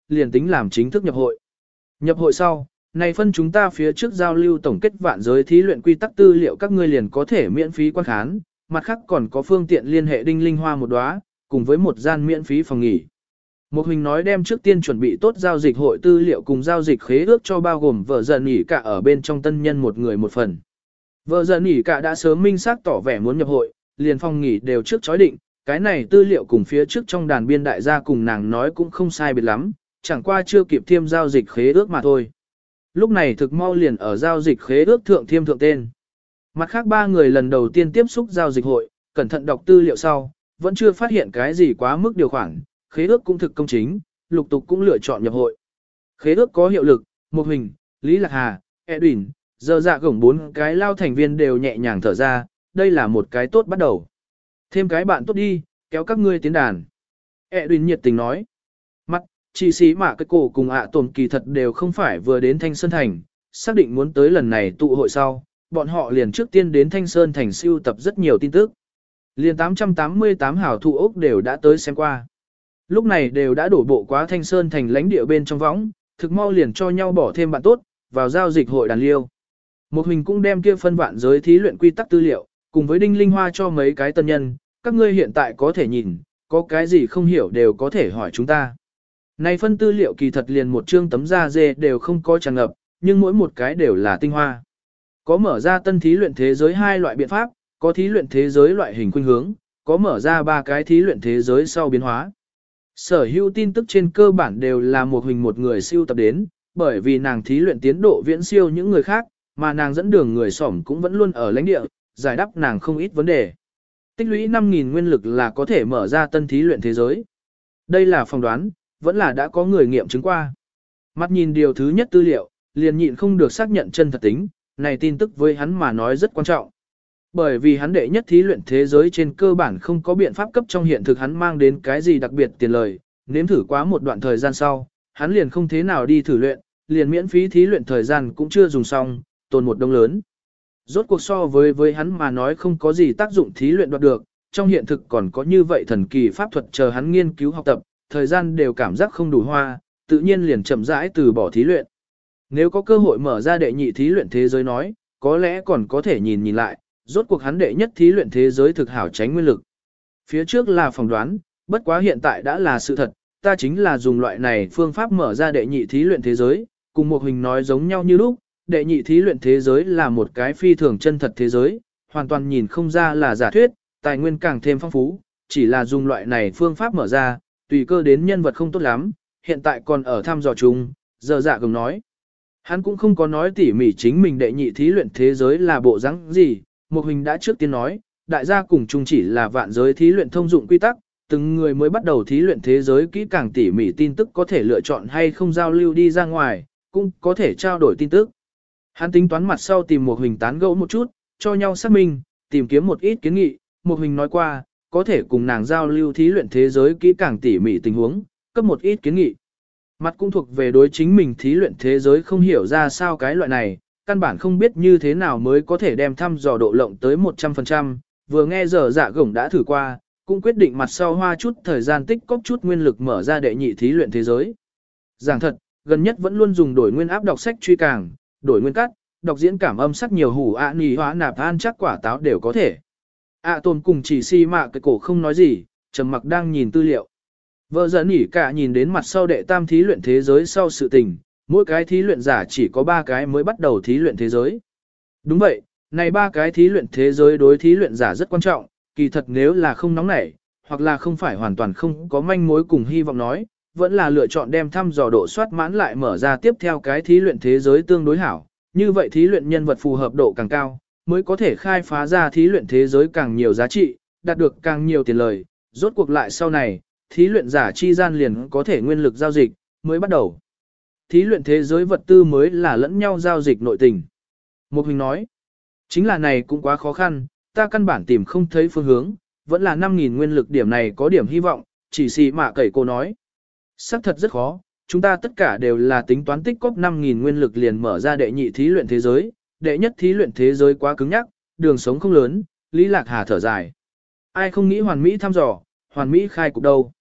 liền tính làm chính thức nhập hội. Nhập hội sau, này phân chúng ta phía trước giao lưu tổng kết vạn giới thí luyện quy tắc tư liệu các ngươi liền có thể miễn phí quan khán, mặt khác còn có phương tiện liên hệ đinh linh hoa một đóa, cùng với một gian miễn phí phòng nghỉ. Một hình nói đem trước tiên chuẩn bị tốt giao dịch hội tư liệu cùng giao dịch khế ước cho bao gồm vợ dần nghỉ cả ở bên trong tân nhân một người một phần. Vợ dần nghỉ cả đã sớm minh xác tỏ vẻ muốn nhập hội, liền phòng nghỉ đều trước chói định, cái này tư liệu cùng phía trước trong đàn biên đại gia cùng nàng nói cũng không sai biệt lắm, chẳng qua chưa kịp thêm giao dịch khế ước mà thôi. Lúc này thực mau liền ở giao dịch khế ước thượng thiêm thượng tên. Mặt khác ba người lần đầu tiên tiếp xúc giao dịch hội, cẩn thận đọc tư liệu sau, vẫn chưa phát hiện cái gì quá mức điều khoản, khế ước cũng thực công chính, lục tục cũng lựa chọn nhập hội. Khế ước có hiệu lực, Một Hình, Lý Lạc Hà, Edwin, giờ dạ gổng bốn cái lao thành viên đều nhẹ nhàng thở ra, đây là một cái tốt bắt đầu. Thêm cái bạn tốt đi, kéo các ngươi tiến đàn. Edwin nhiệt tình nói. Mắt, chị sĩ mạ cái cổ cùng ạ tồn kỳ thật đều không phải vừa đến Thanh Sơn Thành, xác định muốn tới lần này tụ hội sau, bọn họ liền trước tiên đến Thanh Sơn Thành siêu tập rất nhiều tin tức. Liền tám trăm tám mươi tám hảo thụ ốc đều đã tới xem qua. Lúc này đều đã đổ bộ quá Thanh Sơn Thành lãnh địa bên trong võng, thực mau liền cho nhau bỏ thêm bạn tốt, vào giao dịch hội đàn liêu. Một Hình cũng đem kia phân vạn giới thí luyện quy tắc tư liệu, cùng với Đinh Linh Hoa cho mấy cái tân nhân, các ngươi hiện tại có thể nhìn, có cái gì không hiểu đều có thể hỏi chúng ta. Này phân tư liệu kỳ thật liền một chương tấm da dê đều không có tràn ngập, nhưng mỗi một cái đều là tinh hoa. Có mở ra tân thí luyện thế giới hai loại biện pháp, có thí luyện thế giới loại hình khuynh hướng, có mở ra ba cái thí luyện thế giới sau biến hóa. Sở hữu tin tức trên cơ bản đều là một hình một người siêu tập đến, bởi vì nàng thí luyện tiến độ viễn siêu những người khác, mà nàng dẫn đường người xỏm cũng vẫn luôn ở lãnh địa, giải đáp nàng không ít vấn đề. Tích lũy năm nghìn nguyên lực là có thể mở ra tân thí luyện thế giới. Đây là phỏng đoán, vẫn là đã có người nghiệm chứng qua. Mắt nhìn điều thứ nhất tư liệu, liền nhịn không được xác nhận chân thật tính, này tin tức với hắn mà nói rất quan trọng. Bởi vì hắn đệ nhất thí luyện thế giới trên cơ bản không có biện pháp cấp trong hiện thực hắn mang đến cái gì đặc biệt tiền lời, nếm thử quá một đoạn thời gian sau, hắn liền không thế nào đi thử luyện, liền miễn phí thí luyện thời gian cũng chưa dùng xong, tồn một đông lớn. Rốt cuộc so với với hắn mà nói không có gì tác dụng thí luyện đoạt được, trong hiện thực còn có như vậy thần kỳ pháp thuật chờ hắn nghiên cứu học tập, thời gian đều cảm giác không đủ hoa, tự nhiên liền chậm rãi từ bỏ thí luyện. Nếu có cơ hội mở ra đệ nhị thí luyện thế giới nói, có lẽ còn có thể nhìn nhìn lại, rốt cuộc hắn đệ nhất thí luyện thế giới thực hảo tránh nguyên lực. Phía trước là phỏng đoán, bất quá hiện tại đã là sự thật, ta chính là dùng loại này phương pháp mở ra đệ nhị thí luyện thế giới, cùng một hình nói giống nhau như lúc, đệ nhị thí luyện thế giới là một cái phi thường chân thật thế giới, hoàn toàn nhìn không ra là giả thuyết, tài nguyên càng thêm phong phú, chỉ là dùng loại này phương pháp mở ra, tùy cơ đến nhân vật không tốt lắm, hiện tại còn ở thăm dò chung, giờ dạ gừng nói. Hắn cũng không có nói tỉ mỉ chính mình đệ nhị thí luyện thế giới là bộ dáng gì, một hình đã trước tiên nói, đại gia cùng chung chỉ là vạn giới thí luyện thông dụng quy tắc, từng người mới bắt đầu thí luyện thế giới kỹ càng tỉ mỉ tin tức có thể lựa chọn hay không giao lưu đi ra ngoài, cũng có thể trao đổi tin tức. Hắn tính toán mặt sau tìm một hình tán gẫu một chút, cho nhau xác minh, tìm kiếm một ít kiến nghị, một hình nói qua, có thể cùng nàng giao lưu thí luyện thế giới kỹ càng tỉ mỉ tình huống, cấp một ít kiến nghị. Mặt cũng thuộc về đối chính mình thí luyện thế giới không hiểu ra sao cái loại này, căn bản không biết như thế nào mới có thể đem thăm dò độ lộng tới một trăm phần trăm, vừa nghe giờ dạ gổng đã thử qua, cũng quyết định mặt sau hoa chút thời gian tích cóp chút nguyên lực mở ra đệ nhị thí luyện thế giới. Giảng thật, gần nhất vẫn luôn dùng đổi nguyên áp đọc sách truy càng, đổi nguyên cắt, đọc diễn cảm âm sắc nhiều hủ ạ nì hóa nạp an chắc quả táo đều có thể. ạ à, tồn cùng chỉ si mạ cái cổ không nói gì, trầm mặc đang nhìn tư liệu. Vợ dẫn nhỉ cả nhìn đến mặt sau đệ tam thí luyện thế giới sau sự tình, mỗi cái thí luyện giả chỉ có ba cái mới bắt đầu thí luyện thế giới. Đúng vậy, này ba cái thí luyện thế giới đối thí luyện giả rất quan trọng, kỳ thật nếu là không nóng nảy, hoặc là không phải hoàn toàn không có manh mối cùng hy vọng nói, vẫn là lựa chọn đem thăm dò độ soát mãn lại mở ra tiếp theo cái thí luyện thế giới tương đối hảo, như vậy thí luyện nhân vật phù hợp độ càng cao, mới có thể khai phá ra thí luyện thế giới càng nhiều giá trị, đạt được càng nhiều tiền lời, rốt cuộc lại sau này, thí luyện giả chi gian liền có thể nguyên lực giao dịch, mới bắt đầu. Thí luyện thế giới vật tư mới là lẫn nhau giao dịch nội tình. Một hình nói, chính là này cũng quá khó khăn, ta căn bản tìm không thấy phương hướng, vẫn là năm nghìn nguyên lực điểm này có điểm hy vọng, chỉ xì mạ cẩy cô nói. Sắc thật rất khó, chúng ta tất cả đều là tính toán tích cóp năm nghìn nguyên lực liền mở ra đệ nhị thí luyện thế giới, đệ nhất thí luyện thế giới quá cứng nhắc, đường sống không lớn, Lý Lạc Hà thở dài. Ai không nghĩ hoàn mỹ thăm dò, hoàn mỹ khai cục đâu.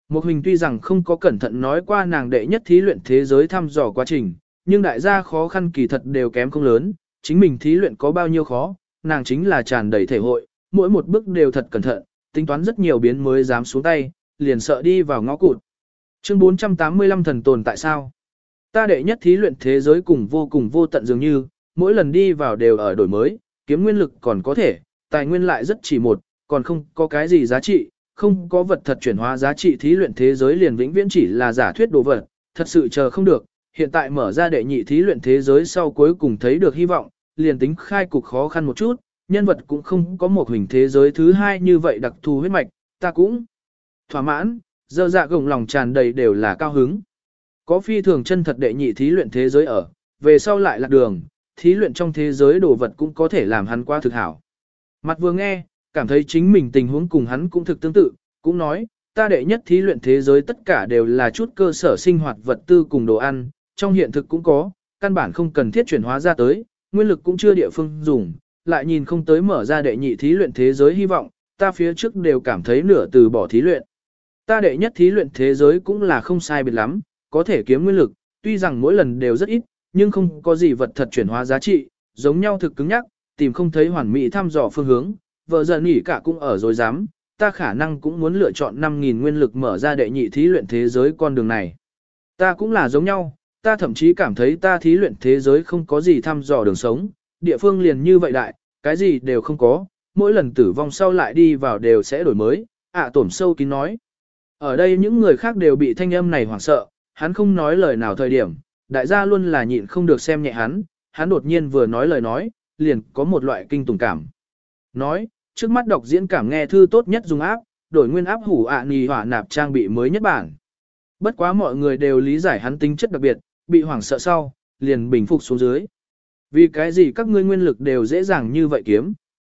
Một Huỳnh tuy rằng không có cẩn thận nói qua nàng đệ nhất thí luyện thế giới thăm dò quá trình, nhưng đại gia khó khăn kỳ thật đều kém không lớn, chính mình thí luyện có bao nhiêu khó, nàng chính là tràn đầy thể hội, mỗi một bước đều thật cẩn thận, tính toán rất nhiều biến mới dám xuống tay, liền sợ đi vào ngõ cụt. Chương bốn trăm tám mươi lăm thần tồn tại sao? Ta đệ nhất thí luyện thế giới cùng vô cùng vô tận dường như, mỗi lần đi vào đều ở đổi mới, kiếm nguyên lực còn có thể, tài nguyên lại rất chỉ một, còn không có cái gì giá trị, không có vật thật chuyển hóa giá trị thí luyện thế giới liền vĩnh viễn chỉ là giả thuyết đồ vật, thật sự chờ không được, hiện tại mở ra đệ nhị thí luyện thế giới sau cuối cùng thấy được hy vọng, liền tính khai cục khó khăn một chút, nhân vật cũng không có một hình thế giới thứ hai như vậy đặc thù huyết mạch, ta cũng thỏa mãn, dơ dạ gồng lòng tràn đầy đều là cao hứng. Có phi thường chân thật đệ nhị thí luyện thế giới ở, về sau lại lạc đường, thí luyện trong thế giới đồ vật cũng có thể làm hắn qua thực hảo. Mặt vừa nghe, cảm thấy chính mình tình huống cùng hắn cũng thực tương tự, cũng nói, ta đệ nhất thí luyện thế giới tất cả đều là chút cơ sở sinh hoạt vật tư cùng đồ ăn, trong hiện thực cũng có, căn bản không cần thiết chuyển hóa ra tới, nguyên lực cũng chưa địa phương dùng, lại nhìn không tới mở ra đệ nhị thí luyện thế giới hy vọng, ta phía trước đều cảm thấy nửa từ bỏ thí luyện. Ta đệ nhất thí luyện thế giới cũng là không sai biệt lắm, có thể kiếm nguyên lực, tuy rằng mỗi lần đều rất ít, nhưng không có gì vật thật chuyển hóa giá trị, giống nhau thực cứng nhắc, tìm không thấy hoàn mỹ thăm dò phương hướng, vợ giờ nghỉ cả cũng ở dối dám, ta khả năng cũng muốn lựa chọn năm nghìn nguyên lực mở ra đệ nhị thí luyện thế giới con đường này. Ta cũng là giống nhau, ta thậm chí cảm thấy ta thí luyện thế giới không có gì thăm dò đường sống, địa phương liền như vậy đại, cái gì đều không có, mỗi lần tử vong sau lại đi vào đều sẽ đổi mới, ạ à, tổm sâu kín nói. Ở đây những người khác đều bị thanh âm này hoảng sợ, hắn không nói lời nào thời điểm, đại gia luôn là nhịn không được xem nhẹ hắn, hắn đột nhiên vừa nói lời nói, liền có một loại kinh tủng cảm. Nói, trước mắt đọc diễn cảm nghe thư tốt nhất dùng áp, đổi nguyên áp hủ ạ à nì hỏa nạp trang bị mới nhất bản. Bất quá mọi người đều lý giải hắn tính chất đặc biệt, bị hoảng sợ sau, liền bình phục xuống dưới. Vì cái gì các ngươi nguyên lực đều dễ dàng như vậy kiếm?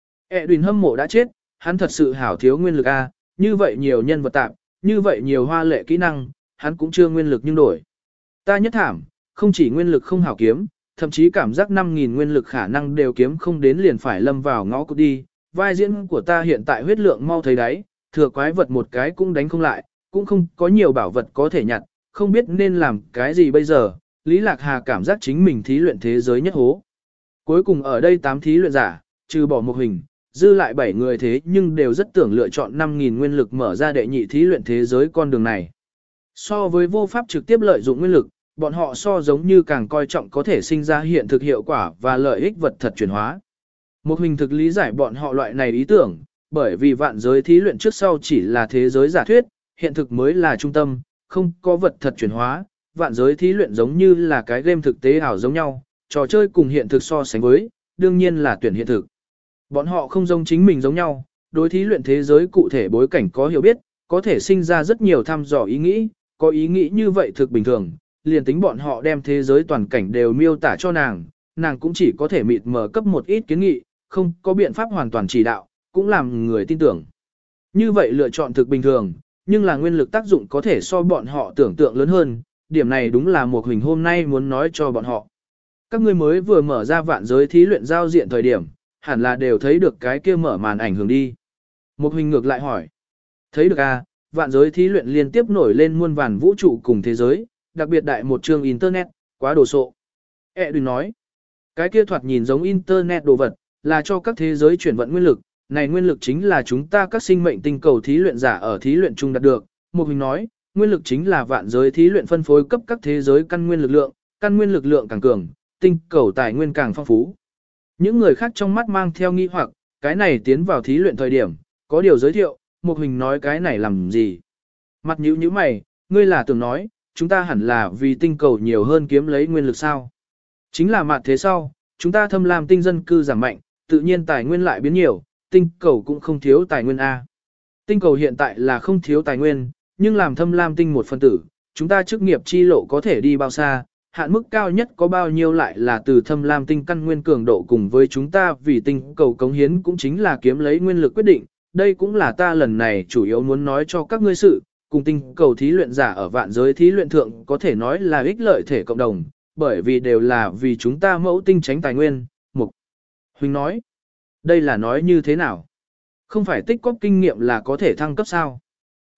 E đùn hâm mộ đã chết, hắn thật sự hảo thiếu nguyên lực a, như vậy nhiều nhân vật tạp, như vậy nhiều hoa lệ kỹ năng, hắn cũng chưa nguyên lực nhưng đổi. Ta nhất thảm, không chỉ nguyên lực không hảo kiếm, thậm chí cảm giác năm nghìn nguyên lực khả năng đều kiếm không đến liền phải lâm vào ngõ cụt đi. Vai diễn của ta hiện tại huyết lượng mau thấy đáy, thừa quái vật một cái cũng đánh không lại, cũng không có nhiều bảo vật có thể nhặt, không biết nên làm cái gì bây giờ. Lý Lạc Hà cảm giác chính mình thí luyện thế giới nhất hố. Cuối cùng ở đây tám thí luyện giả, trừ bỏ một hình, dư lại bảy người thế nhưng đều rất tưởng lựa chọn năm nghìn nguyên lực mở ra đệ nhị thí luyện thế giới con đường này. So với vô pháp trực tiếp lợi dụng nguyên lực, bọn họ so giống như càng coi trọng có thể sinh ra hiện thực hiệu quả và lợi ích vật thật chuyển hóa. Một hình thực lý giải bọn họ loại này ý tưởng, bởi vì vạn giới thí luyện trước sau chỉ là thế giới giả thuyết, hiện thực mới là trung tâm, không có vật thật chuyển hóa, vạn giới thí luyện giống như là cái game thực tế ảo giống nhau, trò chơi cùng hiện thực so sánh với, đương nhiên là tuyển hiện thực. Bọn họ không giống chính mình giống nhau, đối thí luyện thế giới cụ thể bối cảnh có hiểu biết, có thể sinh ra rất nhiều thăm dò ý nghĩ, có ý nghĩ như vậy thực bình thường, liền tính bọn họ đem thế giới toàn cảnh đều miêu tả cho nàng, nàng cũng chỉ có thể mịt mờ cấp một ít kiến nghị, không có biện pháp hoàn toàn chỉ đạo, cũng làm người tin tưởng. Như vậy lựa chọn thực bình thường, nhưng là nguyên lực tác dụng có thể so bọn họ tưởng tượng lớn hơn, điểm này đúng là một hình hôm nay muốn nói cho bọn họ. Các ngươi mới vừa mở ra vạn giới thí luyện giao diện thời điểm, hẳn là đều thấy được cái kia mở màn ảnh hưởng đi. Một hình ngược lại hỏi. Thấy được à, vạn giới thí luyện liên tiếp nổi lên muôn vàn vũ trụ cùng thế giới, đặc biệt đại một chương internet, quá đồ sộ. E đừng nói. Cái kia thoạt nhìn giống internet đồ vật, là cho các thế giới chuyển vận nguyên lực, này nguyên lực chính là chúng ta các sinh mệnh tinh cầu thí luyện giả ở thí luyện chung đạt được. Một hình nói, nguyên lực chính là vạn giới thí luyện phân phối cấp các thế giới căn nguyên lực lượng, căn nguyên lực lượng càng cường, tinh cầu tài nguyên càng phong phú. Những người khác trong mắt mang theo nghi hoặc, cái này tiến vào thí luyện thời điểm, có điều giới thiệu, một hình nói cái này làm gì. Mặt nhíu nhíu mày, ngươi là tưởng nói, chúng ta hẳn là vì tinh cầu nhiều hơn kiếm lấy nguyên lực sao. Chính là mặt thế sau, chúng ta thâm lam tinh dân cư giảm mạnh, tự nhiên tài nguyên lại biến nhiều, tinh cầu cũng không thiếu tài nguyên A. Tinh cầu hiện tại là không thiếu tài nguyên, nhưng làm thâm lam tinh một phân tử, chúng ta chức nghiệp chi lộ có thể đi bao xa, hạn mức cao nhất có bao nhiêu lại là từ thâm lam tinh căn nguyên cường độ cùng với chúng ta vì tinh cầu cống hiến cũng chính là kiếm lấy nguyên lực quyết định. Đây cũng là ta lần này chủ yếu muốn nói cho các ngươi sự, cùng tinh cầu thí luyện giả ở vạn giới thí luyện thượng có thể nói là ích lợi thể cộng đồng, bởi vì đều là vì chúng ta mẫu tinh tránh tài nguyên. Mục Huỳnh nói, đây là nói như thế nào? Không phải tích cóp kinh nghiệm là có thể thăng cấp sao?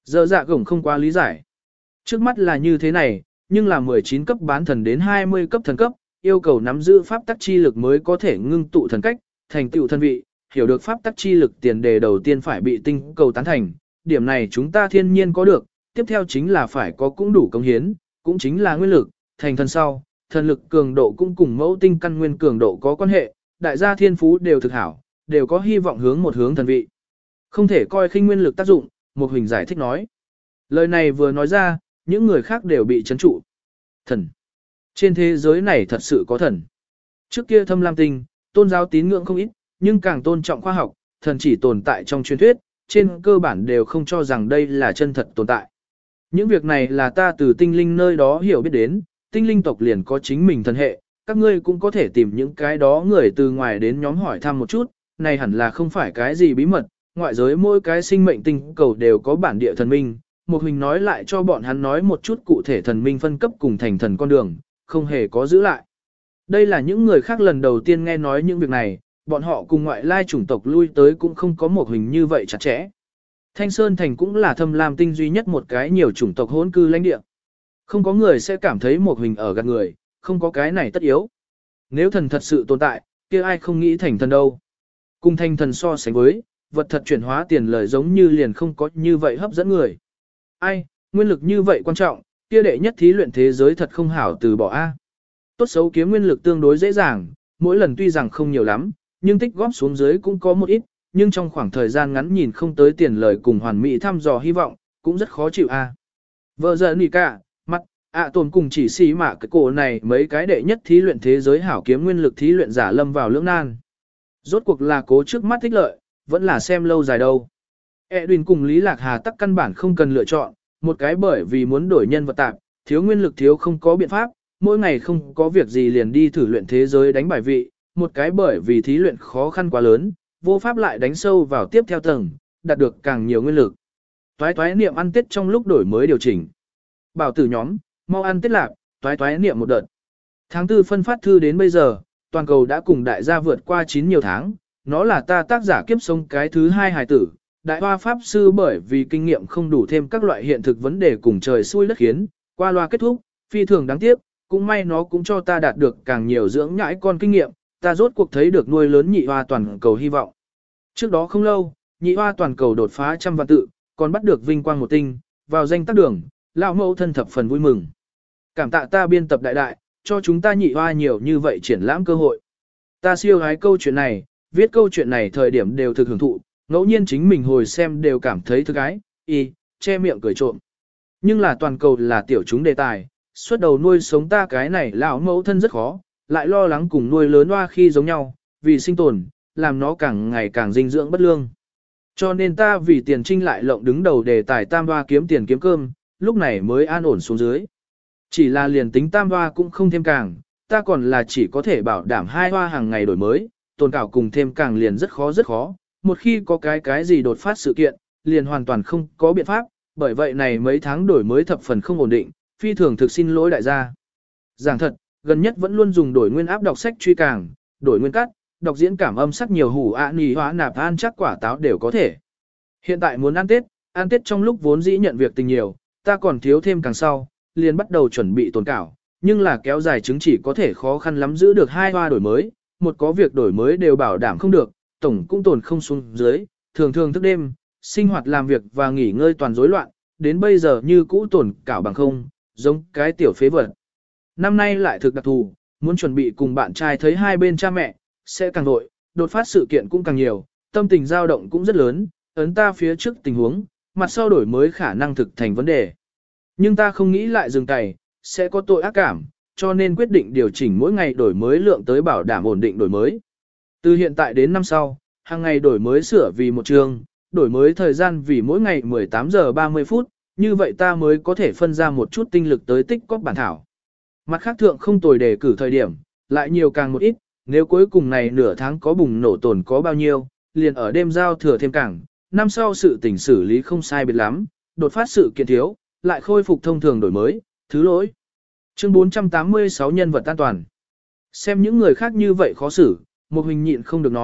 Giờ dạ gổng không quá lý giải. Trước mắt là như thế này, nhưng là mười chín cấp bán thần đến hai mươi cấp thần cấp, yêu cầu nắm giữ pháp tắc chi lực mới có thể ngưng tụ thần cách, thành tựu thân vị, hiểu được pháp tắc chi lực tiền đề đầu tiên phải bị tinh cầu tán thành, điểm này chúng ta thiên nhiên có được, tiếp theo chính là phải có cũng đủ công hiến, cũng chính là nguyên lực, thành thần sau, thần lực cường độ cũng cùng mẫu tinh căn nguyên cường độ có quan hệ, đại gia thiên phú đều thực hảo, đều có hy vọng hướng một hướng thần vị. Không thể coi khinh nguyên lực tác dụng, một hình giải thích nói. Lời này vừa nói ra, những người khác đều bị chấn trụ. Thần. Trên thế giới này thật sự có thần. Trước kia Thâm Lam Tinh, tôn giáo tín ngưỡng không ít, nhưng càng tôn trọng khoa học, thần chỉ tồn tại trong truyền thuyết, trên cơ bản đều không cho rằng đây là chân thật tồn tại. Những việc này là ta từ tinh linh nơi đó hiểu biết đến, tinh linh tộc liền có chính mình thần hệ, các ngươi cũng có thể tìm những cái đó người từ ngoài đến nhóm hỏi thăm một chút, này hẳn là không phải cái gì bí mật, ngoại giới mỗi cái sinh mệnh tinh cầu đều có bản địa thần minh. Một hình nói lại cho bọn hắn nói một chút cụ thể thần minh phân cấp cùng thành thần con đường, không hề có giữ lại. Đây là những người khác lần đầu tiên nghe nói những việc này, bọn họ cùng ngoại lai chủng tộc lui tới cũng không có một hình như vậy chặt chẽ. Thanh Sơn Thành cũng là Thâm Lam Tinh duy nhất một cái nhiều chủng tộc hỗn cư lãnh địa. Không có người sẽ cảm thấy một hình ở gạt người, không có cái này tất yếu. Nếu thần thật sự tồn tại, kia ai không nghĩ thành thần đâu. Cùng thành thần so sánh với, vật thật chuyển hóa tiền lời giống như liền không có như vậy hấp dẫn người. Ai, nguyên lực như vậy quan trọng, kia đệ nhất thí luyện thế giới thật không hảo từ bỏ A. Tốt xấu kiếm nguyên lực tương đối dễ dàng, mỗi lần tuy rằng không nhiều lắm, nhưng tích góp xuống dưới cũng có một ít, nhưng trong khoảng thời gian ngắn nhìn không tới tiền lời cùng hoàn mỹ thăm dò hy vọng, cũng rất khó chịu A. Vợ giờ nỉ cả, mặt, ạ tồn cùng chỉ xí mà cái cổ này mấy cái đệ nhất thí luyện thế giới hảo kiếm nguyên lực thí luyện giả lâm vào lưỡng nan. Rốt cuộc là cố trước mắt thích lợi, vẫn là xem lâu dài đâu. Edwin cùng Lý Lạc Hà tắc căn bản không cần lựa chọn, một cái bởi vì muốn đổi nhân vật tạp, thiếu nguyên lực thiếu không có biện pháp, mỗi ngày không có việc gì liền đi thử luyện thế giới đánh bài vị, một cái bởi vì thí luyện khó khăn quá lớn, vô pháp lại đánh sâu vào tiếp theo tầng, đạt được càng nhiều nguyên lực. Toái toái niệm ăn tết trong lúc đổi mới điều chỉnh. Bảo tử nhóm, mau ăn tết lạc, toái toái niệm một đợt. Tháng tư phân phát thư đến bây giờ, toàn cầu đã cùng đại gia vượt qua chín nhiều tháng, nó là ta tác giả kiếp sống cái thứ hai hài tử. Đại hoa pháp sư bởi vì kinh nghiệm không đủ thêm các loại hiện thực vấn đề cùng trời xui đất khiến, qua loa kết thúc, phi thường đáng tiếc, cũng may nó cũng cho ta đạt được càng nhiều dưỡng nhãi con kinh nghiệm, ta rốt cuộc thấy được nuôi lớn nhị hoa toàn cầu hy vọng. Trước đó không lâu, nhị hoa toàn cầu đột phá trăm vạn tự, còn bắt được vinh quang một tinh, vào danh tác đường, lão mẫu thân thập phần vui mừng. Cảm tạ ta biên tập đại đại, cho chúng ta nhị hoa nhiều như vậy triển lãm cơ hội. Ta siêu hái câu chuyện này, viết câu chuyện này thời điểm đều thực hưởng thụ. Ngẫu nhiên chính mình hồi xem đều cảm thấy thức ái, y, che miệng cười trộm. Nhưng là toàn cầu là tiểu chúng đề tài, suốt đầu nuôi sống ta cái này lão mẫu thân rất khó, lại lo lắng cùng nuôi lớn hoa khi giống nhau, vì sinh tồn, làm nó càng ngày càng dinh dưỡng bất lương. Cho nên ta vì tiền trinh lại lộng đứng đầu đề tài tam hoa kiếm tiền kiếm cơm, lúc này mới an ổn xuống dưới. Chỉ là liền tính tam hoa cũng không thêm càng, ta còn là chỉ có thể bảo đảm hai hoa hàng ngày đổi mới, tồn cảo cùng thêm càng liền rất khó rất khó. Một khi có cái cái gì đột phát sự kiện, liền hoàn toàn không có biện pháp, bởi vậy này mấy tháng đổi mới thập phần không ổn định, phi thường thực xin lỗi đại gia. Giảng thật, gần nhất vẫn luôn dùng đổi nguyên áp đọc sách truy càng, đổi nguyên cắt, đọc diễn cảm âm sắc nhiều hủ ạ nì hóa nạp an chắc quả táo đều có thể. Hiện tại muốn ăn Tết, ăn Tết trong lúc vốn dĩ nhận việc tình nhiều, ta còn thiếu thêm càng sau, liền bắt đầu chuẩn bị tồn cảo, nhưng là kéo dài chứng chỉ có thể khó khăn lắm giữ được hai hoa đổi mới, một có việc đổi mới đều bảo đảm không được, tổng cũng tồn không xuống dưới, thường thường thức đêm, sinh hoạt làm việc và nghỉ ngơi toàn rối loạn, đến bây giờ như cũ tồn cảo bằng không, giống cái tiểu phế vật. Năm nay lại thực đặc thù, muốn chuẩn bị cùng bạn trai thấy hai bên cha mẹ, sẽ càng đội, đột phát sự kiện cũng càng nhiều, tâm tình dao động cũng rất lớn, ấn ta phía trước tình huống, mặt sau đổi mới khả năng thực thành vấn đề. Nhưng ta không nghĩ lại dừng tay, sẽ có tội ác cảm, cho nên quyết định điều chỉnh mỗi ngày đổi mới lượng tới bảo đảm ổn định đổi mới. Từ hiện tại đến năm sau, hàng ngày đổi mới sửa vì một chương, đổi mới thời gian vì mỗi ngày mười tám giờ ba mươi phút, như vậy ta mới có thể phân ra một chút tinh lực tới tích cóp bản thảo. Mặt khác thượng không tồi đề cử thời điểm, lại nhiều càng một ít, nếu cuối cùng này nửa tháng có bùng nổ tồn có bao nhiêu, liền ở đêm giao thừa thêm càng, năm sau sự tình xử lý không sai biệt lắm, đột phát sự kiện thiếu, lại khôi phục thông thường đổi mới, thứ lỗi. Chương bốn trăm tám mươi sáu nhân vật an toàn. Xem những người khác như vậy khó xử, một hình nhịn không được nói,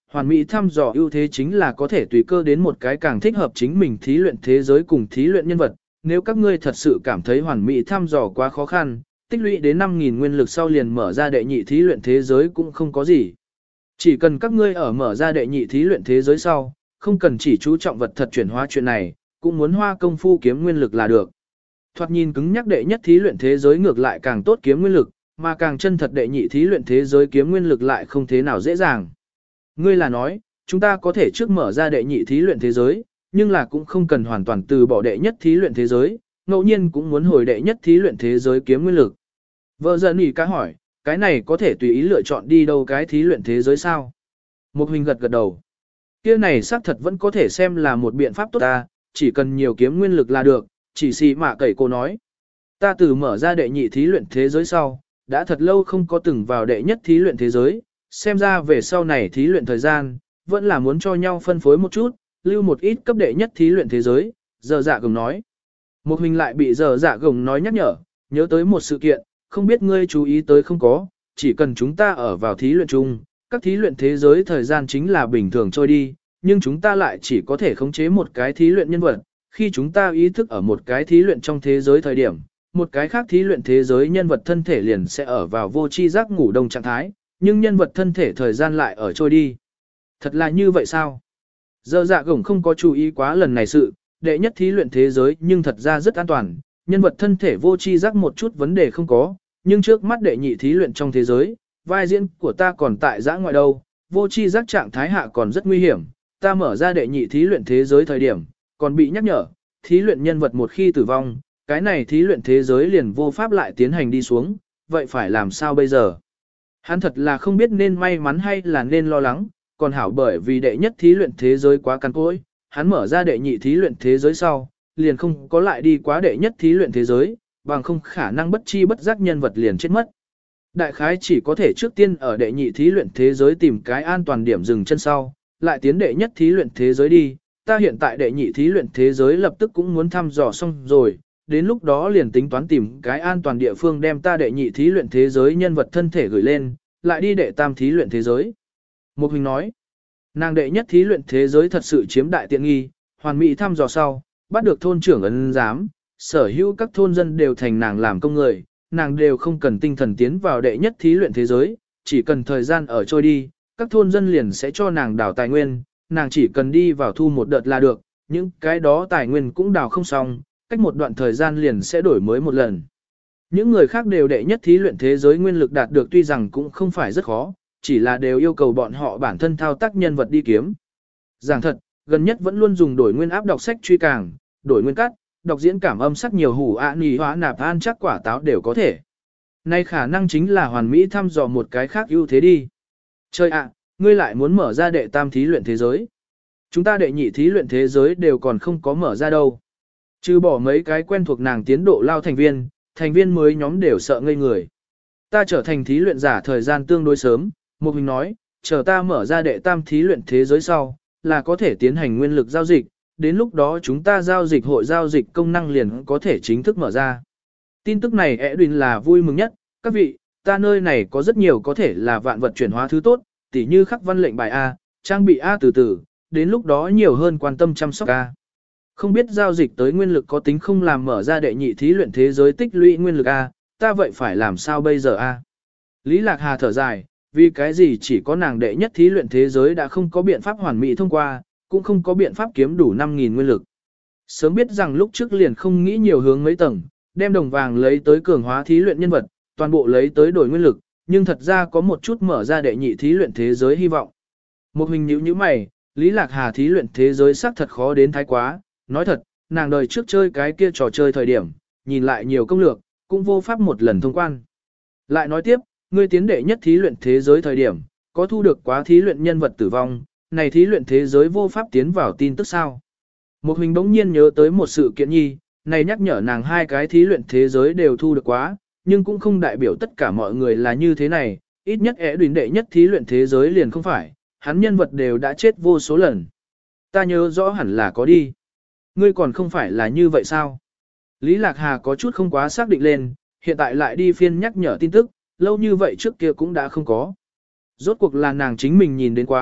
hoàn mỹ thăm dò ưu thế chính là có thể tùy cơ đến một cái càng thích hợp chính mình thí luyện thế giới cùng thí luyện nhân vật. Nếu các ngươi thật sự cảm thấy hoàn mỹ thăm dò quá khó khăn, tích lũy đến năm nghìn nguyên lực sau liền mở ra đệ nhị thí luyện thế giới cũng không có gì. Chỉ cần các ngươi ở mở ra đệ nhị thí luyện thế giới sau, không cần chỉ chú trọng vật thật chuyển hóa chuyện này, cũng muốn hoa công phu kiếm nguyên lực là được. Thoạt nhìn cứng nhắc đệ nhất thí luyện thế giới ngược lại càng tốt kiếm nguyên lực, mà càng chân thật đệ nhị thí luyện thế giới kiếm nguyên lực lại không thế nào dễ dàng. Ngươi là nói, chúng ta có thể trước mở ra đệ nhị thí luyện thế giới, nhưng là cũng không cần hoàn toàn từ bỏ đệ nhất thí luyện thế giới, ngẫu nhiên cũng muốn hồi đệ nhất thí luyện thế giới kiếm nguyên lực. Vợ giận ỉ cá hỏi, cái này có thể tùy ý lựa chọn đi đâu cái thí luyện thế giới sao? Một Huỳnh gật gật đầu. Kia này xác thật vẫn có thể xem là một biện pháp tốt ta, chỉ cần nhiều kiếm nguyên lực là được, chỉ xì mạ cậy cô nói. Ta từ mở ra đệ nhị thí luyện thế giới sau, đã thật lâu không có từng vào đệ nhất thí luyện thế giới, xem ra về sau này thí luyện thời gian, vẫn là muốn cho nhau phân phối một chút, lưu một ít cấp đệ nhất thí luyện thế giới, giờ dạ gồng nói. Một Huỳnh lại bị giờ dạ gồng nói nhắc nhở, nhớ tới một sự kiện, không biết ngươi chú ý tới không có, chỉ cần chúng ta ở vào thí luyện chung, các thí luyện thế giới thời gian chính là bình thường trôi đi, nhưng chúng ta lại chỉ có thể khống chế một cái thí luyện nhân vật, khi chúng ta ý thức ở một cái thí luyện trong thế giới thời điểm, một cái khác thí luyện thế giới nhân vật thân thể liền sẽ ở vào vô tri giác ngủ đông trạng thái, nhưng nhân vật thân thể thời gian lại ở trôi đi. Thật là như vậy sao? Giờ dạ gồng không có chú ý quá lần này sự, đệ nhất thí luyện thế giới nhưng thật ra rất an toàn, nhân vật thân thể vô tri giác một chút vấn đề không có, nhưng trước mắt đệ nhị thí luyện trong thế giới, vai diễn của ta còn tại giã ngoại đâu, vô tri giác trạng thái hạ còn rất nguy hiểm, ta mở ra đệ nhị thí luyện thế giới thời điểm, còn bị nhắc nhở, thí luyện nhân vật một khi tử vong, cái này thí luyện thế giới liền vô pháp lại tiến hành đi xuống, vậy phải làm sao bây giờ? Hắn thật là không biết nên may mắn hay là nên lo lắng, còn hảo bởi vì đệ nhất thí luyện thế giới quá căn cỗi, hắn mở ra đệ nhị thí luyện thế giới sau, liền không có lại đi quá đệ nhất thí luyện thế giới, bằng không khả năng bất chi bất giác nhân vật liền chết mất. Đại khái chỉ có thể trước tiên ở đệ nhị thí luyện thế giới tìm cái an toàn điểm dừng chân sau, lại tiến đệ nhất thí luyện thế giới đi, ta hiện tại đệ nhị thí luyện thế giới lập tức cũng muốn thăm dò xong rồi, đến lúc đó liền tính toán tìm cái an toàn địa phương đem ta đệ nhị thí luyện thế giới nhân vật thân thể gửi lên, lại đi đệ tam thí luyện thế giới. Một Huỳnh nói, nàng đệ nhất thí luyện thế giới thật sự chiếm đại tiện nghi, hoàn mỹ thăm dò sau, bắt được thôn trưởng ấn giám, sở hữu các thôn dân đều thành nàng làm công người, nàng đều không cần tinh thần tiến vào đệ nhất thí luyện thế giới, chỉ cần thời gian ở trôi đi, các thôn dân liền sẽ cho nàng đào tài nguyên, nàng chỉ cần đi vào thu một đợt là được, những cái đó tài nguyên cũng đào không xong, cách một đoạn thời gian liền sẽ đổi mới một lần. Những người khác đều đệ nhất thí luyện thế giới nguyên lực đạt được tuy rằng cũng không phải rất khó, chỉ là đều yêu cầu bọn họ bản thân thao tác nhân vật đi kiếm. Giảng thật, gần nhất vẫn luôn dùng đổi nguyên áp đọc sách truy càng, đổi nguyên cắt, đọc diễn cảm âm sắc nhiều hủ ạ nì hóa nạp an chắc quả táo đều có thể. Nay khả năng chính là hoàn mỹ thăm dò một cái khác ưu thế đi. Chơi ạ, ngươi lại muốn mở ra đệ tam thí luyện thế giới. Chúng ta đệ nhị thí luyện thế giới đều còn không có mở ra đâu. Trừ bỏ mấy cái quen thuộc nàng tiến độ lao thành viên, thành viên mới nhóm đều sợ ngây người. Ta trở thành thí luyện giả thời gian tương đối sớm, Một Huỳnh nói, chờ ta mở ra đệ tam thí luyện thế giới sau, là có thể tiến hành nguyên lực giao dịch, đến lúc đó chúng ta giao dịch hội giao dịch công năng liền có thể chính thức mở ra. Tin tức này Edwin là vui mừng nhất, các vị, ta nơi này có rất nhiều có thể là vạn vật chuyển hóa thứ tốt, tỉ như khắc văn lệnh bài A, trang bị A từ từ, đến lúc đó nhiều hơn quan tâm chăm sóc A. Không biết giao dịch tới nguyên lực có tính không làm mở ra đệ nhị thí luyện thế giới tích lũy nguyên lực A, ta vậy phải làm sao bây giờ A. Lý Lạc Hà thở dài, vì cái gì chỉ có nàng đệ nhất thí luyện thế giới đã không có biện pháp hoàn mỹ thông qua, cũng không có biện pháp kiếm đủ năm nghìn nguyên lực. Sớm biết rằng lúc trước liền không nghĩ nhiều hướng mấy tầng, đem đồng vàng lấy tới cường hóa thí luyện nhân vật, toàn bộ lấy tới đổi nguyên lực, nhưng thật ra có một chút mở ra đệ nhị thí luyện thế giới hy vọng. Một Huỳnh nhíu nhíu mày, Lý Lạc Hà thí luyện thế giới xác thật khó đến thái quá, nói thật, nàng đời trước chơi cái kia trò chơi thời điểm, nhìn lại nhiều công lược, cũng vô pháp một lần thông quan. Lại nói tiếp, ngươi tiến đệ nhất thí luyện thế giới thời điểm, có thu được quá thí luyện nhân vật tử vong, này thí luyện thế giới vô pháp tiến vào tin tức sao. Một Huỳnh bỗng nhiên nhớ tới một sự kiện nhi, này nhắc nhở nàng hai cái thí luyện thế giới đều thu được quá, nhưng cũng không đại biểu tất cả mọi người là như thế này, ít nhất ẻ đùn đệ nhất thí luyện thế giới liền không phải, hắn nhân vật đều đã chết vô số lần. Ta nhớ rõ hẳn là có đi. Ngươi còn không phải là như vậy sao? Lý Lạc Hà có chút không quá xác định lên, hiện tại lại đi phiên nhắc nhở tin tức, lâu như vậy trước kia cũng đã không có. Rốt cuộc là nàng chính mình nhìn đến quá,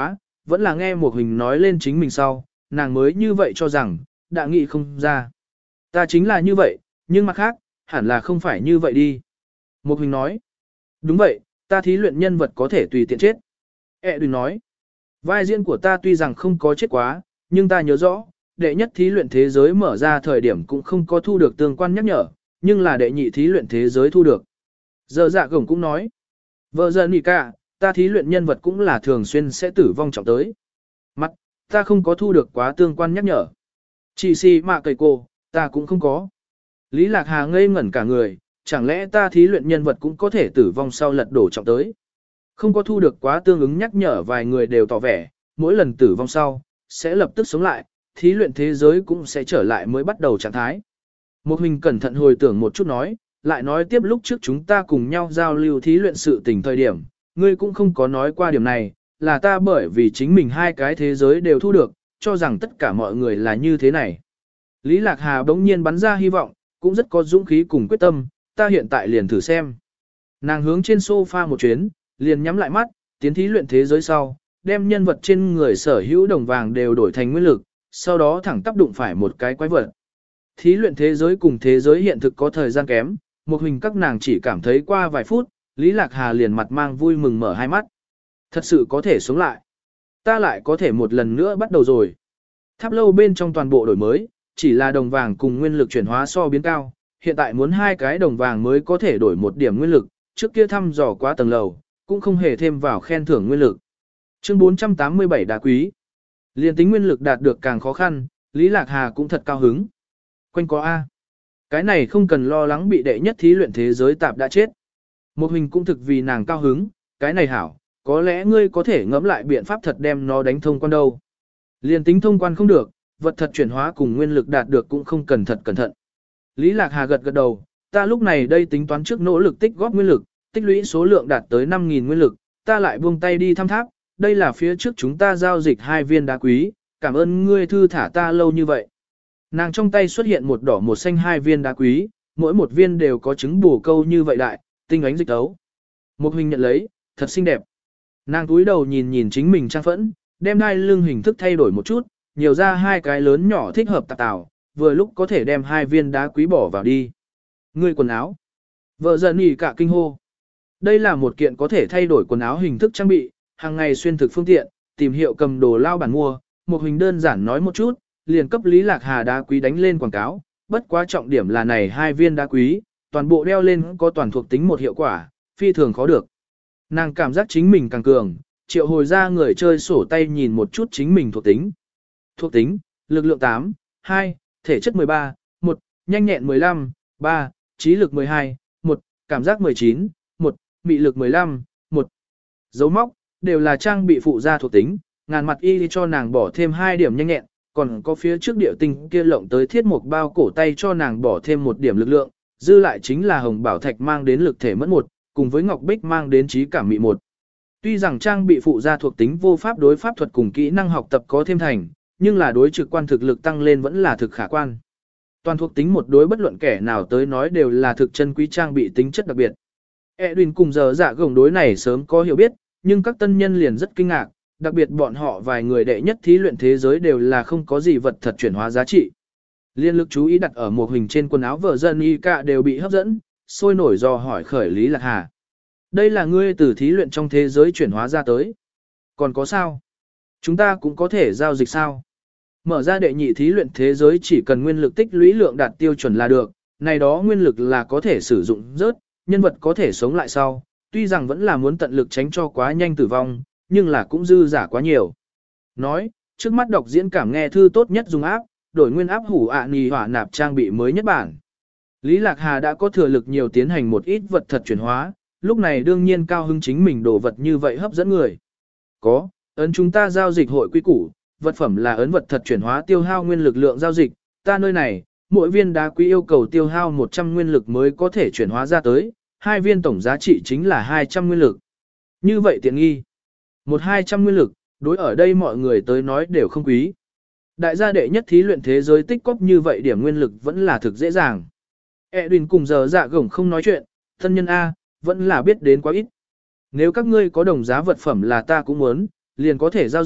vẫn là nghe một hình nói lên chính mình sau, nàng mới như vậy cho rằng, đã nghĩ không ra. Ta chính là như vậy, nhưng mặt khác, hẳn là không phải như vậy đi. Một hình nói, đúng vậy, ta thí luyện nhân vật có thể tùy tiện chết. E đừng nói, vai diễn của ta tuy rằng không có chết quá, nhưng ta nhớ rõ, đệ nhất thí luyện thế giới mở ra thời điểm cũng không có thu được tương quan nhắc nhở, nhưng là đệ nhị thí luyện thế giới thu được. Giờ dạ gồng cũng nói, vợ giờ nì cả, ta thí luyện nhân vật cũng là thường xuyên sẽ tử vong trọng tới. Mặt, ta không có thu được quá tương quan nhắc nhở. Chỉ xì mạ cầy cô, ta cũng không có. Lý Lạc Hà ngây ngẩn cả người, chẳng lẽ ta thí luyện nhân vật cũng có thể tử vong sau lật đổ trọng tới. Không có thu được quá tương ứng nhắc nhở, vài người đều tỏ vẻ, mỗi lần tử vong sau, sẽ lập tức sống lại, thí luyện thế giới cũng sẽ trở lại mới bắt đầu trạng thái. Một hình cẩn thận hồi tưởng một chút nói, lại nói tiếp lúc trước chúng ta cùng nhau giao lưu thí luyện sự tình thời điểm, ngươi cũng không có nói qua điểm này, là ta bởi vì chính mình hai cái thế giới đều thu được, cho rằng tất cả mọi người là như thế này. Lý Lạc Hà bỗng nhiên bắn ra hy vọng, cũng rất có dũng khí cùng quyết tâm, ta hiện tại liền thử xem. Nàng hướng trên sofa một chuyến, liền nhắm lại mắt, tiến thí luyện thế giới sau, đem nhân vật trên người sở hữu đồng vàng đều đổi thành nguyên lực, sau đó thẳng tác đụng phải một cái quái vật. Thí luyện thế giới cùng thế giới hiện thực có thời gian kém, một hình các nàng chỉ cảm thấy qua vài phút, Lý Lạc Hà liền mặt mang vui mừng mở hai mắt. Thật sự có thể sống lại. Ta lại có thể một lần nữa bắt đầu rồi. Tháp lâu bên trong toàn bộ đổi mới, chỉ là đồng vàng cùng nguyên lực chuyển hóa so biến cao, hiện tại muốn hai cái đồng vàng mới có thể đổi một điểm nguyên lực, trước kia thăm dò quá tầng lầu, cũng không hề thêm vào khen thưởng nguyên lực. Chương bốn trăm tám mươi bảy đá quý. Liên tính nguyên lực đạt được càng khó khăn, Lý Lạc Hà cũng thật cao hứng. Quanh có A. Cái này không cần lo lắng bị đệ nhất thí luyện thế giới tạp đã chết. Một hình cũng thực vì nàng cao hứng, cái này hảo, có lẽ ngươi có thể ngẫm lại biện pháp thật đem nó đánh thông quan đâu. Liên tính thông quan không được, vật thật chuyển hóa cùng nguyên lực đạt được cũng không cần thật cẩn thận. Lý Lạc Hà gật gật đầu, ta lúc này đây tính toán trước nỗ lực tích góp nguyên lực, tích lũy số lượng đạt tới năm nghìn nguyên lực, ta lại buông tay đi thăm tháp, đây là phía trước chúng ta giao dịch hai viên đá quý, cảm ơn ngươi thư thả ta lâu như vậy. Nàng trong tay xuất hiện một đỏ một xanh hai viên đá quý, mỗi một viên đều có trứng bổ câu như vậy đại, tinh ánh dịch tấu. Một hình nhận lấy, thật xinh đẹp. Nàng túi đầu nhìn nhìn chính mình trang phẫn, đem đai lưng hình thức thay đổi một chút, nhiều ra hai cái lớn nhỏ thích hợp tạc tảo, vừa lúc có thể đem hai viên đá quý bỏ vào đi. Ngươi quần áo. Vợ dần nhỉ cả kinh hô. Đây là một kiện có thể thay đổi quần áo hình thức trang bị, hàng ngày xuyên thực phương tiện, tìm hiệu cầm đồ lao bản mua, một hình đơn giản nói một chút, liền cấp Lý Lạc Hà đá quý đánh lên quảng cáo, bất quá trọng điểm là này hai viên đá quý, toàn bộ đeo lên có toàn thuộc tính một hiệu quả, phi thường khó được. Nàng cảm giác chính mình càng cường, triệu hồi ra người chơi sổ tay nhìn một chút chính mình thuộc tính. Thuộc tính, lực lượng tám, hai, thể chất mười ba, một, nhanh nhẹn mười lăm, ba, trí lực mười hai, một, cảm giác mười chín, một, mị lực mười lăm, một. Dấu móc, đều là trang bị phụ gia thuộc tính, ngàn mặt y cho nàng bỏ thêm hai điểm nhanh nhẹn, còn có phía trước điệu tinh kia lộng tới thiết một bao cổ tay cho nàng bỏ thêm một điểm lực lượng, dư lại chính là hồng bảo thạch mang đến lực thể mất một, cùng với ngọc bích mang đến trí cảm mị một. Tuy rằng trang bị phụ gia thuộc tính vô pháp đối pháp thuật cùng kỹ năng học tập có thêm thành, nhưng là đối trực quan thực lực tăng lên vẫn là thực khả quan. Toàn thuộc tính một đối bất luận kẻ nào tới nói đều là thực chân quý trang bị tính chất đặc biệt. Edwin cùng giờ dạ gồng đối này sớm có hiểu biết, nhưng các tân nhân liền rất kinh ngạc, đặc biệt bọn họ vài người đệ nhất thí luyện thế giới đều là không có gì vật thật chuyển hóa giá trị. Liên lực chú ý đặt ở một hình trên quần áo vợ dân y cả đều bị hấp dẫn, sôi nổi do hỏi khởi Lý Lạc Hà. Đây là ngươi từ thí luyện trong thế giới chuyển hóa ra tới. Còn có sao? Chúng ta cũng có thể giao dịch sao? Mở ra đệ nhị thí luyện thế giới chỉ cần nguyên lực tích lũy lượng đạt tiêu chuẩn là được, này đó nguyên lực là có thể sử dụng rớt, nhân vật có thể sống lại sau, tuy rằng vẫn là muốn tận lực tránh cho quá nhanh tử vong, nhưng là cũng dư giả quá nhiều. Nói, trước mắt đọc diễn cảm nghe thư tốt nhất dùng áp, đổi nguyên áp hủ ạ nì hỏa nạp trang bị mới nhất bản. Lý Lạc Hà đã có thừa lực nhiều tiến hành một ít vật thật chuyển hóa, lúc này đương nhiên cao hứng chính mình đồ vật như vậy hấp dẫn người. Có, ấn chúng ta giao dịch hội quy củ, vật phẩm là ấn vật thật chuyển hóa tiêu hao nguyên lực lượng giao dịch, ta nơi này, mỗi viên đá quý yêu cầu tiêu hao một trăm nguyên lực mới có thể chuyển hóa ra tới, hai viên tổng giá trị chính là hai trăm nguyên lực. Như vậy tiện nghi. Một hai trăm nguyên lực, đối ở đây mọi người tới nói đều không quý. Đại gia đệ nhất thí luyện thế giới tích cóp như vậy điểm nguyên lực vẫn là thực dễ dàng. Edwin cùng giờ dạ gồng không nói chuyện, thân nhân A, vẫn là biết đến quá ít. Nếu các ngươi có đồng giá vật phẩm là ta cũng muốn, liền có thể giao dịch,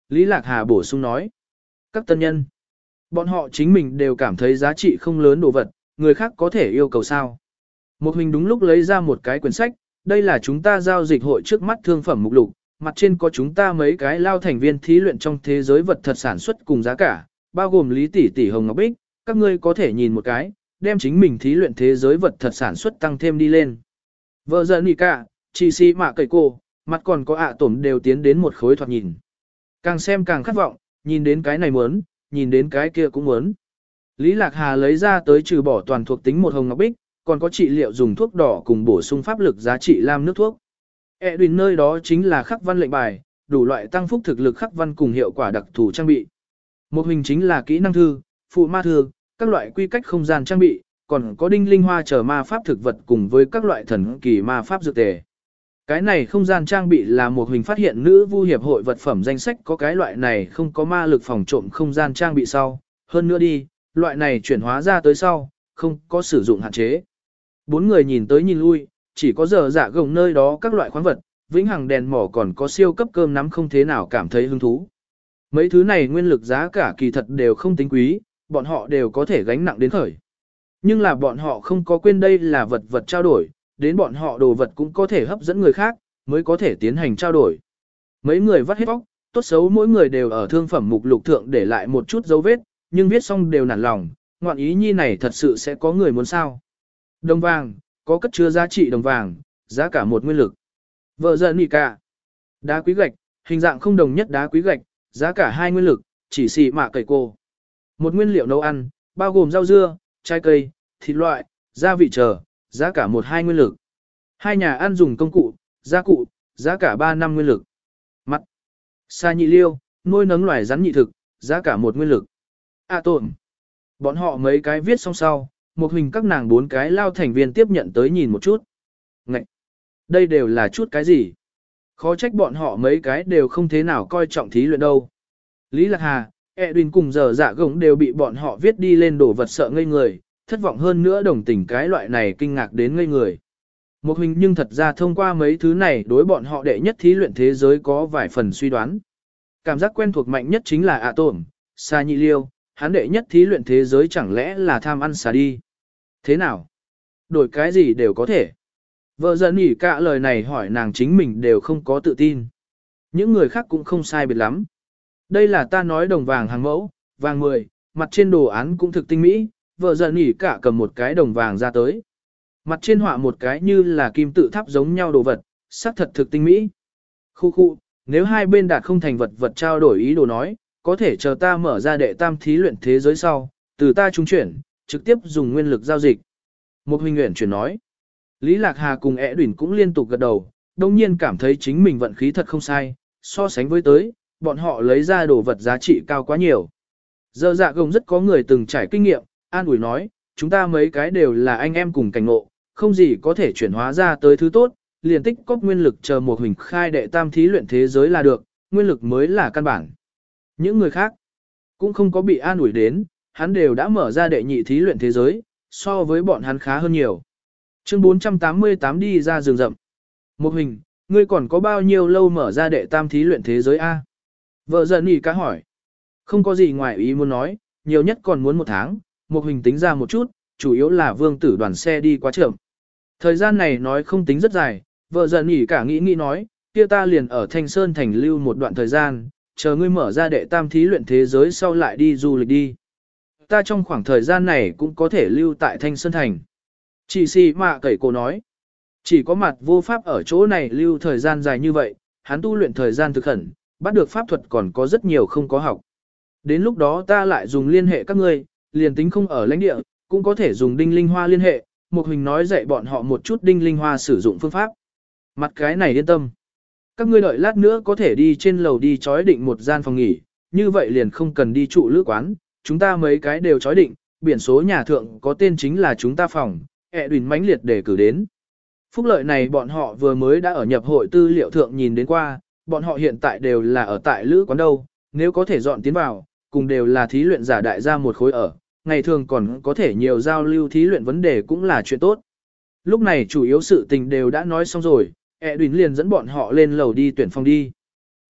Lý Lạc Hà bổ sung nói. Các tân nhân, bọn họ chính mình đều cảm thấy giá trị không lớn đồ vật, người khác có thể yêu cầu sao. Một hình đúng lúc lấy ra một cái quyển sách, đây là chúng ta giao dịch hội trước mắt thương phẩm mục lục, mặt trên có chúng ta mấy cái lao thành viên thí luyện trong thế giới vật thật sản xuất cùng giá cả, bao gồm Lý tỷ tỷ Hồng Ngọc Bích, các ngươi có thể nhìn một cái, đem chính mình thí luyện thế giới vật thật sản xuất tăng thêm đi lên. Vợ giận nhị cả, chị si mạ cậy cô, mặt còn có ạ à tổm đều tiến đến một khối thoạt nhìn. Càng xem càng khát vọng, nhìn đến cái này muốn, nhìn đến cái kia cũng muốn. Lý Lạc Hà lấy ra tới trừ bỏ toàn thuộc tính một Hồng Ngọc Bích, còn có trị liệu dùng thuốc đỏ cùng bổ sung pháp lực giá trị lam nước thuốc. Edwin nơi đó chính là khắc văn lệnh bài, đủ loại tăng phúc thực lực khắc văn cùng hiệu quả đặc thù trang bị. Một hình chính là kỹ năng thư, phụ ma thư, các loại quy cách không gian trang bị, còn có đinh linh hoa chờ ma pháp thực vật cùng với các loại thần kỳ ma pháp dược tề. Cái này không gian trang bị là một hình phát hiện nữ vu hiệp hội vật phẩm danh sách có cái loại này không có ma lực phòng trộm không gian trang bị sau, hơn nữa đi, loại này chuyển hóa ra tới sau, không có sử dụng hạn chế. Bốn người nhìn tới nhìn lui, chỉ có giờ dạ gồng nơi đó các loại khoáng vật, vĩnh hằng đèn mỏ còn có siêu cấp cơm nắm không thế nào cảm thấy hứng thú. Mấy thứ này nguyên lực giá cả kỳ thật đều không tính quý, bọn họ đều có thể gánh nặng đến khởi. Nhưng là bọn họ không có quên đây là vật vật trao đổi, đến bọn họ đồ vật cũng có thể hấp dẫn người khác, mới có thể tiến hành trao đổi. Mấy người vắt hết óc, tốt xấu mỗi người đều ở thương phẩm mục lục thượng để lại một chút dấu vết, nhưng viết xong đều nản lòng, ngoạn ý nhi này thật sự sẽ có người muốn sao. Đồng vàng, có cất chứa giá trị đồng vàng, giá cả một nguyên lực. Vợ giận nhị cả. Đá quý gạch, hình dạng không đồng nhất đá quý gạch, giá cả hai nguyên lực, chỉ xì mạ cậy cô. Một nguyên liệu nấu ăn, bao gồm rau dưa, trái cây, thịt loại, gia vị chờ, giá cả một hai nguyên lực. Hai nhà ăn dùng công cụ, gia cụ, giá cả ba năm nguyên lực. Mặt, sa nhị liêu, nuôi nấng loài rắn nhị thực, giá cả một nguyên lực. À tổn. Bọn họ mấy cái viết xong sau, một hình các nàng bốn cái lao thành viên tiếp nhận tới nhìn một chút. Ngậy! Đây đều là chút cái gì? Khó trách bọn họ mấy cái đều không thế nào coi trọng thí luyện đâu. Lý Lạc Hà, Edwin cùng giờ dạ gồng đều bị bọn họ viết đi lên đổ vật sợ ngây người, thất vọng hơn nữa đồng tình cái loại này kinh ngạc đến ngây người. Một hình nhưng thật ra thông qua mấy thứ này đối bọn họ đệ nhất thí luyện thế giới có vài phần suy đoán. Cảm giác quen thuộc mạnh nhất chính là ạ tổn, Sa Nhị Liêu, hắn đệ nhất thí luyện thế giới chẳng lẽ là tham ăn xà đi. Thế nào? Đổi cái gì đều có thể. Vợ giận nhỉ cả lời này hỏi nàng chính mình đều không có tự tin. Những người khác cũng không sai biệt lắm. Đây là ta nói đồng vàng hàng mẫu, vàng mười, mặt trên đồ án cũng thực tinh mỹ, vợ giận nhỉ cả cầm một cái đồng vàng ra tới. Mặt trên họa một cái như là kim tự tháp giống nhau đồ vật, sắc thật thực tinh mỹ. Khu khu, nếu hai bên đạt không thành vật vật trao đổi ý đồ nói, có thể chờ ta mở ra đệ tam thí luyện thế giới sau, từ ta trúng chuyển, trực tiếp dùng nguyên lực giao dịch. Một huynh nguyện chuyển nói. Lý Lạc Hà cùng ẻ đuỷn cũng liên tục gật đầu, đồng nhiên cảm thấy chính mình vận khí thật không sai, so sánh với tới, bọn họ lấy ra đồ vật giá trị cao quá nhiều. Giờ dạ gồng rất có người từng trải kinh nghiệm, an ủi nói, chúng ta mấy cái đều là anh em cùng cảnh ngộ, không gì có thể chuyển hóa ra tới thứ tốt, liền tích cóp nguyên lực chờ một huỳnh khai đệ tam thí luyện thế giới là được, nguyên lực mới là căn bản. Những người khác cũng không có bị an ủi đến, hắn đều đã mở ra đệ nhị thí luyện thế giới, so với bọn hắn khá hơn nhiều. Chương bốn trăm tám mươi tám đi ra rừng rậm. Một huỳnh, ngươi còn có bao nhiêu lâu mở ra đệ tam thí luyện thế giới A? Vợ giận nhỉ cá hỏi. Không có gì ngoài ý muốn nói, nhiều nhất còn muốn một tháng, một huỳnh tính ra một chút, chủ yếu là vương tử đoàn xe đi quá chậm. Thời gian này nói không tính rất dài, vợ giận nhỉ cả nghĩ nghĩ nói, kia ta liền ở Thanh Sơn thành lưu một đoạn thời gian, chờ ngươi mở ra đệ tam thí luyện thế giới sau lại đi du lịch đi. Ta trong khoảng thời gian này cũng có thể lưu tại Thanh Sơn thành. Chỉ xì mạ cẩy cô nói, chỉ có mặt vô pháp ở chỗ này lưu thời gian dài như vậy, hắn tu luyện thời gian thực khẩn, bắt được pháp thuật còn có rất nhiều không có học. Đến lúc đó ta lại dùng liên hệ các ngươi, liền tính không ở lãnh địa, cũng có thể dùng đinh linh hoa liên hệ, một hình nói dạy bọn họ một chút đinh linh hoa sử dụng phương pháp. Mặt cái này yên tâm. Các ngươi đợi lát nữa có thể đi trên lầu đi chói định một gian phòng nghỉ, như vậy liền không cần đi trụ lữ quán, chúng ta mấy cái đều chói định, biển số nhà thượng có tên chính là chúng ta phòng, ẹ đùn mãnh liệt để cử đến. Phúc lợi này bọn họ vừa mới đã ở nhập hội tư liệu thượng nhìn đến qua, bọn họ hiện tại đều là ở tại lữ quán đâu, nếu có thể dọn tiến vào, cùng đều là thí luyện giả đại gia một khối ở, ngày thường còn có thể nhiều giao lưu thí luyện vấn đề cũng là chuyện tốt. Lúc này chủ yếu sự tình đều đã nói xong rồi, ẹ đùn liền dẫn bọn họ lên lầu đi tuyển phòng đi.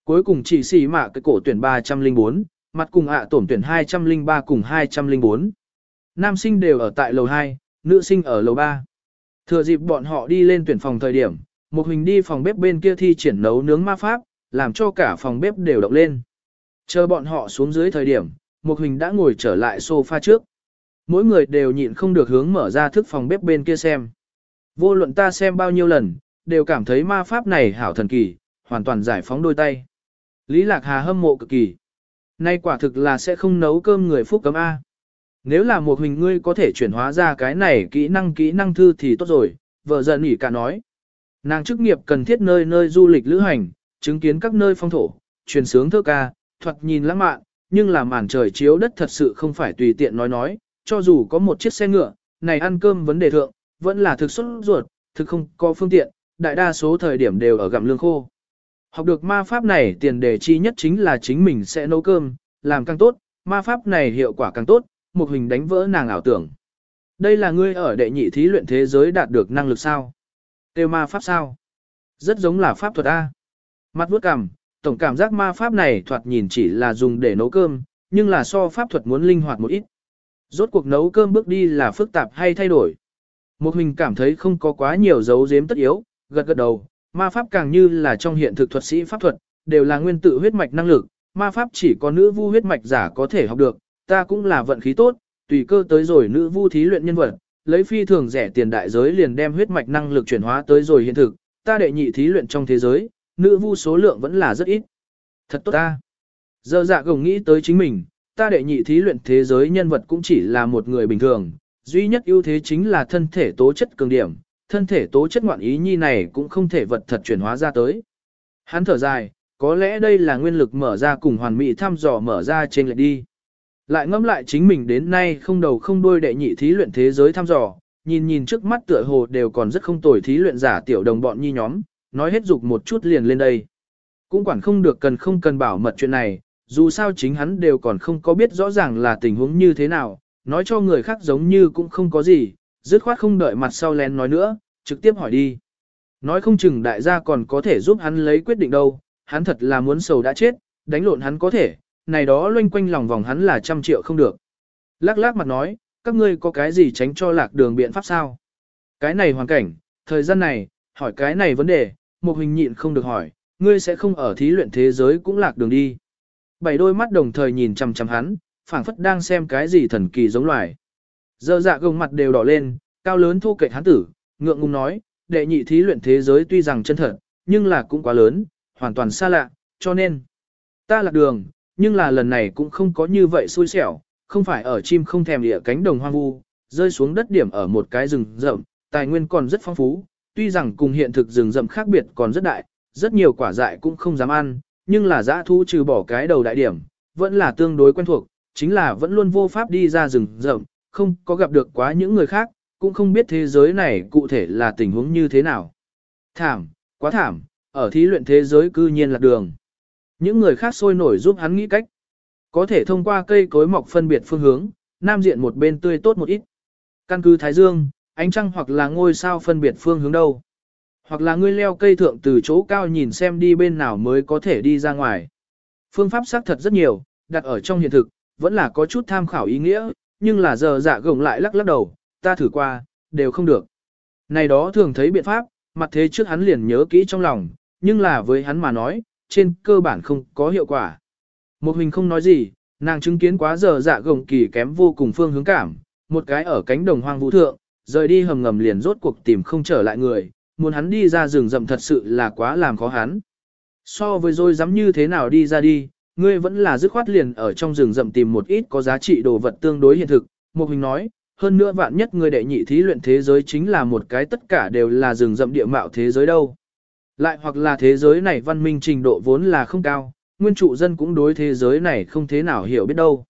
Cuối cùng chỉ xì mạ cái cổ tuyển ba trăm lẻ bốn, mặt cùng ạ tổn tuyển hai trăm lẻ ba cùng hai trăm lẻ bốn. Nam sinh đều ở tại lầu hai, nữ sinh ở lầu ba. Thừa dịp bọn họ đi lên tuyển phòng thời điểm, một hình đi phòng bếp bên kia thi triển nấu nướng ma pháp, làm cho cả phòng bếp đều động lên. Chờ bọn họ xuống dưới thời điểm, một hình đã ngồi trở lại sofa trước. Mỗi người đều nhịn không được hướng mở ra thức phòng bếp bên kia xem. Vô luận ta xem bao nhiêu lần, đều cảm thấy ma pháp này hảo thần kỳ, hoàn toàn giải phóng đôi tay. Lý Lạc Hà hâm mộ cực kỳ. Nay quả thực là sẽ không nấu cơm người phúc cấm A. Nếu là một hình ngươi có thể chuyển hóa ra cái này kỹ năng kỹ năng thư thì tốt rồi, vợ giận nghỉ cả nói. Nàng chức nghiệp cần thiết nơi nơi du lịch lữ hành, chứng kiến các nơi phong thổ, truyền sướng thơ ca, thoạt nhìn lãng mạn, nhưng là màn trời chiếu đất thật sự không phải tùy tiện nói nói, cho dù có một chiếc xe ngựa, này ăn cơm vấn đề thượng, vẫn là thực xuất ruột, thực không có phương tiện, đại đa số thời điểm đều ở gặm lương khô. Học được ma pháp này tiền đề chi nhất chính là chính mình sẽ nấu cơm, làm càng tốt, ma pháp này hiệu quả càng tốt, một hình đánh vỡ nàng ảo tưởng. Đây là ngươi ở đệ nhị thí luyện thế giới đạt được năng lực sao? Tiêu ma pháp sao? Rất giống là pháp thuật A. Mặt vuốt cằm, tổng cảm giác ma pháp này thoạt nhìn chỉ là dùng để nấu cơm, nhưng là so pháp thuật muốn linh hoạt một ít. Rốt cuộc nấu cơm bước đi là phức tạp hay thay đổi. Một hình cảm thấy không có quá nhiều dấu giếm tất yếu, gật gật đầu, ma pháp càng như là trong hiện thực thuật sĩ pháp thuật, đều là nguyên tử huyết mạch năng lực, ma pháp chỉ có nữ vu huyết mạch giả có thể học được, ta cũng là vận khí tốt, tùy cơ tới rồi nữ vu thí luyện nhân vật, lấy phi thường rẻ tiền đại giới liền đem huyết mạch năng lực chuyển hóa tới rồi hiện thực, ta đệ nhị thí luyện trong thế giới, nữ vu số lượng vẫn là rất ít. Thật tốt ta. Giờ dạ gồng nghĩ tới chính mình, ta đệ nhị thí luyện thế giới nhân vật cũng chỉ là một người bình thường, duy nhất ưu thế chính là thân thể tố chất cường điểm, thân thể tố chất ngoạn ý nhi này cũng không thể vật thật chuyển hóa ra tới. Hắn thở dài, có lẽ đây là nguyên lực mở ra cùng hoàn mỹ thăm dò mở ra trên lệch đi. Lại ngẫm lại chính mình đến nay không đầu không đuôi đệ nhị thí luyện thế giới thăm dò, nhìn nhìn trước mắt tựa hồ đều còn rất không tồi thí luyện giả tiểu đồng bọn nhi nhóm, nói hết dục một chút liền lên đây. Cũng quản không được cần không cần bảo mật chuyện này, dù sao chính hắn đều còn không có biết rõ ràng là tình huống như thế nào, nói cho người khác giống như cũng không có gì, dứt khoát không đợi mặt sau lén nói nữa, trực tiếp hỏi đi. Nói không chừng đại gia còn có thể giúp hắn lấy quyết định đâu, hắn thật là muốn sầu đã chết, đánh lộn hắn có thể, này đó loanh quanh lòng vòng hắn là trăm triệu không được. Lắc lắc mặt nói, các ngươi có cái gì tránh cho lạc đường biện pháp sao? Cái này hoàn cảnh, thời gian này, hỏi cái này vấn đề, một hình nhịn không được hỏi, ngươi sẽ không ở thí luyện thế giới cũng lạc đường đi. Bảy đôi mắt đồng thời nhìn chằm chằm hắn, phảng phất đang xem cái gì thần kỳ giống loài. Giờ dạ gồng mặt đều đỏ lên, cao lớn thu kệch hắn tử, ngượng ngùng nói, đệ nhị thí luyện thế giới tuy rằng chân thật, nhưng là cũng quá lớn, hoàn toàn xa lạ, cho nên ta lạc đường, nhưng là lần này cũng không có như vậy xui xẻo, không phải ở chim không thèm địa cánh đồng hoang vu, rơi xuống đất điểm ở một cái rừng rậm, tài nguyên còn rất phong phú, tuy rằng cùng hiện thực rừng rậm khác biệt còn rất đại, rất nhiều quả dại cũng không dám ăn, nhưng là dã thú trừ bỏ cái đầu đại điểm, vẫn là tương đối quen thuộc, chính là vẫn luôn vô pháp đi ra rừng rậm, không có gặp được quá những người khác, cũng không biết thế giới này cụ thể là tình huống như thế nào. Thảm, quá thảm, ở thí luyện thế giới cư nhiên lạc đường. Những người khác sôi nổi giúp hắn nghĩ cách. Có thể thông qua cây cối mọc phân biệt phương hướng, nam diện một bên tươi tốt một ít. Căn cứ Thái Dương, ánh trăng hoặc là ngôi sao phân biệt phương hướng đâu. Hoặc là ngươi leo cây thượng từ chỗ cao nhìn xem đi bên nào mới có thể đi ra ngoài. Phương pháp xác thật rất nhiều, đặt ở trong hiện thực, vẫn là có chút tham khảo ý nghĩa, nhưng là giờ dạ gồng lại lắc lắc đầu, ta thử qua, đều không được. Này đó thường thấy biện pháp, mặt thế trước hắn liền nhớ kỹ trong lòng, nhưng là với hắn mà nói, trên cơ bản không có hiệu quả. Một hình không nói gì, nàng chứng kiến quá giờ dạ gồng kỳ kém vô cùng phương hướng cảm, một cái ở cánh đồng hoang vũ thượng, rời đi hầm ngầm liền rốt cuộc tìm không trở lại người, muốn hắn đi ra rừng rậm thật sự là quá làm khó hắn. So với rồi dám như thế nào đi ra đi, ngươi vẫn là dứt khoát liền ở trong rừng rậm tìm một ít có giá trị đồ vật tương đối hiện thực, một hình nói, hơn nữa vạn nhất ngươi đệ nhị thí luyện thế giới chính là một cái tất cả đều là rừng rậm địa mạo thế giới đâu. Lại hoặc là thế giới này văn minh trình độ vốn là không cao, nguyên trụ dân cũng đối thế giới này không thế nào hiểu biết đâu.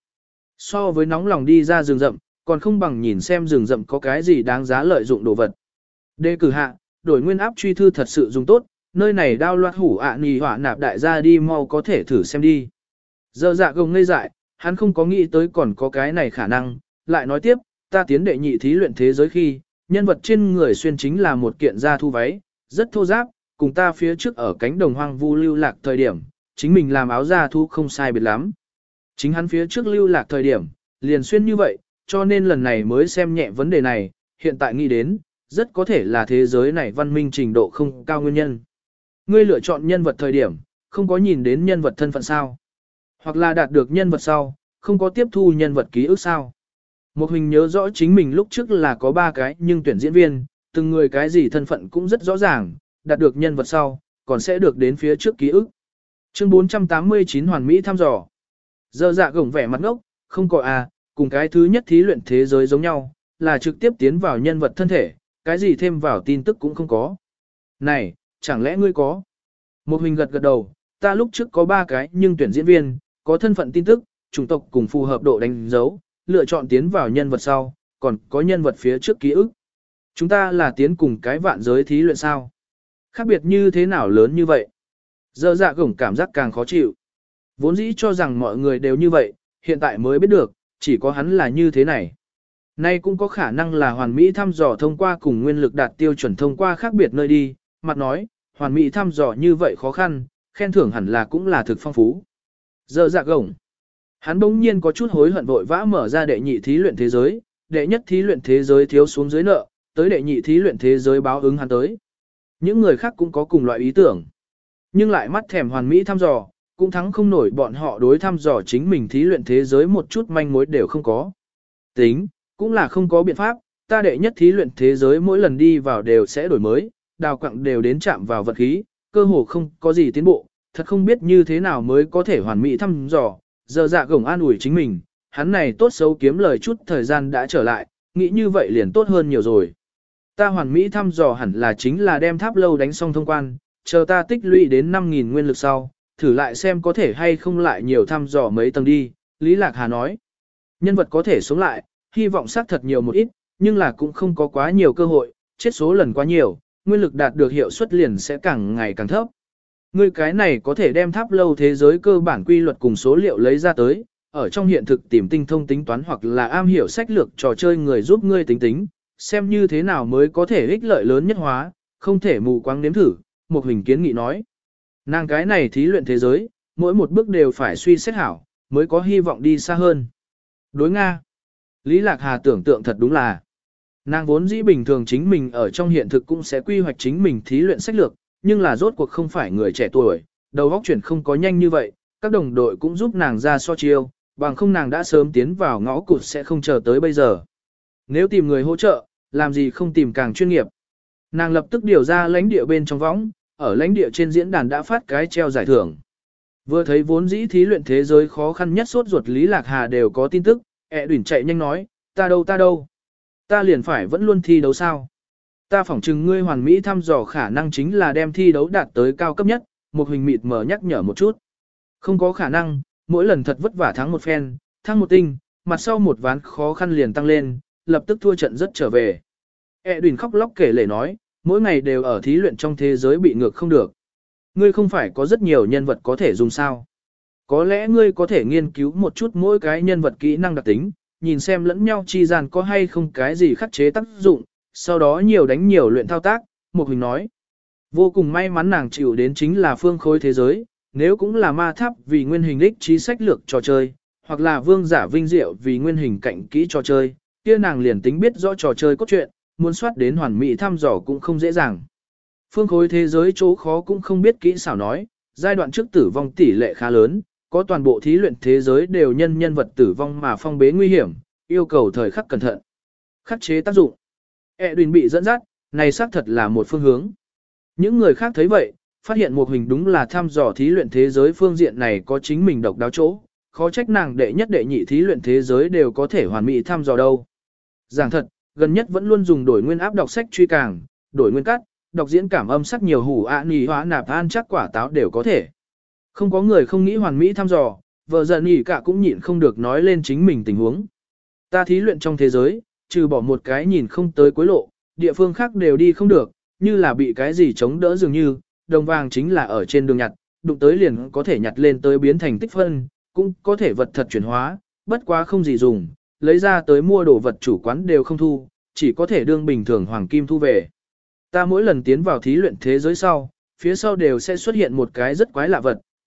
So với nóng lòng đi ra rừng rậm, còn không bằng nhìn xem rừng rậm có cái gì đáng giá lợi dụng đồ vật. Đề cử hạ, đổi nguyên áp truy thư thật sự dùng tốt, nơi này đao loạt hủ ạ à nì hỏa nạp đại gia đi mau có thể thử xem đi. Giờ dạ gồng ngây dại, hắn không có nghĩ tới còn có cái này khả năng, lại nói tiếp, ta tiến đệ nhị thí luyện thế giới khi, nhân vật trên người xuyên chính là một kiện da thu váy, rất thô ráp, cùng ta phía trước ở cánh đồng hoang vu lưu lạc thời điểm, chính mình làm áo da thú không sai biệt lắm. Chính hắn phía trước lưu lạc thời điểm, liền xuyên như vậy, cho nên lần này mới xem nhẹ vấn đề này, hiện tại nghĩ đến, rất có thể là thế giới này văn minh trình độ không cao nguyên nhân. Ngươi lựa chọn nhân vật thời điểm, không có nhìn đến nhân vật thân phận sao. Hoặc là đạt được nhân vật sau, không có tiếp thu nhân vật ký ức sao. Một hình nhớ rõ chính mình lúc trước là có ba cái nhưng tuyển diễn viên, từng người cái gì thân phận cũng rất rõ ràng, đạt được nhân vật sau, còn sẽ được đến phía trước ký ức. Chương bốn trăm tám mươi chín Hoàn Mỹ thăm dò. Giờ dạ gổng vẻ mặt ngốc, không có à, cùng cái thứ nhất thí luyện thế giới giống nhau, là trực tiếp tiến vào nhân vật thân thể, cái gì thêm vào tin tức cũng không có. Này, chẳng lẽ ngươi có? Một hình gật gật đầu, ta lúc trước có ba cái nhưng tuyển diễn viên, có thân phận tin tức, chủng tộc cùng phù hợp độ đánh dấu, lựa chọn tiến vào nhân vật sau, còn có nhân vật phía trước ký ức. Chúng ta là tiến cùng cái vạn giới thí luyện sao? Khác biệt như thế nào lớn như vậy? Giờ dạ gổng cảm giác càng khó chịu. Vốn dĩ cho rằng mọi người đều như vậy, hiện tại mới biết được, chỉ có hắn là như thế này. Nay cũng có khả năng là hoàn mỹ thăm dò thông qua cùng nguyên lực đạt tiêu chuẩn thông qua khác biệt nơi đi, mặt nói, hoàn mỹ thăm dò như vậy khó khăn, khen thưởng hẳn là cũng là thực phong phú. Giờ dạ gổng. Hắn bỗng nhiên có chút hối hận vội vã mở ra đệ nhị thí luyện thế giới, đệ nhất thí luyện thế giới thiếu xuống dưới nợ, tới đệ nhị thí luyện thế giới báo ứng hắn tới. Những người khác cũng có cùng loại ý tưởng, nhưng lại mắt thèm hoàn mỹ thăm dò, cũng thắng không nổi bọn họ đối thăm dò chính mình thí luyện thế giới một chút manh mối đều không có. Tính, cũng là không có biện pháp, ta đệ nhất thí luyện thế giới mỗi lần đi vào đều sẽ đổi mới, đào quặng đều đến chạm vào vật khí, cơ hồ không có gì tiến bộ, thật không biết như thế nào mới có thể hoàn mỹ thăm dò. Giờ dạ gổng an ủi chính mình, hắn này tốt xấu kiếm lời chút thời gian đã trở lại, nghĩ như vậy liền tốt hơn nhiều rồi. Ta hoàn mỹ thăm dò hẳn là chính là đem tháp lâu đánh xong thông quan, chờ ta tích lũy đến năm nghìn nguyên lực sau, thử lại xem có thể hay không lại nhiều thăm dò mấy tầng đi, Lý Lạc Hà nói. Nhân vật có thể sống lại, hy vọng xác thật nhiều một ít, nhưng là cũng không có quá nhiều cơ hội, chết số lần quá nhiều, nguyên lực đạt được hiệu suất liền sẽ càng ngày càng thấp. Ngươi cái này có thể đem tháp lâu thế giới cơ bản quy luật cùng số liệu lấy ra tới, ở trong hiện thực tìm tinh thông tính toán hoặc là am hiểu sách lược trò chơi người giúp ngươi tính tính, xem như thế nào mới có thể ích lợi lớn nhất hóa, không thể mù quáng nếm thử, một hình kiến nghị nói. Nàng cái này thí luyện thế giới, mỗi một bước đều phải suy xét hảo, mới có hy vọng đi xa hơn. Đối Nga. Lý Lạc Hà tưởng tượng thật đúng là, nàng vốn dĩ bình thường chính mình ở trong hiện thực cũng sẽ quy hoạch chính mình thí luyện sách lược, nhưng là rốt cuộc không phải người trẻ tuổi, đầu óc chuyển không có nhanh như vậy, các đồng đội cũng giúp nàng ra so chiêu, bằng không nàng đã sớm tiến vào ngõ cụt sẽ không chờ tới bây giờ. Nếu tìm người hỗ trợ, làm gì không tìm càng chuyên nghiệp. Nàng lập tức điều ra lãnh địa bên trong võng, ở lãnh địa trên diễn đàn đã phát cái treo giải thưởng. Vừa thấy vốn dĩ thí luyện thế giới khó khăn nhất sốt ruột Lý Lạc Hà đều có tin tức, ẹ đuỷn chạy nhanh nói, ta đâu ta đâu. Ta liền phải vẫn luôn thi đấu sao. Ta phỏng chừng ngươi hoàn mỹ thăm dò khả năng chính là đem thi đấu đạt tới cao cấp nhất, một hình mịt mở nhắc nhở một chút. Không có khả năng, mỗi lần thật vất vả thắng một phen, thắng một tinh, mặt sau một ván khó khăn liền tăng lên, lập tức thua trận rất trở về. E đùn khóc lóc kể lể nói, mỗi ngày đều ở thí luyện trong thế giới bị ngược không được. Ngươi không phải có rất nhiều nhân vật có thể dùng sao. Có lẽ ngươi có thể nghiên cứu một chút mỗi cái nhân vật kỹ năng đặc tính, nhìn xem lẫn nhau chi gian có hay không cái gì khắc chế tác dụng, sau đó nhiều đánh nhiều luyện thao tác, một hình nói. Vô cùng may mắn nàng chịu đến chính là phương khối thế giới, nếu cũng là ma tháp vì nguyên hình đích trí sách lược trò chơi, hoặc là vương giả vinh diệu vì nguyên hình cạnh kỹ trò chơi, kia nàng liền tính biết rõ trò chơi cốt truyện, muốn soát đến hoàn mỹ thăm dò cũng không dễ dàng. Phương khối thế giới chỗ khó cũng không biết kỹ xảo nói, giai đoạn trước tử vong tỷ lệ khá lớn, có toàn bộ thí luyện thế giới đều nhân nhân vật tử vong mà phong bế nguy hiểm, yêu cầu thời khắc cẩn thận. Khắc chế tác dụng. Edwin bị dẫn dắt, này xác thật là một phương hướng. Những người khác thấy vậy, phát hiện một hình đúng là thăm dò thí luyện thế giới phương diện này có chính mình độc đáo chỗ, khó trách nàng đệ nhất đệ nhị thí luyện thế giới đều có thể hoàn mỹ thăm dò đâu. Giảng thật, gần nhất vẫn luôn dùng đổi nguyên áp đọc sách truy càng, đổi nguyên cắt, đọc diễn cảm âm sắc nhiều hủ ạ nì hóa nạp an chắc quả táo đều có thể. Không có người không nghĩ hoàn mỹ thăm dò, vợ giận nhỉ cả cũng nhịn không được nói lên chính mình tình huống. Ta thí luyện trong thế giới, trừ bỏ một cái nhìn không tới cuối lộ, địa phương khác đều đi không được, như là bị cái gì chống đỡ dường như, đồng vàng chính là ở trên đường nhặt, đụng tới liền có thể nhặt lên tới biến thành tích phân, cũng có thể vật thật chuyển hóa, bất quá không gì dùng, lấy ra tới mua đồ vật chủ quán đều không thu, chỉ có thể đương bình thường hoàng kim thu về. Ta mỗi lần tiến vào thí luyện thế giới sau, phía sau đều sẽ xuất hiện một cái rất quái lạ vật,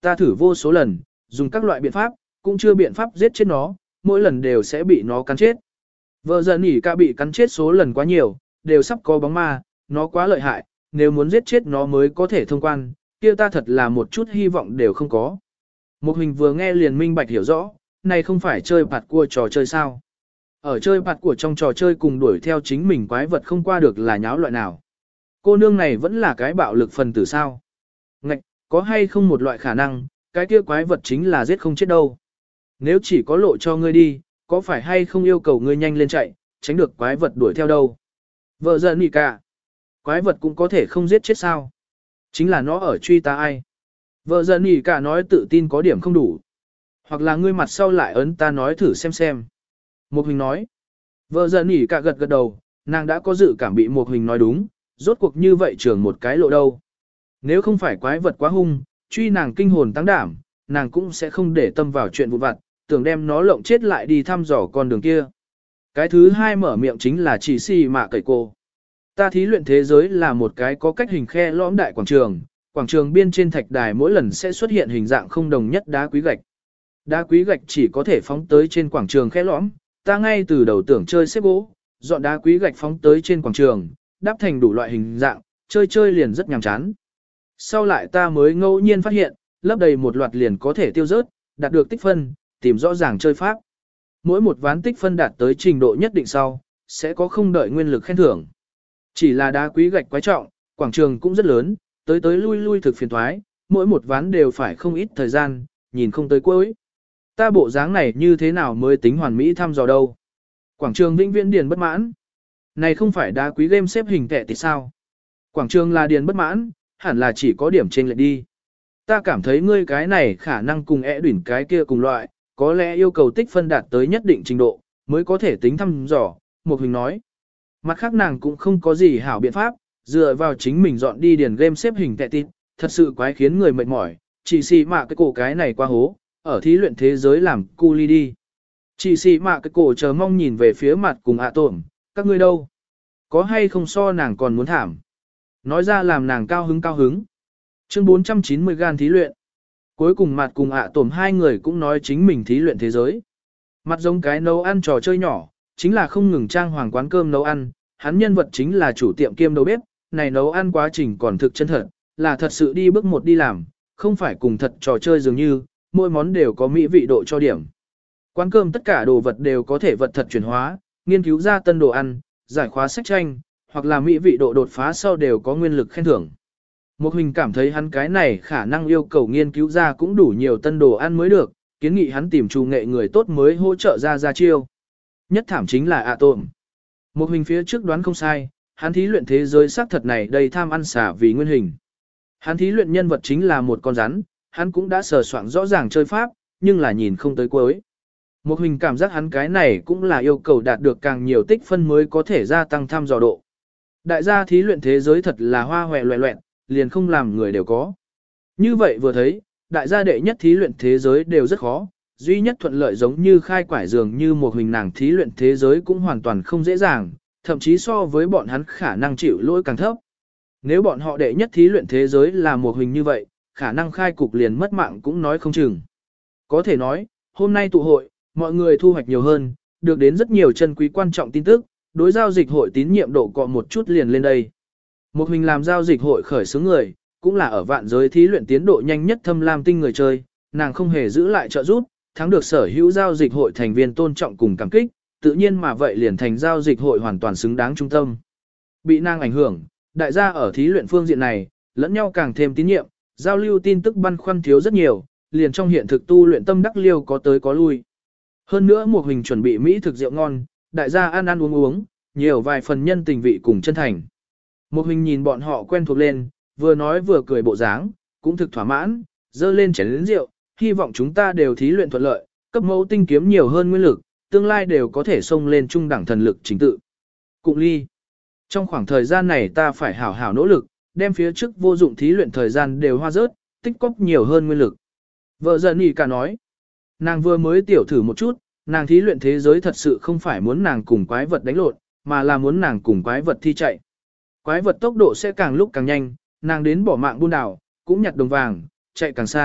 ta thử vô số lần, dùng các loại biện pháp, cũng chưa biện pháp giết chết nó, mỗi lần đều sẽ bị nó cắn chết. Vợ giận nhỉ cả bị cắn chết số lần quá nhiều, đều sắp có bóng ma, nó quá lợi hại, nếu muốn giết chết nó mới có thể thông quan, kia ta thật là một chút hy vọng đều không có. Một hình vừa nghe liền minh bạch hiểu rõ, này không phải chơi bạt cua trò chơi sao. Ở chơi bạt của trong trò chơi cùng đuổi theo chính mình quái vật không qua được là nháo loại nào. Cô nương này vẫn là cái bạo lực phần tử sao. Ngạch, có hay không một loại khả năng, cái kia quái vật chính là giết không chết đâu. Nếu chỉ có lộ cho ngươi đi, có phải hay không yêu cầu ngươi nhanh lên chạy, tránh được quái vật đuổi theo đâu. Vợ giận nhỉ cả. Quái vật cũng có thể không giết chết sao. Chính là nó ở truy ta ai. Vợ giận nhỉ cả nói tự tin có điểm không đủ. Hoặc là ngươi mặt sau lại ấn ta nói thử xem xem. Một hình nói. Vợ giận nhỉ cả gật gật đầu, nàng đã có dự cảm bị một hình nói đúng, rốt cuộc như vậy trường một cái lộ đâu. Nếu không phải quái vật quá hung, truy nàng kinh hồn tăng đảm, nàng cũng sẽ không để tâm vào chuyện vụn vặt, tưởng đem nó lộng chết lại đi thăm dò con đường kia. Cái thứ hai mở miệng chính là chỉ xì mạ cậy cô. Ta thí luyện thế giới là một cái có cách hình khe lõm đại quảng trường, quảng trường biên trên thạch đài mỗi lần sẽ xuất hiện hình dạng không đồng nhất đá quý gạch. Đá quý gạch chỉ có thể phóng tới trên quảng trường khe lõm, ta ngay từ đầu tưởng chơi xếp gỗ, dọn đá quý gạch phóng tới trên quảng trường, đắp thành đủ loại hình dạng, chơi chơi liền rất nhàm chán. Sau lại ta mới ngẫu nhiên phát hiện, lấp đầy một loạt liền có thể tiêu rớt, đạt được tích phân, tìm rõ ràng chơi pháp. Mỗi một ván tích phân đạt tới trình độ nhất định sau, sẽ có không đợi nguyên lực khen thưởng. Chỉ là đá quý gạch quái trọng, quảng trường cũng rất lớn, tới tới lui lui thực phiền thoái, mỗi một ván đều phải không ít thời gian, nhìn không tới cuối. Ta bộ dáng này như thế nào mới tính hoàn mỹ thăm dò đâu. Quảng trường vĩnh viễn điền bất mãn. Này không phải đá quý game xếp hình tệ thì sao? Quảng trường là điền bất mãn, hẳn là chỉ có điểm trên lệch đi. Ta cảm thấy ngươi cái này khả năng cùng ẻ đuỷn cái kia cùng loại, có lẽ yêu cầu tích phân đạt tới nhất định trình độ, mới có thể tính thăm dò, một hình nói. Mặt khác nàng cũng không có gì hảo biện pháp, dựa vào chính mình dọn đi điền game xếp hình tệ tịt, thật sự quái khiến người mệt mỏi, chỉ xì mạ cái cổ cái này qua hố, ở thí luyện thế giới làm cu ly đi. Chỉ xì mạ cái cổ chờ mong nhìn về phía mặt cùng ạ tổm, các ngươi đâu? Có hay không so nàng còn muốn thảm? Nói ra làm nàng cao hứng cao hứng. Chương bốn trăm chín mươi gan thí luyện. Cuối cùng mặt cùng ạ tổm hai người cũng nói chính mình thí luyện thế giới. Mặt giống cái nấu ăn trò chơi nhỏ, chính là không ngừng trang hoàng quán cơm nấu ăn, hắn nhân vật chính là chủ tiệm kiêm đầu bếp, này nấu ăn quá trình còn thực chân thật, là thật sự đi bước một đi làm, không phải cùng thật trò chơi dường như, mỗi món đều có mỹ vị độ cho điểm. Quán cơm tất cả đồ vật đều có thể vật thật chuyển hóa, nghiên cứu ra tân đồ ăn, giải khóa sách tranh, hoặc là mỹ vị độ đột phá sau đều có nguyên lực khen thưởng. Một hình cảm thấy hắn cái này khả năng yêu cầu nghiên cứu ra cũng đủ nhiều tân đồ ăn mới được, kiến nghị hắn tìm trù nghệ người tốt mới hỗ trợ ra ra chiêu. Nhất thảm chính là ạ tổm. Một hình phía trước đoán không sai, hắn thí luyện thế giới xác thật này đầy tham ăn xả vì nguyên hình. Hắn thí luyện nhân vật chính là một con rắn, hắn cũng đã sờ soạn rõ ràng chơi pháp, nhưng là nhìn không tới cuối. Một hình cảm giác hắn cái này cũng là yêu cầu đạt được càng nhiều tích phân mới có thể gia tăng tham dò độ. Đại gia thí luyện thế giới thật là hoa hòe loẹ loẹn, liền không làm người đều có. Như vậy vừa thấy, đại gia đệ nhất thí luyện thế giới đều rất khó, duy nhất thuận lợi giống như khai quải dường như một hình nàng thí luyện thế giới cũng hoàn toàn không dễ dàng, thậm chí so với bọn hắn khả năng chịu lỗi càng thấp. Nếu bọn họ đệ nhất thí luyện thế giới là một hình như vậy, khả năng khai cục liền mất mạng cũng nói không chừng. Có thể nói, hôm nay tụ hội, mọi người thu hoạch nhiều hơn, được đến rất nhiều chân quý quan trọng tin tức, đối giao dịch hội tín nhiệm độ cọ một chút liền lên đây. Một hình làm giao dịch hội khởi xướng người, cũng là ở vạn giới thí luyện tiến độ nhanh nhất thâm lam tinh người chơi, nàng không hề giữ lại trợ giúp, thắng được sở hữu giao dịch hội thành viên tôn trọng cùng cảm kích, tự nhiên mà vậy liền thành giao dịch hội hoàn toàn xứng đáng trung tâm. Bị nàng ảnh hưởng, đại gia ở thí luyện phương diện này, lẫn nhau càng thêm tín nhiệm, giao lưu tin tức băn khoăn thiếu rất nhiều, liền trong hiện thực tu luyện tâm đắc liêu có tới có lui. Hơn nữa một hình chuẩn bị mỹ thực rượu ngon, đại gia ăn ăn uống uống, nhiều vài phần nhân tình vị cùng chân thành. Một hình nhìn bọn họ quen thuộc lên, vừa nói vừa cười bộ dáng, cũng thực thỏa mãn, dơ lên chén lớn rượu, hy vọng chúng ta đều thí luyện thuận lợi, cấp mẫu tinh kiếm nhiều hơn nguyên lực, tương lai đều có thể xông lên trung đẳng thần lực chính tự. Cụng ly. Trong khoảng thời gian này ta phải hảo hảo nỗ lực, đem phía trước vô dụng thí luyện thời gian đều hoa rớt, tích cóp nhiều hơn nguyên lực. Vợ giận nhỉ cả nói. Nàng vừa mới tiểu thử một chút, nàng thí luyện thế giới thật sự không phải muốn nàng cùng quái vật đánh lộn, mà là muốn nàng cùng quái vật thi chạy. Quái vật tốc độ sẽ càng lúc càng nhanh, nàng đến bỏ mạng buôn đảo, cũng nhặt đồng vàng, chạy càng xa,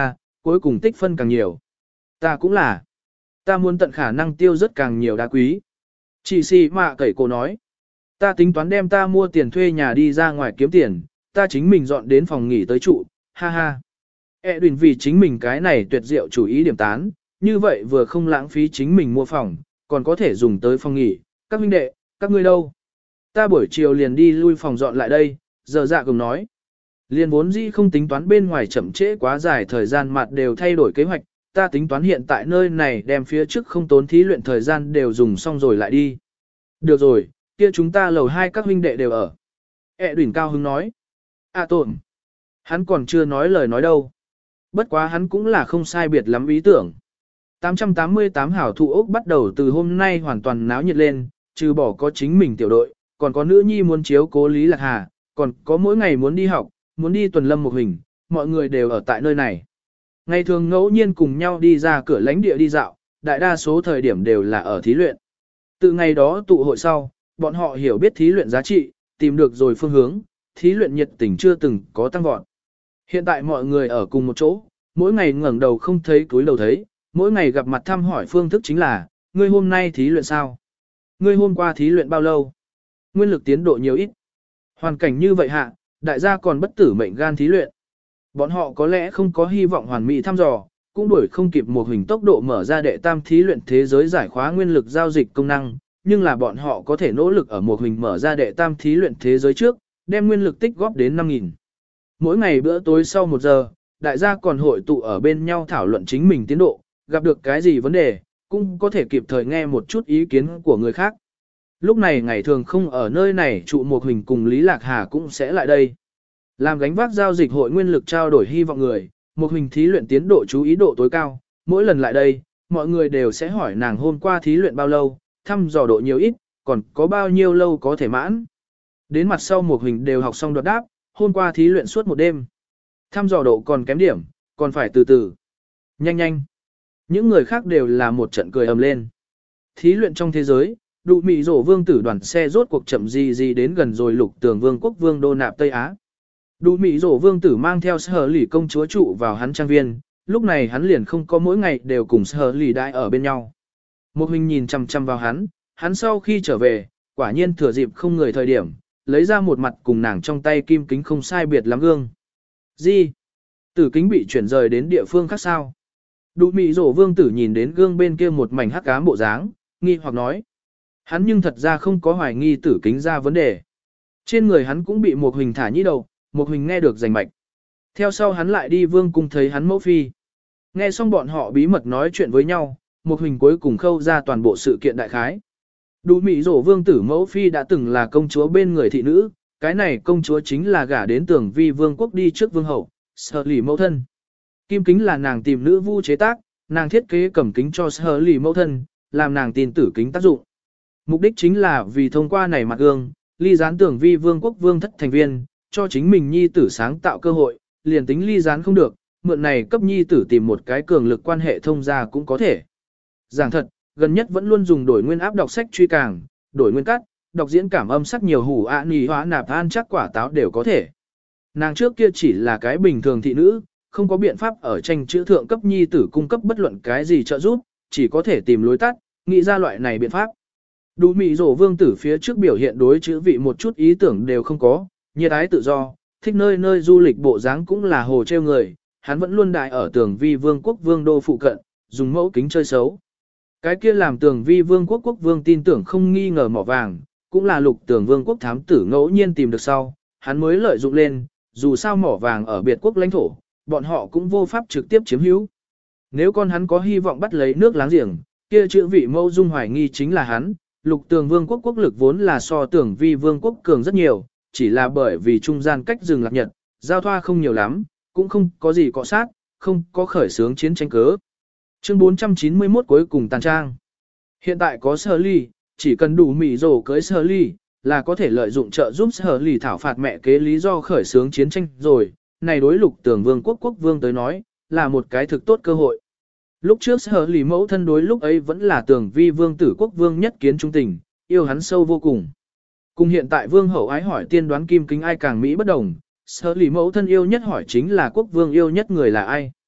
cuối cùng tích phân càng nhiều. Ta cũng là. Ta muốn tận khả năng tiêu rất càng nhiều đá quý. Chị xì mạ cẩy cổ nói. Ta tính toán đem ta mua tiền thuê nhà đi ra ngoài kiếm tiền, ta chính mình dọn đến phòng nghỉ tới trụ, ha ha. Edwin vì chính mình cái này tuyệt diệu chủ ý điểm tán, như vậy vừa không lãng phí chính mình mua phòng, còn có thể dùng tới phòng nghỉ. Các huynh đệ, các ngươi đâu? Ta buổi chiều liền đi lui phòng dọn lại đây, giờ dạ cùng nói. Liền vốn dĩ không tính toán bên ngoài chậm trễ quá dài thời gian mặt đều thay đổi kế hoạch, ta tính toán hiện tại nơi này đem phía trước không tốn thí luyện thời gian đều dùng xong rồi lại đi. Được rồi, kia chúng ta lầu hai các huynh đệ đều ở. E đuyển cao hứng nói. À tổn. Hắn còn chưa nói lời nói đâu. Bất quá hắn cũng là không sai biệt lắm ý tưởng. tám trăm tám mươi tám hảo thụ ốc bắt đầu từ hôm nay hoàn toàn náo nhiệt lên, trừ bỏ có chính mình tiểu đội, còn có nữ nhi muốn chiếu cố Lý Lạc Hà, còn có mỗi ngày muốn đi học, muốn đi tuần lâm một hình, mọi người đều ở tại nơi này. Ngày thường ngẫu nhiên cùng nhau đi ra cửa lãnh địa đi dạo, đại đa số thời điểm đều là ở thí luyện. Từ ngày đó tụ hội sau, bọn họ hiểu biết thí luyện giá trị, tìm được rồi phương hướng, thí luyện nhiệt tình chưa từng có tăng vọt. Hiện tại mọi người ở cùng một chỗ, mỗi ngày ngẩng đầu không thấy túi đầu thấy, mỗi ngày gặp mặt thăm hỏi phương thức chính là, ngươi hôm nay thí luyện sao? Ngươi hôm qua thí luyện bao lâu? Nguyên lực tiến độ nhiều ít? Hoàn cảnh như vậy hạ, đại gia còn bất tử mệnh gan thí luyện. Bọn họ có lẽ không có hy vọng hoàn mỹ thăm dò, cũng đuổi không kịp một hình tốc độ mở ra đệ tam thí luyện thế giới giải khóa nguyên lực giao dịch công năng, nhưng là bọn họ có thể nỗ lực ở một hình mở ra đệ tam thí luyện thế giới trước, đem nguyên lực tích góp đến năm nghìn. Mỗi ngày bữa tối sau một giờ, đại gia còn hội tụ ở bên nhau thảo luận chính mình tiến độ, gặp được cái gì vấn đề, cũng có thể kịp thời nghe một chút ý kiến của người khác. Lúc này ngày thường không ở nơi này trụ một hình cùng Lý Lạc Hà cũng sẽ lại đây. Làm gánh vác giao dịch hội nguyên lực trao đổi hy vọng người, một hình thí luyện tiến độ chú ý độ tối cao, mỗi lần lại đây, mọi người đều sẽ hỏi nàng hôm qua thí luyện bao lâu, thăm dò độ nhiều ít, còn có bao nhiêu lâu có thể mãn. Đến mặt sau một hình đều học xong đoạt đáp, hôm qua thí luyện suốt một đêm. Thăm dò độ còn kém điểm, còn phải từ từ. Nhanh nhanh. Những người khác đều là một trận cười ầm lên. Thí luyện trong thế giới, Đụ Mị Rổ Vương tử đoàn xe rốt cuộc chậm gì gì đến gần rồi Lục Tường Vương quốc vương đô nạp Tây Á. Đụ Mị Rổ Vương tử mang theo Sở Lỷ công chúa trụ vào hắn trang viên, lúc này hắn liền không có mỗi ngày đều cùng Sở Lỷ đại ở bên nhau. Một huynh nhìn chăm chăm vào hắn, hắn sau khi trở về, quả nhiên thừa dịp không người thời điểm, lấy ra một mặt cùng nàng trong tay kim kính không sai biệt lắm gương. Gì? Tử kính bị chuyển rời đến địa phương khác sao? Đụ Mị Rổ Vương tử nhìn đến gương bên kia một mảnh hắc ám bộ dáng, nghi hoặc nói. Hắn nhưng thật ra không có hoài nghi tử kính ra vấn đề. Trên người hắn cũng bị một huỳnh thả nhĩ đầu, một huỳnh nghe được rành mạch. Theo sau hắn lại đi vương cung thấy hắn mẫu phi. Nghe xong bọn họ bí mật nói chuyện với nhau, một huỳnh cuối cùng khâu ra toàn bộ sự kiện đại khái. Đụ Mị Rổ Vương tử mẫu phi đã từng là công chúa bên người thị nữ, cái này công chúa chính là gả đến Tưởng Vi vương quốc đi trước vương hậu, Sở Lỷ mẫu thân. Kim kính là nàng tìm nữ vu chế tác, nàng thiết kế cầm kính cho Sở Lỷ mẫu thân, làm nàng tin tử kính tác dụng. Mục đích chính là vì thông qua này mặt gương, ly gián Tưởng Vi vương quốc vương thất thành viên, cho chính mình nhi tử sáng tạo cơ hội, liền tính ly gián không được, mượn này cấp nhi tử tìm một cái cường lực quan hệ thông gia cũng có thể. Giảng thật, gần nhất vẫn luôn dùng đổi nguyên áp đọc sách truy càng, đổi nguyên cắt, đọc diễn cảm âm sắc nhiều hủ ạ nì hóa nạp an chắc quả táo đều có thể. Nàng trước kia chỉ là cái bình thường thị nữ, không có biện pháp ở tranh chữ thượng cấp nhi tử cung cấp bất luận cái gì trợ giúp, chỉ có thể tìm lối tắt, nghĩ ra loại này biện pháp. Đụ Mị Rổ Vương tử phía trước biểu hiện đối chữ vị một chút ý tưởng đều không có, nhiệt ái tự do, thích nơi nơi du lịch bộ dáng cũng là hồ treo người, hắn vẫn luôn đại ở Tưởng Vi vương quốc vương đô phụ cận, dùng mẫu kính chơi xấu. Cái kia làm Tưởng Vi vương quốc quốc vương tin tưởng không nghi ngờ mỏ vàng, cũng là Lục Tường vương quốc thám tử ngẫu nhiên tìm được sau, hắn mới lợi dụng lên, dù sao mỏ vàng ở biệt quốc lãnh thổ, bọn họ cũng vô pháp trực tiếp chiếm hữu. Nếu con hắn có hy vọng bắt lấy nước láng giềng, kia chữ vị mẫu dung hoài nghi chính là hắn. Lục Tường vương quốc quốc lực vốn là so Tưởng Vi vương quốc cường rất nhiều, chỉ là bởi vì trung gian cách rừng lạc nhật, giao thoa không nhiều lắm, cũng không có gì cọ sát, không có khởi xướng chiến tranh cớ. Chương bốn trăm chín mươi mốt cuối cùng tàn trang. Hiện tại có Sở Ly, chỉ cần đủ Mị Rổ cưới Sở Ly, là có thể lợi dụng trợ giúp Sở Ly thảo phạt mẹ kế lý do khởi xướng chiến tranh rồi, này đối Lục Tường vương quốc quốc vương tới nói, là một cái thực tốt cơ hội. Lúc trước Sở Ly mẫu thân đối lúc ấy vẫn là Tưởng Vi vương tử quốc vương nhất kiến trung tình, yêu hắn sâu vô cùng. Cùng hiện tại vương hậu ái hỏi tiên đoán kim kính ai càng mỹ bất đồng, Sở Ly mẫu thân yêu nhất hỏi chính là quốc vương yêu nhất người là ai.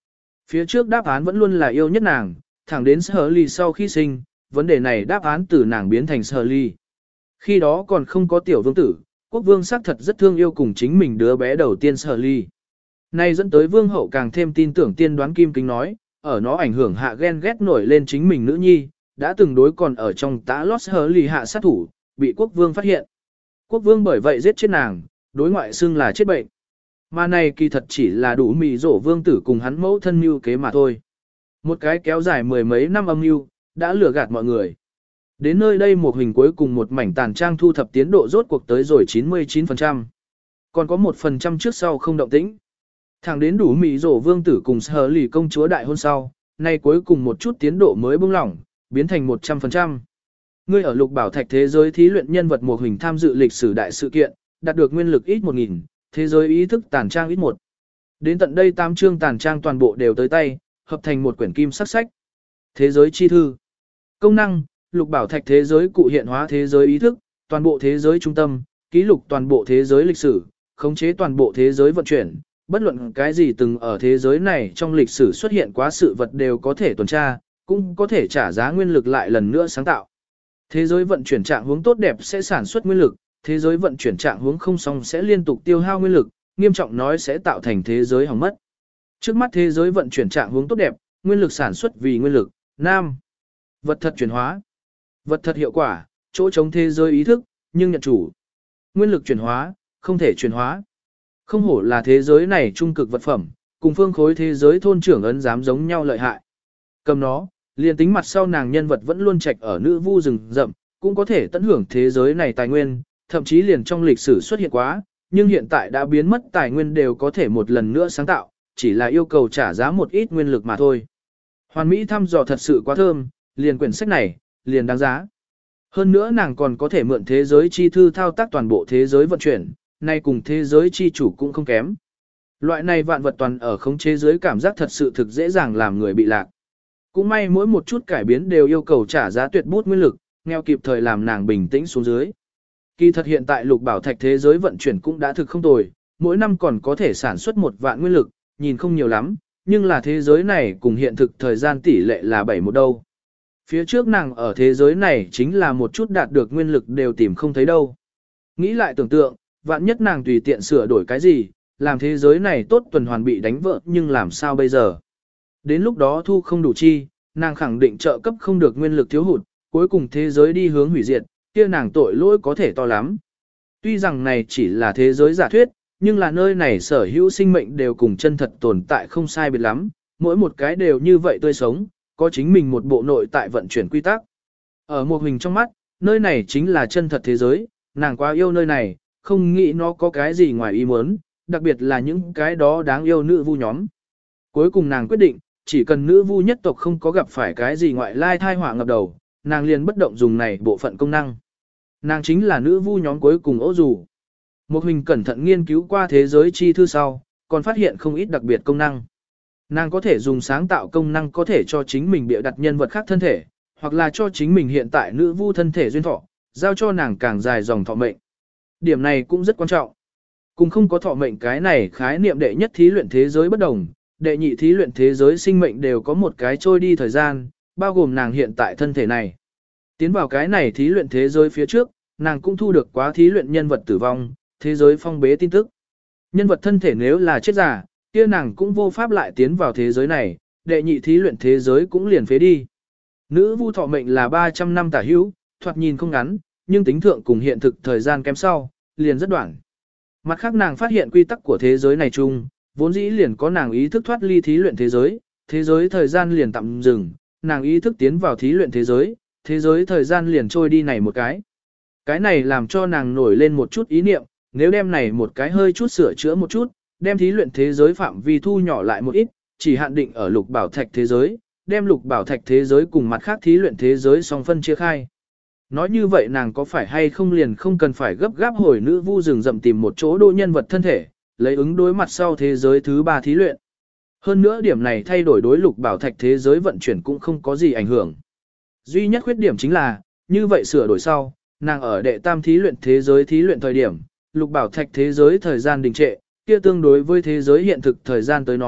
Phía trước đáp án vẫn luôn là yêu nhất nàng, thẳng đến Sở Ly sau khi sinh, vấn đề này đáp án từ nàng biến thành Sở Ly. Khi đó còn không có tiểu vương tử, quốc vương xác thật rất thương yêu cùng chính mình đứa bé đầu tiên Sở Ly. Nay dẫn tới vương hậu càng thêm tin tưởng tiên đoán Kim Kính nói, ở nó ảnh hưởng hạ ghen ghét nổi lên chính mình nữ nhi, đã từng đối còn ở trong tã lót Sở Ly hạ sát thủ, bị quốc vương phát hiện. Quốc vương bởi vậy giết chết nàng, đối ngoại xưng là chết bệnh. Mà này kỳ thật chỉ là đủ mị rổ vương tử cùng hắn mẫu thân mưu kế mà thôi. Một cái kéo dài mười mấy năm âm mưu, đã lừa gạt mọi người. Đến nơi đây một hình cuối cùng một mảnh tàn trang thu thập tiến độ rốt cuộc tới rồi chín mươi chín phần trăm. Còn có một phần trăm trước sau không động tĩnh. Thẳng đến đủ mị rổ vương tử cùng Sở Lì công chúa đại hôn sau, nay cuối cùng một chút tiến độ mới bung lỏng, biến thành một trăm phần trăm. Ngươi ở lục bảo thạch thế giới thí luyện nhân vật một hình tham dự lịch sử đại sự kiện, đạt được nguyên lực ít một nghìn, thế giới ý thức tàn trang ít một. Đến tận đây tám chương tàn trang toàn bộ đều tới tay, hợp thành một quyển kim sắc sách. Thế giới chi thư. Công năng, lục bảo thạch thế giới cụ hiện hóa thế giới ý thức, toàn bộ thế giới trung tâm, ký lục toàn bộ thế giới lịch sử, khống chế toàn bộ thế giới vận chuyển, bất luận cái gì từng ở thế giới này trong lịch sử xuất hiện quá sự vật đều có thể tuần tra, cũng có thể trả giá nguyên lực lại lần nữa sáng tạo. Thế giới vận chuyển trạng hướng tốt đẹp sẽ sản xuất nguyên lực, thế giới vận chuyển trạng hướng không xong sẽ liên tục tiêu hao nguyên lực, nghiêm trọng nói sẽ tạo thành thế giới hỏng mất. Trước mắt thế giới vận chuyển trạng hướng tốt đẹp, nguyên lực sản xuất vì nguyên lực, nam. Vật thật chuyển hóa. Vật thật hiệu quả, chỗ chống thế giới ý thức, nhưng nhận chủ. Nguyên lực chuyển hóa, không thể chuyển hóa. Không hổ là thế giới này trung cực vật phẩm, cùng phương khối thế giới thôn trưởng ấn giám giống nhau lợi hại. Cầm nó, liền tính mặt sau nàng nhân vật vẫn luôn trạch ở nữ vu rừng rậm, cũng có thể tận hưởng thế giới này tài nguyên, thậm chí liền trong lịch sử xuất hiện quá, nhưng hiện tại đã biến mất tài nguyên đều có thể một lần nữa sáng tạo, chỉ là yêu cầu trả giá một ít nguyên lực mà thôi. Hoàn Mỹ thăm dò thật sự quá thơm, liền quyển sách này, liền đáng giá. Hơn nữa nàng còn có thể mượn thế giới chi thư thao tác toàn bộ thế giới vận chuyển, nay cùng thế giới chi chủ cũng không kém. Loại này vạn vật toàn ở khống chế giới cảm giác thật sự thực dễ dàng làm người bị lạc. Cũng may mỗi một chút cải biến đều yêu cầu trả giá tuyệt bút nguyên lực, nghèo kịp thời làm nàng bình tĩnh xuống dưới. Kỳ thật hiện tại lục bảo thạch thế giới vận chuyển cũng đã thực không tồi, mỗi năm còn có thể sản xuất một vạn nguyên lực, nhìn không nhiều lắm, nhưng là thế giới này cùng hiện thực thời gian tỷ lệ là bảy một đâu. Phía trước nàng ở thế giới này chính là một chút đạt được nguyên lực đều tìm không thấy đâu. Nghĩ lại tưởng tượng, vạn nhất nàng tùy tiện sửa đổi cái gì, làm thế giới này tốt tuần hoàn bị đánh vỡ nhưng làm sao bây giờ. Đến lúc đó thu không đủ chi, nàng khẳng định trợ cấp không được nguyên lực thiếu hụt, cuối cùng thế giới đi hướng hủy diệt, kia nàng tội lỗi có thể to lắm. Tuy rằng này chỉ là thế giới giả thuyết, nhưng là nơi này sở hữu sinh mệnh đều cùng chân thật tồn tại không sai biệt lắm, mỗi một cái đều như vậy tươi sống, có chính mình một bộ nội tại vận chuyển quy tắc. Ở một hình trong mắt, nơi này chính là chân thật thế giới, nàng quá yêu nơi này, không nghĩ nó có cái gì ngoài ý muốn, đặc biệt là những cái đó đáng yêu nữ vu nhóm. Cuối cùng nàng quyết định, chỉ cần nữ vu nhất tộc không có gặp phải cái gì ngoại lai thai họa ngập đầu, nàng liền bất động dùng này bộ phận công năng. Nàng chính là nữ vu nhóm cuối cùng ố dù. Một hình cẩn thận nghiên cứu qua thế giới chi thư sau, còn phát hiện không ít đặc biệt công năng. Nàng có thể dùng sáng tạo công năng có thể cho chính mình bịa đặt nhân vật khác thân thể, hoặc là cho chính mình hiện tại nữ vu thân thể duyên thọ, giao cho nàng càng dài dòng thọ mệnh. Điểm này cũng rất quan trọng. Cùng không có thọ mệnh cái này khái niệm đệ nhất thí luyện thế giới bất đồng, đệ nhị thí luyện thế giới sinh mệnh đều có một cái trôi đi thời gian, bao gồm nàng hiện tại thân thể này. Tiến vào cái này thí luyện thế giới phía trước, nàng cũng thu được quá thí luyện nhân vật tử vong, thế giới phong bế tin tức. Nhân vật thân thể nếu là chết giả, kia nàng cũng vô pháp lại tiến vào thế giới này, đệ nhị thí luyện thế giới cũng liền phế đi. Nữ vu thọ mệnh là ba trăm năm tả hữu, thoạt nhìn không ngắn, nhưng tính thượng cùng hiện thực thời gian kém sau, liền rất đoạn. Mặt khác nàng phát hiện quy tắc của thế giới này chung, vốn dĩ liền có nàng ý thức thoát ly thí luyện thế giới, thế giới thời gian liền tạm dừng, nàng ý thức tiến vào thí luyện thế giới, thế giới thời gian liền trôi đi này một cái. Cái này làm cho nàng nổi lên một chút ý niệm, nếu đem này một cái hơi chút sửa chữa một chút, đem thí luyện thế giới phạm vi thu nhỏ lại một ít, chỉ hạn định ở lục bảo thạch thế giới, đem lục bảo thạch thế giới cùng mặt khác thí luyện thế giới song phân chia khai. Nói như vậy nàng có phải hay không liền không cần phải gấp gáp hồi nữ vu rừng rậm tìm một chỗ đô nhân vật thân thể, lấy ứng đối mặt sau thế giới thứ ba thí luyện. Hơn nữa điểm này thay đổi đối lục bảo thạch thế giới vận chuyển cũng không có gì ảnh hưởng. Duy nhất khuyết điểm chính là, như vậy sửa đổi sau, nàng ở đệ tam thí luyện thế giới thí luyện thời điểm, lục bảo thạch thế giới thời gian đình trệ, kia tương đối với thế giới hiện thực thời gian tới nói,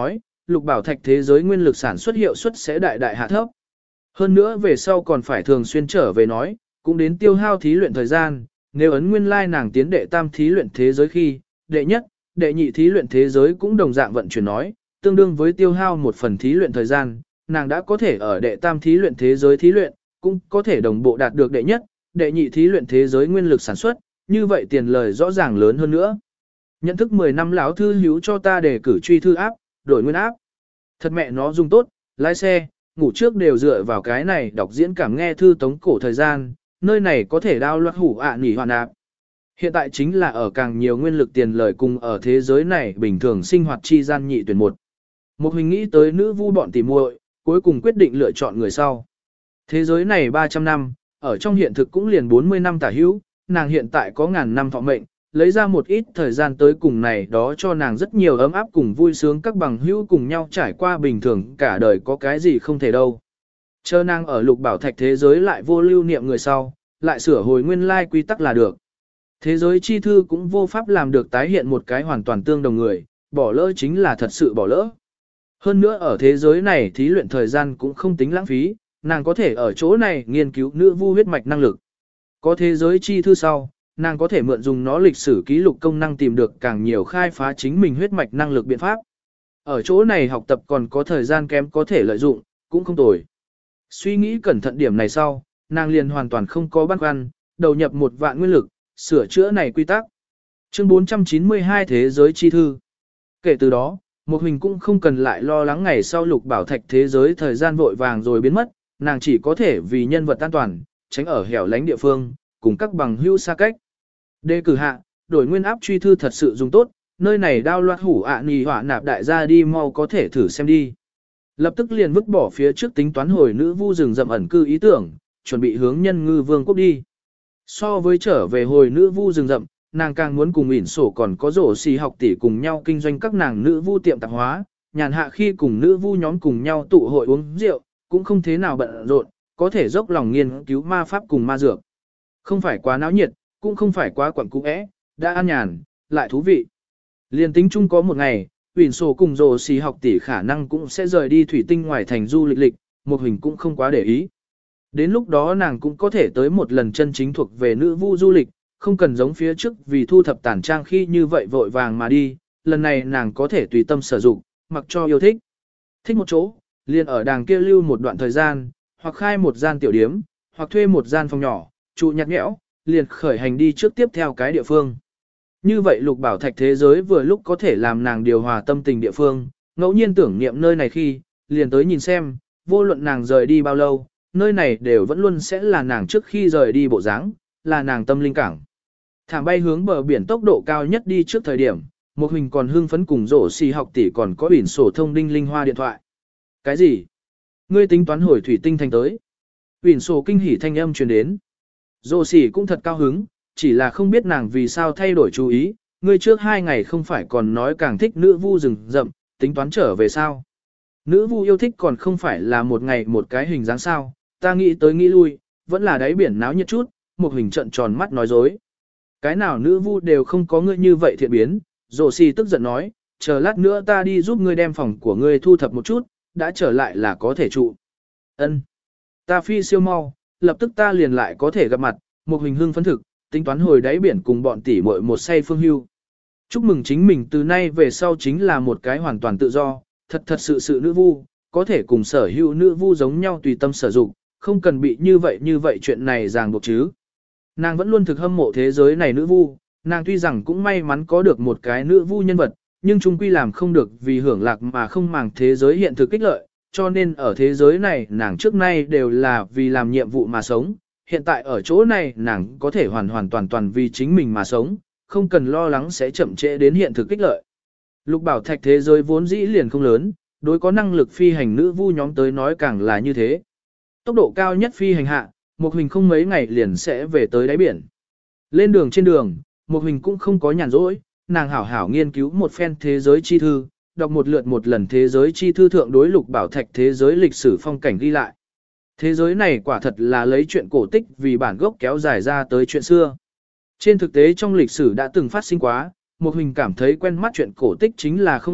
lục bảo thạch thế giới nguyên lực sản xuất hiệu suất sẽ đại đại hạ thấp. Hơn nữa về sau còn phải thường xuyên trở về nói, cũng đến tiêu hao thí luyện thời gian, nếu ấn nguyên lai nàng tiến đệ tam thí luyện thế giới khi, đệ nhất, đệ nhị thí luyện thế giới cũng đồng dạng vận chuyển nói, tương đương với tiêu hao một phần thí luyện thời gian, nàng đã có thể ở đệ tam thí luyện thế giới thí luyện, cũng có thể đồng bộ đạt được đệ nhất, đệ nhị thí luyện thế giới nguyên lực sản xuất, như vậy tiền lời rõ ràng lớn hơn nữa. Nhận thức mười năm lão thư hữu cho ta để cử truy thư áp, đổi nguyên áp. Thật mẹ nó dùng tốt, lái xe, ngủ trước đều dựa vào cái này đọc diễn cảm nghe thư tống cổ thời gian, nơi này có thể đao loạt hủ ạ à nỉ hoàn áp. Hiện tại chính là ở càng nhiều nguyên lực tiền lời cùng ở thế giới này bình thường sinh hoạt chi gian nhị tuyển một. Một hình nghĩ tới nữ vu bọn tỉ muội, cuối cùng quyết định lựa chọn người sau. Thế giới này ba trăm năm, ở trong hiện thực cũng liền bốn mươi năm tả hữu, nàng hiện tại có ngàn năm thọ mệnh, lấy ra một ít thời gian tới cùng này đó cho nàng rất nhiều ấm áp cùng vui sướng các bằng hữu cùng nhau trải qua bình thường cả đời có cái gì không thể đâu. Chờ nàng ở lục bảo thạch thế giới lại vô lưu niệm người sau, lại sửa hồi nguyên lai quy tắc là được. Thế giới chi thư cũng vô pháp làm được tái hiện một cái hoàn toàn tương đồng người, bỏ lỡ chính là thật sự bỏ lỡ. Hơn nữa ở thế giới này thí luyện thời gian cũng không tính lãng phí, nàng có thể ở chỗ này nghiên cứu nữ vu huyết mạch năng lực. Có thế giới chi thư sau, nàng có thể mượn dùng nó lịch sử ký lục công năng tìm được càng nhiều khai phá chính mình huyết mạch năng lực biện pháp. Ở chỗ này học tập còn có thời gian kém có thể lợi dụng, cũng không tồi. Suy nghĩ cẩn thận điểm này sau, nàng liền hoàn toàn không có băn khoăn, đầu nhập một vạn nguyên lực, sửa chữa này quy tắc. Chương bốn trăm chín mươi hai Thế giới chi thư. Kể từ đó, một hình cũng không cần lại lo lắng ngày sau lục bảo thạch thế giới thời gian vội vàng rồi biến mất, nàng chỉ có thể vì nhân vật an toàn, tránh ở hẻo lánh địa phương, cùng các bằng hữu xa cách. Đề cử hạ, đổi nguyên áp truy thư thật sự dùng tốt, nơi này đao loạt hủ ạ à nì hỏa nạp đại gia đi mau có thể thử xem đi. Lập tức liền vứt bỏ phía trước tính toán hồi nữ vu rừng rậm ẩn cư ý tưởng, chuẩn bị hướng nhân ngư vương quốc đi. So với trở về hồi nữ vu rừng rậm, nàng càng muốn cùng ỉn sổ còn có rổ xì học tỷ cùng nhau kinh doanh các nàng nữ vu tiệm tạp hóa, nhàn hạ khi cùng nữ vu nhóm cùng nhau tụ hội uống rượu, cũng không thế nào bận rộn, có thể dốc lòng nghiên cứu ma pháp cùng ma dược. Không phải quá náo nhiệt, cũng không phải quá quẩn cũ é, đã an nhàn, lại thú vị. Liên tính chung có một ngày, ỉn sổ cùng rổ xì học tỷ khả năng cũng sẽ rời đi thủy tinh ngoài thành du lịch lịch, một hình cũng không quá để ý. Đến lúc đó nàng cũng có thể tới một lần chân chính thuộc về nữ vu du lịch, không cần giống phía trước vì thu thập tản trang khi như vậy vội vàng mà đi, lần này nàng có thể tùy tâm sử dụng, mặc cho yêu thích. Thích một chỗ, liền ở đàng kia lưu một đoạn thời gian, hoặc khai một gian tiểu điếm, hoặc thuê một gian phòng nhỏ, trụ nhặt nhẽo, liền khởi hành đi trước tiếp theo cái địa phương. Như vậy lục bảo thạch thế giới vừa lúc có thể làm nàng điều hòa tâm tình địa phương, ngẫu nhiên tưởng niệm nơi này khi, liền tới nhìn xem, vô luận nàng rời đi bao lâu, nơi này đều vẫn luôn sẽ là nàng trước khi rời đi bộ dáng, là nàng tâm linh cảng. Thảm bay hướng bờ biển tốc độ cao nhất đi trước thời điểm, một hình còn hưng phấn cùng rổ xì học tỷ còn có biển sổ thông đinh linh hoa điện thoại. Cái gì? Ngươi tính toán hồi thủy tinh thành tới. Biển sổ kinh hỉ thanh âm truyền đến. Rổ xì cũng thật cao hứng, chỉ là không biết nàng vì sao thay đổi chú ý, ngươi trước hai ngày không phải còn nói càng thích nữ vu rừng rậm, tính toán trở về sao? Nữ vu yêu thích còn không phải là một ngày một cái hình dáng sao, ta nghĩ tới nghĩ lui, vẫn là đáy biển náo nhiệt chút, một hình trận tròn mắt nói dối. Cái nào nữ vu đều không có ngươi như vậy thiện biến, rồ xì tức giận nói, chờ lát nữa ta đi giúp ngươi đem phòng của ngươi thu thập một chút, đã trở lại là có thể trụ. Ân, ta phi siêu mau, lập tức ta liền lại có thể gặp mặt, một hình hưng phấn thực, tính toán hồi đáy biển cùng bọn tỷ muội một say phương hưu. Chúc mừng chính mình từ nay về sau chính là một cái hoàn toàn tự do, thật thật sự sự nữ vu, có thể cùng sở hữu nữ vu giống nhau tùy tâm sở dụng, không cần bị như vậy như vậy chuyện này ràng buộc chứ. Nàng vẫn luôn thực hâm mộ thế giới này nữ vu, nàng tuy rằng cũng may mắn có được một cái nữ vu nhân vật, nhưng chung quy làm không được vì hưởng lạc mà không màng thế giới hiện thực kích lợi, cho nên ở thế giới này nàng trước nay đều là vì làm nhiệm vụ mà sống, hiện tại ở chỗ này nàng có thể hoàn hoàn toàn toàn vì chính mình mà sống, không cần lo lắng sẽ chậm trễ đến hiện thực kích lợi. Lục bảo thạch thế giới vốn dĩ liền không lớn, đối có năng lực phi hành nữ vu nhóm tới nói càng là như thế. Tốc độ cao nhất phi hành hạ, một hình không mấy ngày liền sẽ về tới đáy biển. Lên đường trên đường, một hình cũng không có nhàn rỗi, nàng hảo hảo nghiên cứu một phen thế giới chi thư, đọc một lượt một lần thế giới chi thư thượng đối lục bảo thạch thế giới lịch sử phong cảnh ghi lại. Thế giới này quả thật là lấy chuyện cổ tích vì bản gốc kéo dài ra tới chuyện xưa. Trên thực tế trong lịch sử đã từng phát sinh quá, một hình cảm thấy quen mắt chuyện cổ tích chính là không ít,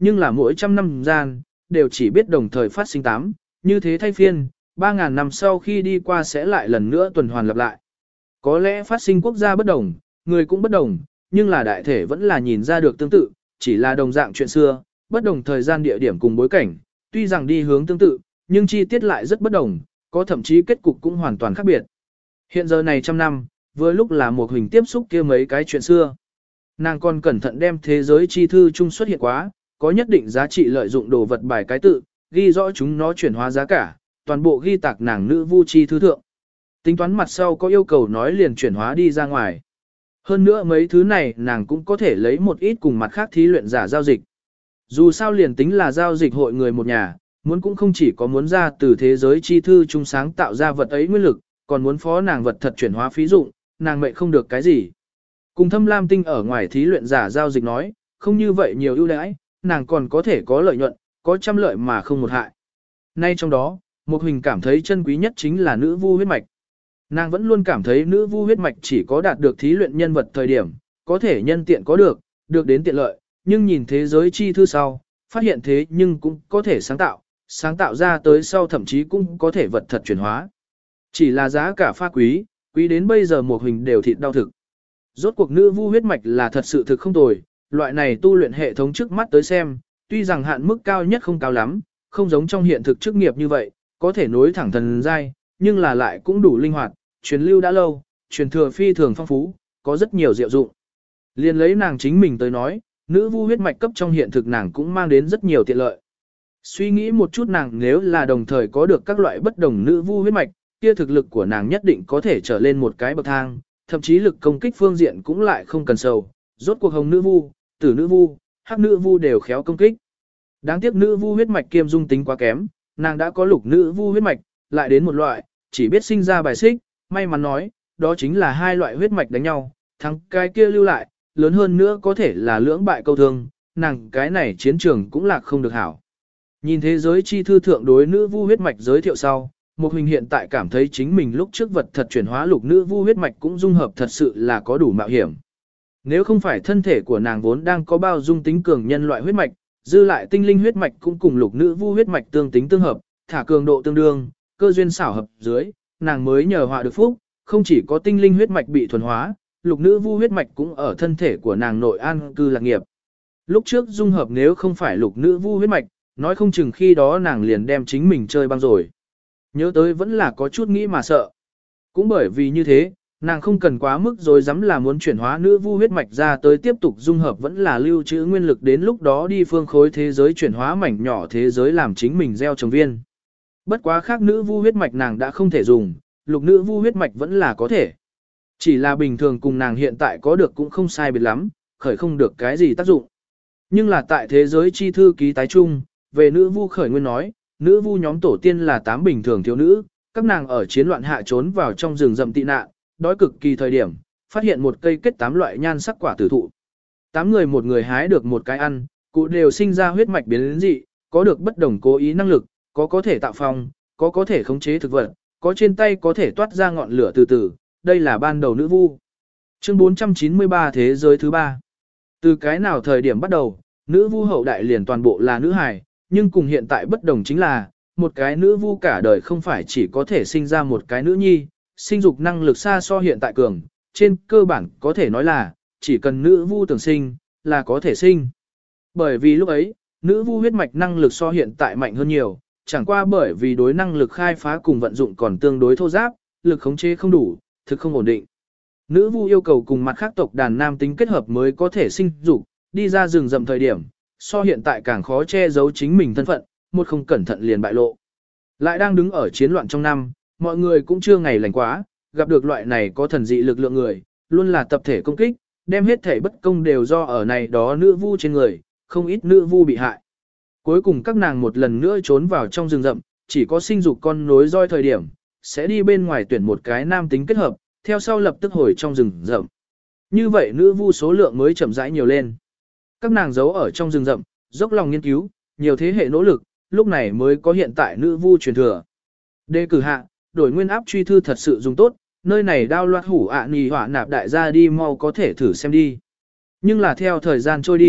nhưng là mỗi trăm năm gian, đều chỉ biết đồng thời phát sinh tám, như thế thay phiên, ba ngàn năm sau khi đi qua sẽ lại lần nữa tuần hoàn lặp lại. Có lẽ phát sinh quốc gia bất đồng, người cũng bất đồng, nhưng là đại thể vẫn là nhìn ra được tương tự, chỉ là đồng dạng chuyện xưa, bất đồng thời gian địa điểm cùng bối cảnh, tuy rằng đi hướng tương tự, nhưng chi tiết lại rất bất đồng, có thậm chí kết cục cũng hoàn toàn khác biệt. Hiện giờ này trăm năm, vừa lúc là một hình tiếp xúc kia mấy cái chuyện xưa. Nàng còn cẩn thận đem thế giới chi thư chung xuất hiện quá, có nhất định giá trị lợi dụng đồ vật bài cái tự, ghi rõ chúng nó chuyển hóa giá cả, toàn bộ ghi tạc nàng nữ vu chi thư thượng. Tính toán mặt sau có yêu cầu nói liền chuyển hóa đi ra ngoài. Hơn nữa mấy thứ này nàng cũng có thể lấy một ít cùng mặt khác thí luyện giả giao dịch. Dù sao liền tính là giao dịch hội người một nhà, muốn cũng không chỉ có muốn ra từ thế giới chi thư chung sáng tạo ra vật ấy nguyên lực, còn muốn phó nàng vật thật chuyển hóa phí dụng, nàng mệnh không được cái gì. Cùng Thâm Lam Tinh ở ngoài thí luyện giả giao dịch nói, không như vậy nhiều ưu đãi, nàng còn có thể có lợi nhuận, có trăm lợi mà không một hại. Nay trong đó, Mục Hình cảm thấy chân quý nhất chính là nữ vu huyết mạch. Nàng vẫn luôn cảm thấy nữ vu huyết mạch chỉ có đạt được thí luyện nhân vật thời điểm, có thể nhân tiện có được, được đến tiện lợi, nhưng nhìn thế giới chi thư sau, phát hiện thế nhưng cũng có thể sáng tạo, sáng tạo ra tới sau thậm chí cũng có thể vật thật chuyển hóa. Chỉ là giá cả pha quý, quý đến bây giờ Mục Hình đều thịt đau thực. Rốt cuộc nữ vu huyết mạch là thật sự thực không tồi, loại này tu luyện hệ thống trước mắt tới xem, tuy rằng hạn mức cao nhất không cao lắm, không giống trong hiện thực chức nghiệp như vậy, có thể nối thẳng thần giai, nhưng là lại cũng đủ linh hoạt, truyền lưu đã lâu, truyền thừa phi thường phong phú, có rất nhiều diệu dụng. Liên lấy nàng chính mình tới nói, nữ vu huyết mạch cấp trong hiện thực nàng cũng mang đến rất nhiều tiện lợi. Suy nghĩ một chút nàng nếu là đồng thời có được các loại bất đồng nữ vu huyết mạch, kia thực lực của nàng nhất định có thể trở lên một cái bậc thang, thậm chí lực công kích phương diện cũng lại không cần sầu, rốt cuộc hồng nữ vu, tử nữ vu, hắc nữ vu đều khéo công kích. Đáng tiếc nữ vu huyết mạch kiêm dung tính quá kém, nàng đã có lục nữ vu huyết mạch, lại đến một loại, chỉ biết sinh ra bài xích, may mắn nói, đó chính là hai loại huyết mạch đánh nhau, thắng cái kia lưu lại, lớn hơn nữa có thể là lưỡng bại câu thương, nàng cái này chiến trường cũng là không được hảo. Nhìn thế giới chi thư thượng đối nữ vu huyết mạch giới thiệu sau, Mục Hình hiện tại cảm thấy chính mình lúc trước vật thật chuyển hóa lục nữ vu huyết mạch cũng dung hợp thật sự là có đủ mạo hiểm. Nếu không phải thân thể của nàng vốn đang có bao dung tính cường nhân loại huyết mạch, dư lại tinh linh huyết mạch cũng cùng lục nữ vu huyết mạch tương tính tương hợp, thả cường độ tương đương, cơ duyên xảo hợp dưới, nàng mới nhờ họa được phúc, không chỉ có tinh linh huyết mạch bị thuần hóa, lục nữ vu huyết mạch cũng ở thân thể của nàng nội an cư lạc nghiệp. Lúc trước dung hợp nếu không phải lục nữ vu huyết mạch, nói không chừng khi đó nàng liền đem chính mình chơi băng rồi. Nhớ tới vẫn là có chút nghĩ mà sợ. Cũng bởi vì như thế, nàng không cần quá mức rồi dám là muốn chuyển hóa nữ vu huyết mạch ra tới tiếp tục dung hợp vẫn là lưu trữ nguyên lực đến lúc đó đi phương khối thế giới chuyển hóa mảnh nhỏ thế giới làm chính mình gieo trồng viên. Bất quá khác nữ vu huyết mạch nàng đã không thể dùng, lục nữ vu huyết mạch vẫn là có thể. Chỉ là bình thường cùng nàng hiện tại có được cũng không sai biệt lắm, khởi không được cái gì tác dụng. Nhưng là tại thế giới chi thư ký tái chung, về nữ vu khởi nguyên nói, nữ vu nhóm tổ tiên là tám bình thường thiếu nữ, các nàng ở chiến loạn hạ trốn vào trong rừng rậm tị nạn, đói cực kỳ thời điểm, phát hiện một cây kết tám loại nhan sắc quả tử thụ. Tám người một người hái được một cái ăn, cụ đều sinh ra huyết mạch biến dị, có được bất đồng cố ý năng lực, có có thể tạo phong, có có thể khống chế thực vật, có trên tay có thể toát ra ngọn lửa từ từ, đây là ban đầu nữ vu. Chương bốn trăm chín mươi ba Thế giới thứ ba. Từ cái nào thời điểm bắt đầu, nữ vu hậu đại liền toàn bộ là nữ hài, nhưng cùng hiện tại bất đồng chính là, một cái nữ vu cả đời không phải chỉ có thể sinh ra một cái nữ nhi, sinh dục năng lực xa so hiện tại cường, trên cơ bản có thể nói là, chỉ cần nữ vu tưởng sinh, là có thể sinh. Bởi vì lúc ấy, nữ vu huyết mạch năng lực so hiện tại mạnh hơn nhiều, chẳng qua bởi vì đối năng lực khai phá cùng vận dụng còn tương đối thô giáp, lực khống chế không đủ, thực không ổn định. Nữ vu yêu cầu cùng mặt khác tộc đàn nam tính kết hợp mới có thể sinh dục, đi ra rừng rậm thời điểm, so hiện tại càng khó che giấu chính mình thân phận, một không cẩn thận liền bại lộ. Lại đang đứng ở chiến loạn trong năm, mọi người cũng chưa ngày lành quá, gặp được loại này có thần dị lực lượng người, luôn là tập thể công kích, đem hết thể bất công đều do ở này đó nữ vu trên người, không ít nữ vu bị hại. Cuối cùng các nàng một lần nữa trốn vào trong rừng rậm, chỉ có sinh dục con nối roi thời điểm, sẽ đi bên ngoài tuyển một cái nam tính kết hợp, theo sau lập tức hồi trong rừng rậm. Như vậy nữ vu số lượng mới chậm rãi nhiều lên. Các nàng giấu ở trong rừng rậm, dốc lòng nghiên cứu, nhiều thế hệ nỗ lực, lúc này mới có hiện tại nữ vu truyền thừa. Đề cử hạ, đổi nguyên áp truy thư thật sự dùng tốt, nơi này đao loạt hủ ạ à nì hỏa nạp đại gia đi mau có thể thử xem đi. Nhưng là theo thời gian trôi đi,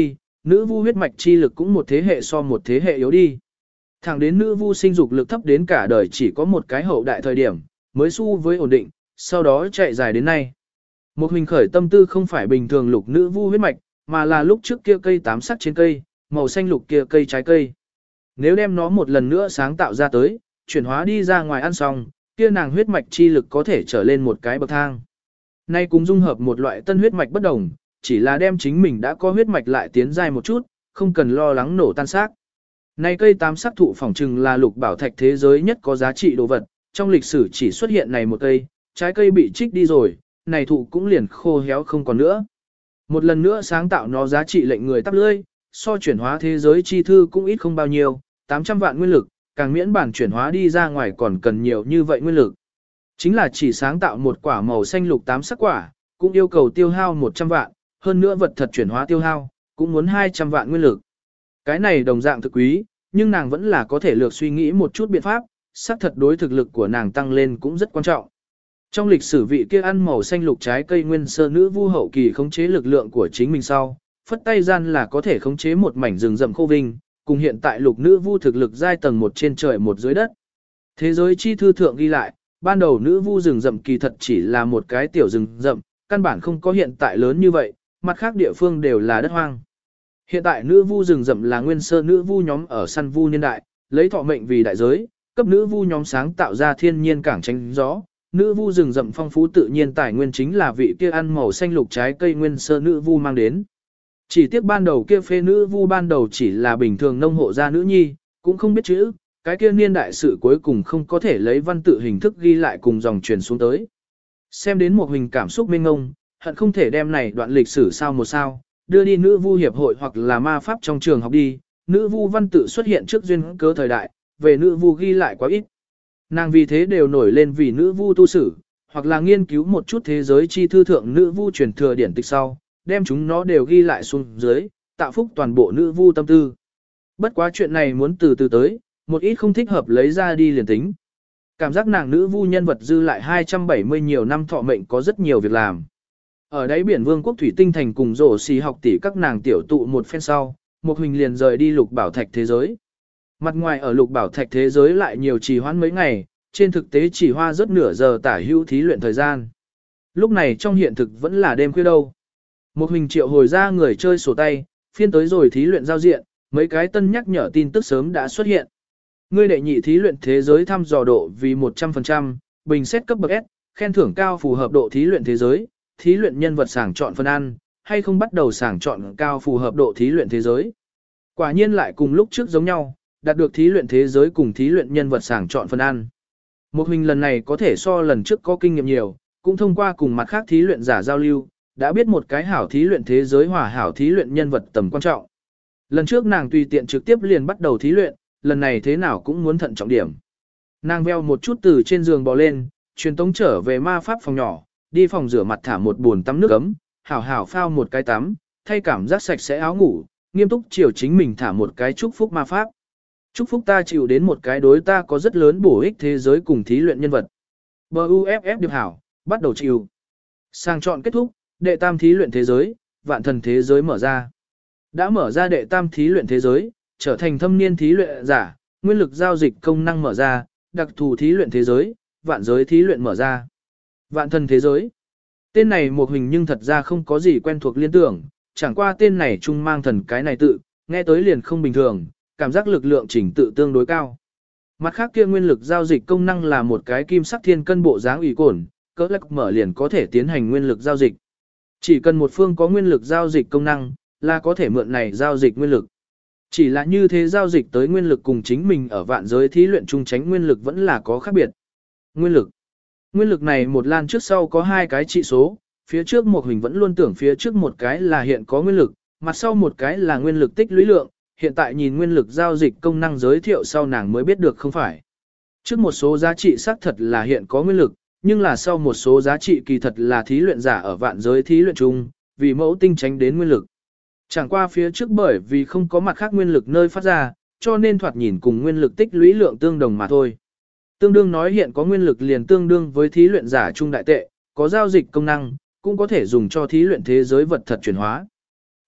nữ vu huyết mạch chi lực cũng một thế hệ so một thế hệ yếu đi. Thẳng đến nữ vu sinh dục lực thấp đến cả đời chỉ có một cái hậu đại thời điểm, mới su với ổn định, sau đó chạy dài đến nay. Một hình khởi tâm tư không phải bình thường lục nữ vu huyết mạch, mà là lúc trước kia cây tám sắc trên cây, màu xanh lục kia cây trái cây. Nếu đem nó một lần nữa sáng tạo ra tới, chuyển hóa đi ra ngoài ăn xong, kia nàng huyết mạch chi lực có thể trở lên một cái bậc thang. Nay cũng dung hợp một loại tân huyết mạch bất đồng, chỉ là đem chính mình đã có huyết mạch lại tiến dài một chút, không cần lo lắng nổ tan xác. Nay cây tám sắc thụ phỏng trừng là lục bảo thạch thế giới nhất có giá trị đồ vật, trong lịch sử chỉ xuất hiện này một cây, trái cây bị trích đi rồi, này thụ cũng liền khô héo không còn nữa. Một lần nữa sáng tạo nó giá trị lệnh người tắp lưỡi, so chuyển hóa thế giới chi thư cũng ít không bao nhiêu, tám trăm vạn nguyên lực, càng miễn bản chuyển hóa đi ra ngoài còn cần nhiều như vậy nguyên lực. Chính là chỉ sáng tạo một quả màu xanh lục tám sắc quả, cũng yêu cầu tiêu hao một trăm vạn, hơn nữa vật thật chuyển hóa tiêu hao, cũng muốn hai trăm vạn nguyên lực. Cái này đồng dạng thực quý, nhưng nàng vẫn là có thể lược suy nghĩ một chút biện pháp, xác thật đối thực lực của nàng tăng lên cũng rất quan trọng. Trong lịch sử vị kia ăn màu xanh lục trái cây nguyên sơ nữ vu hậu kỳ khống chế lực lượng của chính mình sau, phất tay gian là có thể khống chế một mảnh rừng rậm khô vinh, cùng hiện tại lục nữ vu thực lực giai tầng một trên trời một dưới đất. Thế giới chi thư thượng ghi lại, ban đầu nữ vu rừng rậm kỳ thật chỉ là một cái tiểu rừng rậm, căn bản không có hiện tại lớn như vậy, mặt khác địa phương đều là đất hoang. Hiện tại nữ vu rừng rậm là nguyên sơ nữ vu nhóm ở săn vu niên đại, lấy thọ mệnh vì đại giới, cấp nữ vu nhóm sáng tạo ra thiên nhiên cảng tránh gió. Nữ vu rừng rậm phong phú tự nhiên tài nguyên chính là vị kia ăn màu xanh lục trái cây nguyên sơ nữ vu mang đến. Chỉ tiếc ban đầu kia phê nữ vu ban đầu chỉ là bình thường nông hộ gia nữ nhi, cũng không biết chữ, cái kia niên đại sự cuối cùng không có thể lấy văn tự hình thức ghi lại cùng dòng truyền xuống tới. Xem đến một hình cảm xúc mênh ngông, hận không thể đem này đoạn lịch sử sao một sao, đưa đi nữ vu hiệp hội hoặc là ma pháp trong trường học đi, nữ vu văn tự xuất hiện trước duyên cớ thời đại, về nữ vu ghi lại quá ít. Nàng vì thế đều nổi lên vì nữ vu tu sử, hoặc là nghiên cứu một chút thế giới chi thư thượng nữ vu truyền thừa điển tịch sau, đem chúng nó đều ghi lại xuống dưới, tạo phúc toàn bộ nữ vu tâm tư. Bất quá chuyện này muốn từ từ tới, một ít không thích hợp lấy ra đi liền tính. Cảm giác nàng nữ vu nhân vật dư lại hai trăm bảy mươi nhiều năm thọ mệnh có rất nhiều việc làm. Ở đáy biển vương quốc thủy tinh thành cùng rổ xì học tỷ các nàng tiểu tụ một phen sau, một hình liền rời đi lục bảo thạch thế giới. Mặt ngoài ở lục bảo thạch thế giới lại nhiều trì hoãn mấy ngày, trên thực tế chỉ hoa rất nửa giờ tả hữu thí luyện thời gian. Lúc này trong hiện thực vẫn là đêm khuya đâu. Một hình triệu hồi ra người chơi sổ tay, phiên tới rồi thí luyện giao diện, mấy cái tân nhắc nhở tin tức sớm đã xuất hiện. Ngươi đệ nhị thí luyện thế giới thăm dò độ vì một trăm phần trăm, bình xét cấp bậc S, khen thưởng cao phù hợp độ thí luyện thế giới, thí luyện nhân vật sàng chọn phân ăn, hay không bắt đầu sàng chọn cao phù hợp độ thí luyện thế giới. Quả nhiên lại cùng lúc trước giống nhau, đạt được thí luyện thế giới cùng thí luyện nhân vật sàng chọn phân ăn. Một hình lần này có thể so lần trước có kinh nghiệm nhiều, cũng thông qua cùng mặt khác thí luyện giả giao lưu, đã biết một cái hảo thí luyện thế giới hòa hảo thí luyện nhân vật tầm quan trọng. Lần trước nàng tùy tiện trực tiếp liền bắt đầu thí luyện, lần này thế nào cũng muốn thận trọng điểm. Nàng veo một chút từ trên giường bò lên, truyền tống trở về ma pháp phòng nhỏ, đi phòng rửa mặt thả một bồn tắm nước ấm, hảo hảo phao một cái tắm, thay cảm giác sạch sẽ áo ngủ, nghiêm túc chiều chính mình thả một cái chúc phúc ma pháp. Chúc phúc ta chịu đến một cái đối ta có rất lớn bổ ích thế giới cùng thí luyện nhân vật. bê u ép ép điệp hảo, bắt đầu chịu. Sang chọn kết thúc, đệ tam thí luyện thế giới, vạn thần thế giới mở ra. Đã mở ra đệ tam thí luyện thế giới, trở thành thâm niên thí luyện giả, nguyên lực giao dịch công năng mở ra, đặc thù thí luyện thế giới, vạn giới thí luyện mở ra. Vạn thần thế giới. Tên này một hình nhưng thật ra không có gì quen thuộc liên tưởng, chẳng qua tên này chung mang thần cái này tự, nghe tới liền không bình thường, cảm giác lực lượng chỉnh tự tương đối cao. Mặt khác kia nguyên lực giao dịch công năng là một cái kim sắc thiên cân bộ dáng ủy cổn, cỡ lắc mở liền có thể tiến hành nguyên lực giao dịch. Chỉ cần một phương có nguyên lực giao dịch công năng, là có thể mượn này giao dịch nguyên lực. Chỉ là như thế giao dịch tới nguyên lực cùng chính mình ở vạn giới thí luyện chung tránh nguyên lực vẫn là có khác biệt. Nguyên lực. Nguyên lực này một lan trước sau có hai cái trị số, phía trước một hình vẫn luôn tưởng phía trước một cái là hiện có nguyên lực, mặt sau một cái là nguyên lực tích lũy lượng, hiện tại nhìn nguyên lực giao dịch công năng giới thiệu sau nàng mới biết được không phải. Trước một số giá trị xác thật là hiện có nguyên lực, nhưng là sau một số giá trị kỳ thật là thí luyện giả ở vạn giới thí luyện chung, vì mẫu tinh tránh đến nguyên lực. Chẳng qua phía trước bởi vì không có mặt khác nguyên lực nơi phát ra, cho nên thoạt nhìn cùng nguyên lực tích lũy lượng tương đồng mà thôi. Tương đương nói hiện có nguyên lực liền tương đương với thí luyện giả trung đại tệ, có giao dịch công năng, cũng có thể dùng cho thí luyện thế giới vật thật chuyển hóa.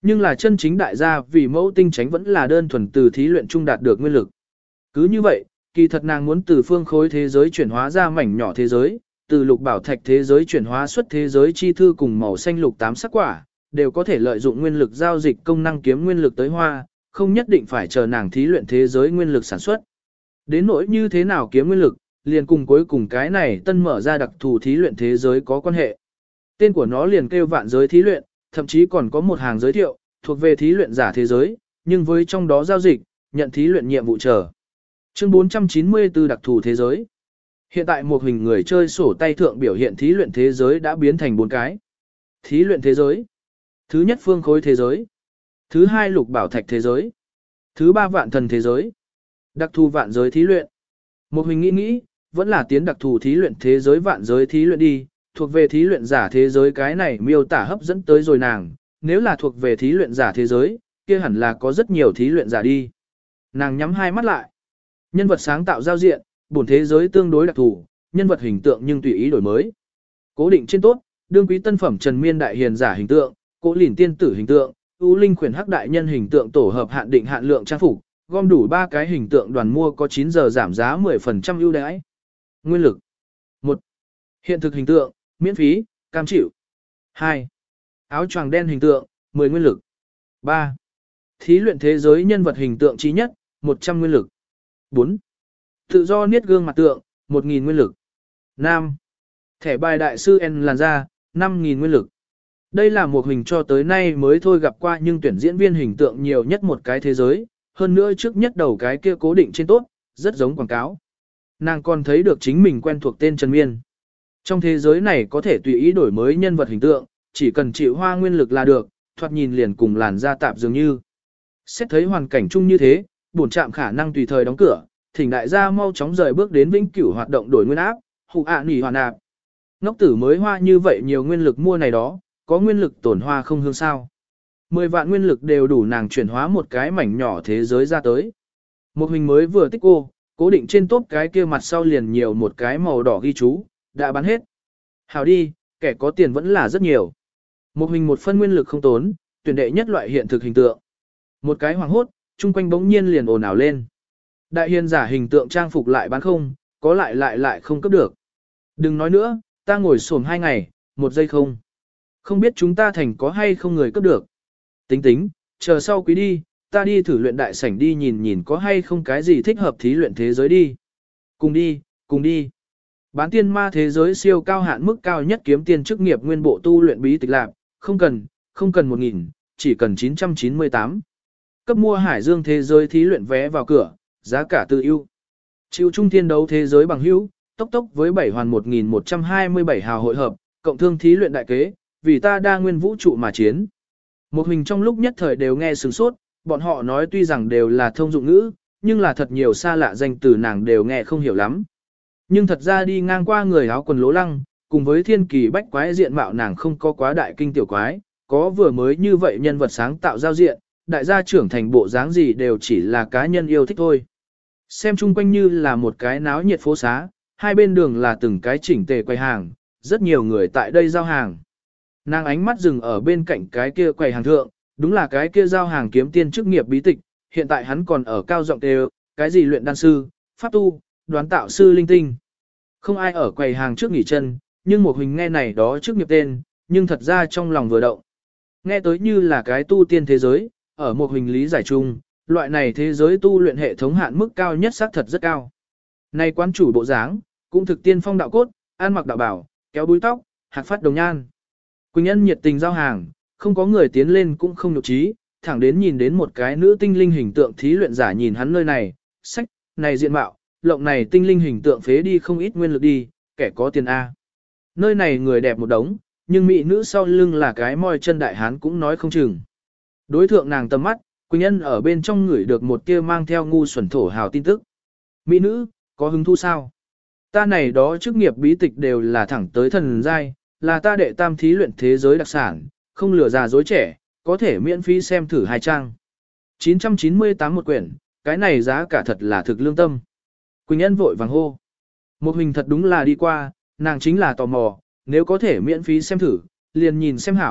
Nhưng là chân chính đại gia vì mẫu tinh tránh vẫn là đơn thuần từ thí luyện trung đạt được nguyên lực. Cứ như vậy, kỳ thật nàng muốn từ phương khối thế giới chuyển hóa ra mảnh nhỏ thế giới, từ lục bảo thạch thế giới chuyển hóa xuất thế giới chi thư cùng màu xanh lục tám sắc quả, đều có thể lợi dụng nguyên lực giao dịch công năng kiếm nguyên lực tới hoa, không nhất định phải chờ nàng thí luyện thế giới nguyên lực sản xuất. Đến nỗi như thế nào kiếm nguyên lực, liền cùng cuối cùng cái này tân mở ra đặc thù thí luyện thế giới có quan hệ. Tên của nó liền kêu vạn giới thí luyện, thậm chí còn có một hàng giới thiệu, thuộc về thí luyện giả thế giới, nhưng với trong đó giao dịch, nhận thí luyện nhiệm vụ chờ. Chương bốn trăm chín mươi tư đặc thù thế giới. Hiện tại một hình người chơi sổ tay thượng biểu hiện thí luyện thế giới đã biến thành bốn cái. Thí luyện thế giới. Thứ nhất phương khối thế giới. Thứ hai lục bảo thạch thế giới. Thứ ba vạn thần thế giới. Đặc thù vạn giới thí luyện. Một hình nghĩ nghĩ, vẫn là tiến đặc thù thí luyện thế giới vạn giới thí luyện đi, thuộc về thí luyện giả thế giới cái này miêu tả hấp dẫn tới rồi nàng, nếu là thuộc về thí luyện giả thế giới, kia hẳn là có rất nhiều thí luyện giả đi. Nàng nhắm hai mắt lại. Nhân vật sáng tạo giao diện, bổn thế giới tương đối đặc thù, nhân vật hình tượng nhưng tùy ý đổi mới. Cố định trên tốt, đương quý tân phẩm Trần Miên đại hiền giả hình tượng, Cố Lìn tiên tử hình tượng, U Linh khuyển hắc đại nhân hình tượng tổ hợp hạn định hạn lượng trang phục, gom đủ ba cái hình tượng đoàn mua có chín giờ giảm giá mười phần trăm ưu đãi. Nguyên lực. một. Hiện thực hình tượng, miễn phí, cam chịu. hai. Áo choàng đen hình tượng, mười nguyên lực. ba. Thí luyện thế giới nhân vật hình tượng trí nhất, một trăm nguyên lực. bốn. Tự do niết gương mặt tượng, một nghìn nguyên lực. năm. Thẻ bài đại sư N làn da, năm nghìn nguyên lực. Đây là một hình cho tới nay mới thôi gặp qua nhưng tuyển diễn viên hình tượng nhiều nhất một cái thế giới, hơn nữa trước nhất đầu cái kia cố định trên tốt, rất giống quảng cáo. Nàng còn thấy được chính mình quen thuộc tên Trần Miên. Trong thế giới này có thể tùy ý đổi mới nhân vật hình tượng, chỉ cần chịu hoa nguyên lực là được, thoạt nhìn liền cùng làn da tạp dường như. Xét thấy hoàn cảnh chung như thế, bổn trạm khả năng tùy thời đóng cửa, thỉnh đại gia mau chóng rời bước đến vĩnh cửu hoạt động đổi nguyên áp, hụ ạ nỉ hoàn ạp. Ngốc tử mới hoa như vậy nhiều nguyên lực mua này đó, có nguyên lực tổn hoa không hương sao. Mười vạn nguyên lực đều đủ nàng chuyển hóa một cái mảnh nhỏ thế giới ra tới. Một hình mới vừa tích cô, cố định trên top cái kia mặt sau liền nhiều một cái màu đỏ ghi chú, đã bán hết. Hào đi, kẻ có tiền vẫn là rất nhiều. Một hình một phân nguyên lực không tốn, tuyển đệ nhất loại hiện thực hình tượng. Một cái hoàng hốt, chung quanh bỗng nhiên liền ồn ào lên. Đại hiền giả hình tượng trang phục lại bán không, có lại lại lại không cấp được. Đừng nói nữa, ta ngồi xổm hai ngày, một giây không. Không biết chúng ta thành có hay không người cấp được. Tính tính, chờ sau quý đi, ta đi thử luyện đại sảnh đi nhìn nhìn có hay không cái gì thích hợp thí luyện thế giới đi. Cùng đi, cùng đi. Bán tiên ma thế giới siêu cao hạn mức cao nhất kiếm tiền chức nghiệp nguyên bộ tu luyện bí tịch lạc, không cần, không cần một nghìn, chỉ cần chín trăm chín mươi tám. Cấp mua hải dương thế giới thí luyện vé vào cửa, giá cả tự ưu. Chịu trung thiên đấu thế giới bằng hữu, tốc tốc với bảy hoàn một nghìn một trăm hai mươi bảy hào hội hợp, cộng thương thí luyện đại kế, vì ta đa nguyên vũ trụ mà chiến. Một hình trong lúc nhất thời đều nghe sửng sốt, bọn họ nói tuy rằng đều là thông dụng ngữ, nhưng là thật nhiều xa lạ danh từ nàng đều nghe không hiểu lắm. Nhưng thật ra đi ngang qua người áo quần lỗ lăng, cùng với thiên kỳ bách quái diện mạo nàng không có quá đại kinh tiểu quái, có vừa mới như vậy nhân vật sáng tạo giao diện, đại gia trưởng thành bộ dáng gì đều chỉ là cá nhân yêu thích thôi. Xem chung quanh như là một cái náo nhiệt phố xá, hai bên đường là từng cái chỉnh tề quầy hàng, rất nhiều người tại đây giao hàng. Nàng ánh mắt dừng ở bên cạnh cái kia quầy hàng thượng, đúng là cái kia giao hàng kiếm tiên chức nghiệp bí tịch, hiện tại hắn còn ở cao giọng đều, cái gì luyện đan sư, pháp tu, đoán tạo sư linh tinh. Không ai ở quầy hàng trước nghỉ chân, nhưng một hình nghe này đó chức nghiệp tên, nhưng thật ra trong lòng vừa động. Nghe tới như là cái tu tiên thế giới, ở một hình lý giải chung, loại này thế giới tu luyện hệ thống hạn mức cao nhất xác thật rất cao. Này quán chủ bộ dáng, cũng thực tiên phong đạo cốt, ăn mặc đạo bảo, kéo búi tóc, hạc phát đồng nhan. Quỳnh Ân nhiệt tình giao hàng, không có người tiến lên cũng không nhục trí, thẳng đến nhìn đến một cái nữ tinh linh hình tượng thí luyện giả nhìn hắn nơi này, sách, này diện mạo, lộng này tinh linh hình tượng phế đi không ít nguyên lực đi, kẻ có tiền A. Nơi này người đẹp một đống, nhưng mỹ nữ sau lưng là cái môi chân đại hán cũng nói không chừng. Đối thượng nàng tầm mắt, Quỳnh Ân ở bên trong người được một tia mang theo ngu xuẩn thổ hào tin tức. Mỹ nữ, có hứng thú sao? Ta này đó chức nghiệp bí tịch đều là thẳng tới thần giai, là ta đệ tam thí luyện thế giới đặc sản, không lừa già dối trẻ, có thể miễn phí xem thử hai trang. chín trăm chín mươi tám một quyển, cái này giá cả thật là thực lương tâm. Quỳnh Ân vội vàng hô. Một hình thật đúng là đi qua, nàng chính là tò mò, nếu có thể miễn phí xem thử, liền nhìn xem hảo,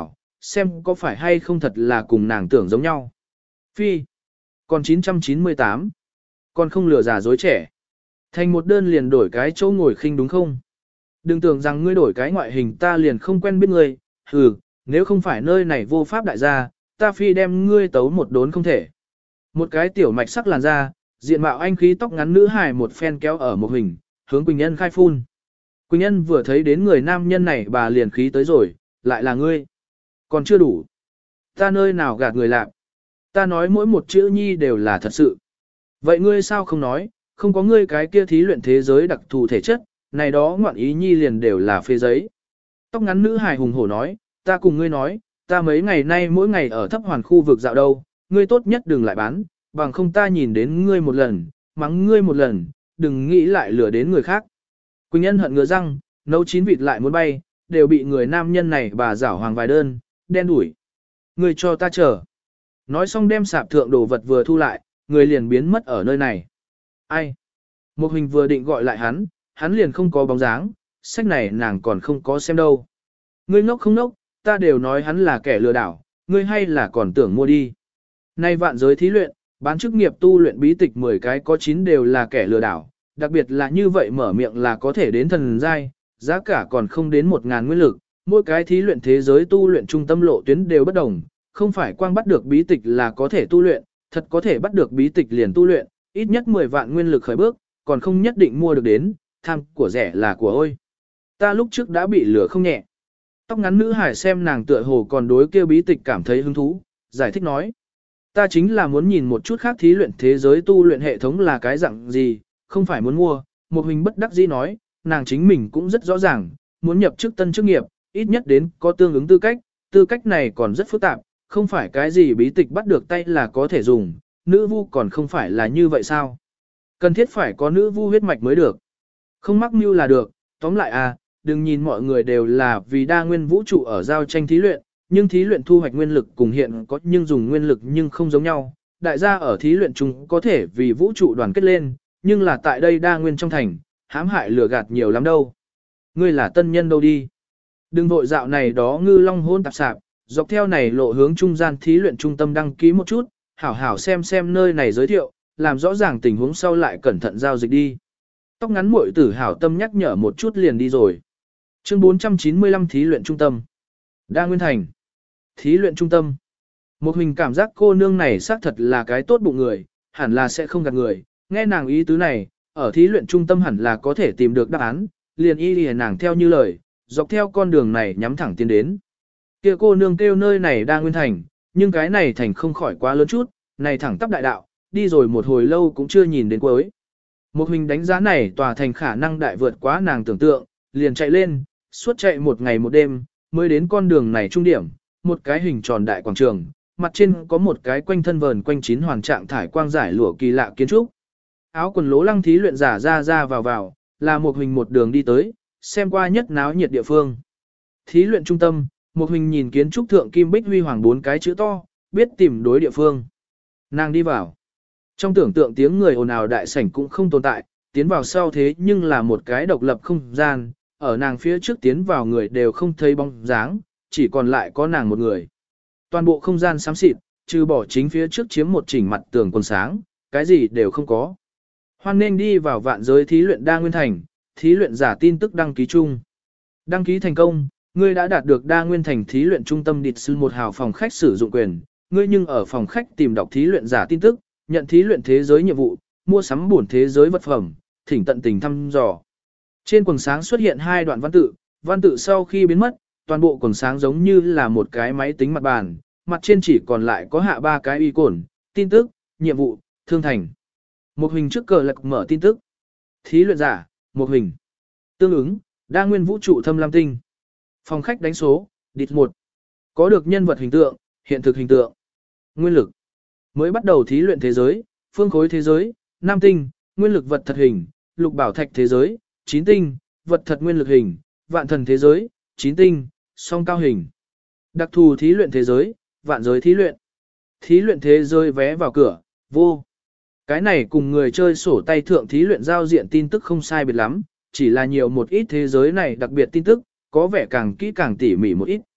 xem có phải hay không thật là cùng nàng tưởng giống nhau. Phi. Còn chín trăm chín mươi tám. Còn không lừa già dối trẻ. Thành một đơn liền đổi cái chỗ ngồi khinh đúng không? Đừng tưởng rằng ngươi đổi cái ngoại hình ta liền không quen biết ngươi, hừ, nếu không phải nơi này vô pháp đại gia, ta phi đem ngươi tấu một đốn không thể. Một cái tiểu mạch sắc làn da, diện mạo anh khí tóc ngắn nữ hài một phen kéo ở một hình, hướng Quỳnh Nhân khai phun. Quỳnh Nhân vừa thấy đến người nam nhân này bà liền khí tới rồi, lại là ngươi. Còn chưa đủ. Ta nơi nào gạt người lạc. Ta nói mỗi một chữ nhi đều là thật sự. Vậy ngươi sao không nói, không có ngươi cái kia thí luyện thế giới đặc thù thể chất, này đó ngoạn ý nhi liền đều là phê giấy. Tóc ngắn nữ hài hùng hổ nói, ta cùng ngươi nói, ta mấy ngày nay mỗi ngày ở thấp hoàn khu vực dạo đâu, ngươi tốt nhất đừng lại bán, bằng không ta nhìn đến ngươi một lần, mắng ngươi một lần, đừng nghĩ lại lừa đến người khác. Quỳnh Nhân hận ngứa răng, nấu chín vịt lại muốn bay, đều bị người nam nhân này bà giảo hoàng vài đơn, đen đuổi. Ngươi cho ta chờ. Nói xong đem sạp thượng đồ vật vừa thu lại, người liền biến mất ở nơi này. Ai? Một hình vừa định gọi lại hắn, hắn liền không có bóng dáng, sách này nàng còn không có xem đâu. Ngươi ngốc không ngốc, ta đều nói hắn là kẻ lừa đảo, ngươi hay là còn tưởng mua đi. Nay vạn giới thí luyện, bán chức nghiệp tu luyện bí tịch mười cái có chín đều là kẻ lừa đảo, đặc biệt là như vậy mở miệng là có thể đến thần giai, giá cả còn không đến một ngàn nguyên lực, mỗi cái thí luyện thế giới tu luyện trung tâm lộ tuyến đều bất đồng, không phải quang bắt được bí tịch là có thể tu luyện, thật có thể bắt được bí tịch liền tu luyện, ít nhất mười vạn nguyên lực khởi bước, còn không nhất định mua được đến, tham của rẻ là của ôi. Ta lúc trước đã bị lừa không nhẹ. Tóc ngắn nữ hải xem nàng tựa hồ còn đối kia bí tịch cảm thấy hứng thú, giải thích nói. Ta chính là muốn nhìn một chút khác thí luyện thế giới tu luyện hệ thống là cái dạng gì, không phải muốn mua. Một hình bất đắc dĩ nói, nàng chính mình cũng rất rõ ràng, muốn nhập chức tân chức nghiệp, ít nhất đến có tương ứng tư cách, tư cách này còn rất phức tạp, không phải cái gì bí tịch bắt được tay là có thể dùng, nữ vu còn không phải là như vậy sao? Cần thiết phải có nữ vu huyết mạch mới được. Không mắc mưu là được, tóm lại à, đừng nhìn mọi người đều là vì đa nguyên vũ trụ ở giao tranh thí luyện, nhưng thí luyện thu hoạch nguyên lực cùng hiện có nhưng dùng nguyên lực nhưng không giống nhau. Đại gia ở thí luyện chung có thể vì vũ trụ đoàn kết lên, nhưng là tại đây đa nguyên trong thành, hãm hại lừa gạt nhiều lắm đâu. Ngươi là tân nhân đâu đi. Đừng vội dạo này đó ngư long hôn tạp sạp, dọc theo này lộ hướng trung gian thí luyện trung tâm đăng ký một chút, hảo hảo xem xem nơi này giới thiệu, làm rõ ràng tình huống sau lại cẩn thận giao dịch đi. Tóc ngắn muội tử hảo tâm nhắc nhở một chút liền đi rồi. Chương bốn trăm chín mươi lăm thí luyện trung tâm. Đa Nguyên Thành. Thí luyện trung tâm. Một hình cảm giác cô nương này xác thật là cái tốt bụng người, hẳn là sẽ không gạt người. Nghe nàng ý tứ này, ở thí luyện trung tâm hẳn là có thể tìm được đáp án, liền y lìa nàng theo như lời, dọc theo con đường này nhắm thẳng tiến đến. Kia cô nương kêu nơi này Đa Nguyên Thành, nhưng cái này thành không khỏi quá lớn chút, này thẳng tắp đại đạo, đi rồi một hồi lâu cũng chưa nhìn đến cuối. Một hình đánh giá này tòa thành khả năng đại vượt quá nàng tưởng tượng, liền chạy lên, suốt chạy một ngày một đêm, mới đến con đường này trung điểm, một cái hình tròn đại quảng trường, mặt trên có một cái quanh thân vờn quanh chín hoàn trạng thải quang giải lụa kỳ lạ kiến trúc. Áo quần lố lăng thí luyện giả ra ra vào vào, là một hình một đường đi tới, xem qua nhất náo nhiệt địa phương. Thí luyện trung tâm, một hình nhìn kiến trúc thượng kim bích huy hoàng bốn cái chữ to, biết tìm đối địa phương. Nàng đi vào. Trong tưởng tượng tiếng người ồn ào đại sảnh cũng không tồn tại, tiến vào sau thế nhưng là một cái độc lập không gian, ở nàng phía trước tiến vào người đều không thấy bóng dáng, chỉ còn lại có nàng một người. Toàn bộ không gian xám xịt, trừ bỏ chính phía trước chiếm một chỉnh mặt tường còn sáng, cái gì đều không có. Hoan nên đi vào vạn giới thí luyện Đa Nguyên Thành, thí luyện giả tin tức đăng ký chung. Đăng ký thành công, ngươi đã đạt được Đa Nguyên Thành thí luyện trung tâm địch sư một hào phòng khách sử dụng quyền, ngươi nhưng ở phòng khách tìm đọc thí luyện giả tin tức, nhận thí luyện thế giới nhiệm vụ, mua sắm bổn thế giới vật phẩm, thỉnh tận tình thăm dò. Trên quần sáng xuất hiện hai đoạn văn tự, văn tự sau khi biến mất, toàn bộ quần sáng giống như là một cái máy tính mặt bàn, mặt trên chỉ còn lại có hạ ba cái y cồn, tin tức, nhiệm vụ, thương thành. Một hình trước cờ lạc mở tin tức. Thí luyện giả, một hình. Tương ứng, đa nguyên vũ trụ thâm lam tinh. Phòng khách đánh số, địch một. Có được nhân vật hình tượng, hiện thực hình tượng. Nguyên lực. Mới bắt đầu thí luyện thế giới, phương khối thế giới, nam tinh, nguyên lực vật thật hình, lục bảo thạch thế giới, chín tinh, vật thật nguyên lực hình, vạn thần thế giới, chín tinh, song cao hình. Đặc thù thí luyện thế giới, vạn giới thí luyện. Thí luyện thế giới vé vào cửa, vô. Cái này cùng người chơi sổ tay thượng thí luyện giao diện tin tức không sai biệt lắm, chỉ là nhiều một ít thế giới này đặc biệt tin tức, có vẻ càng kỹ càng tỉ mỉ một ít.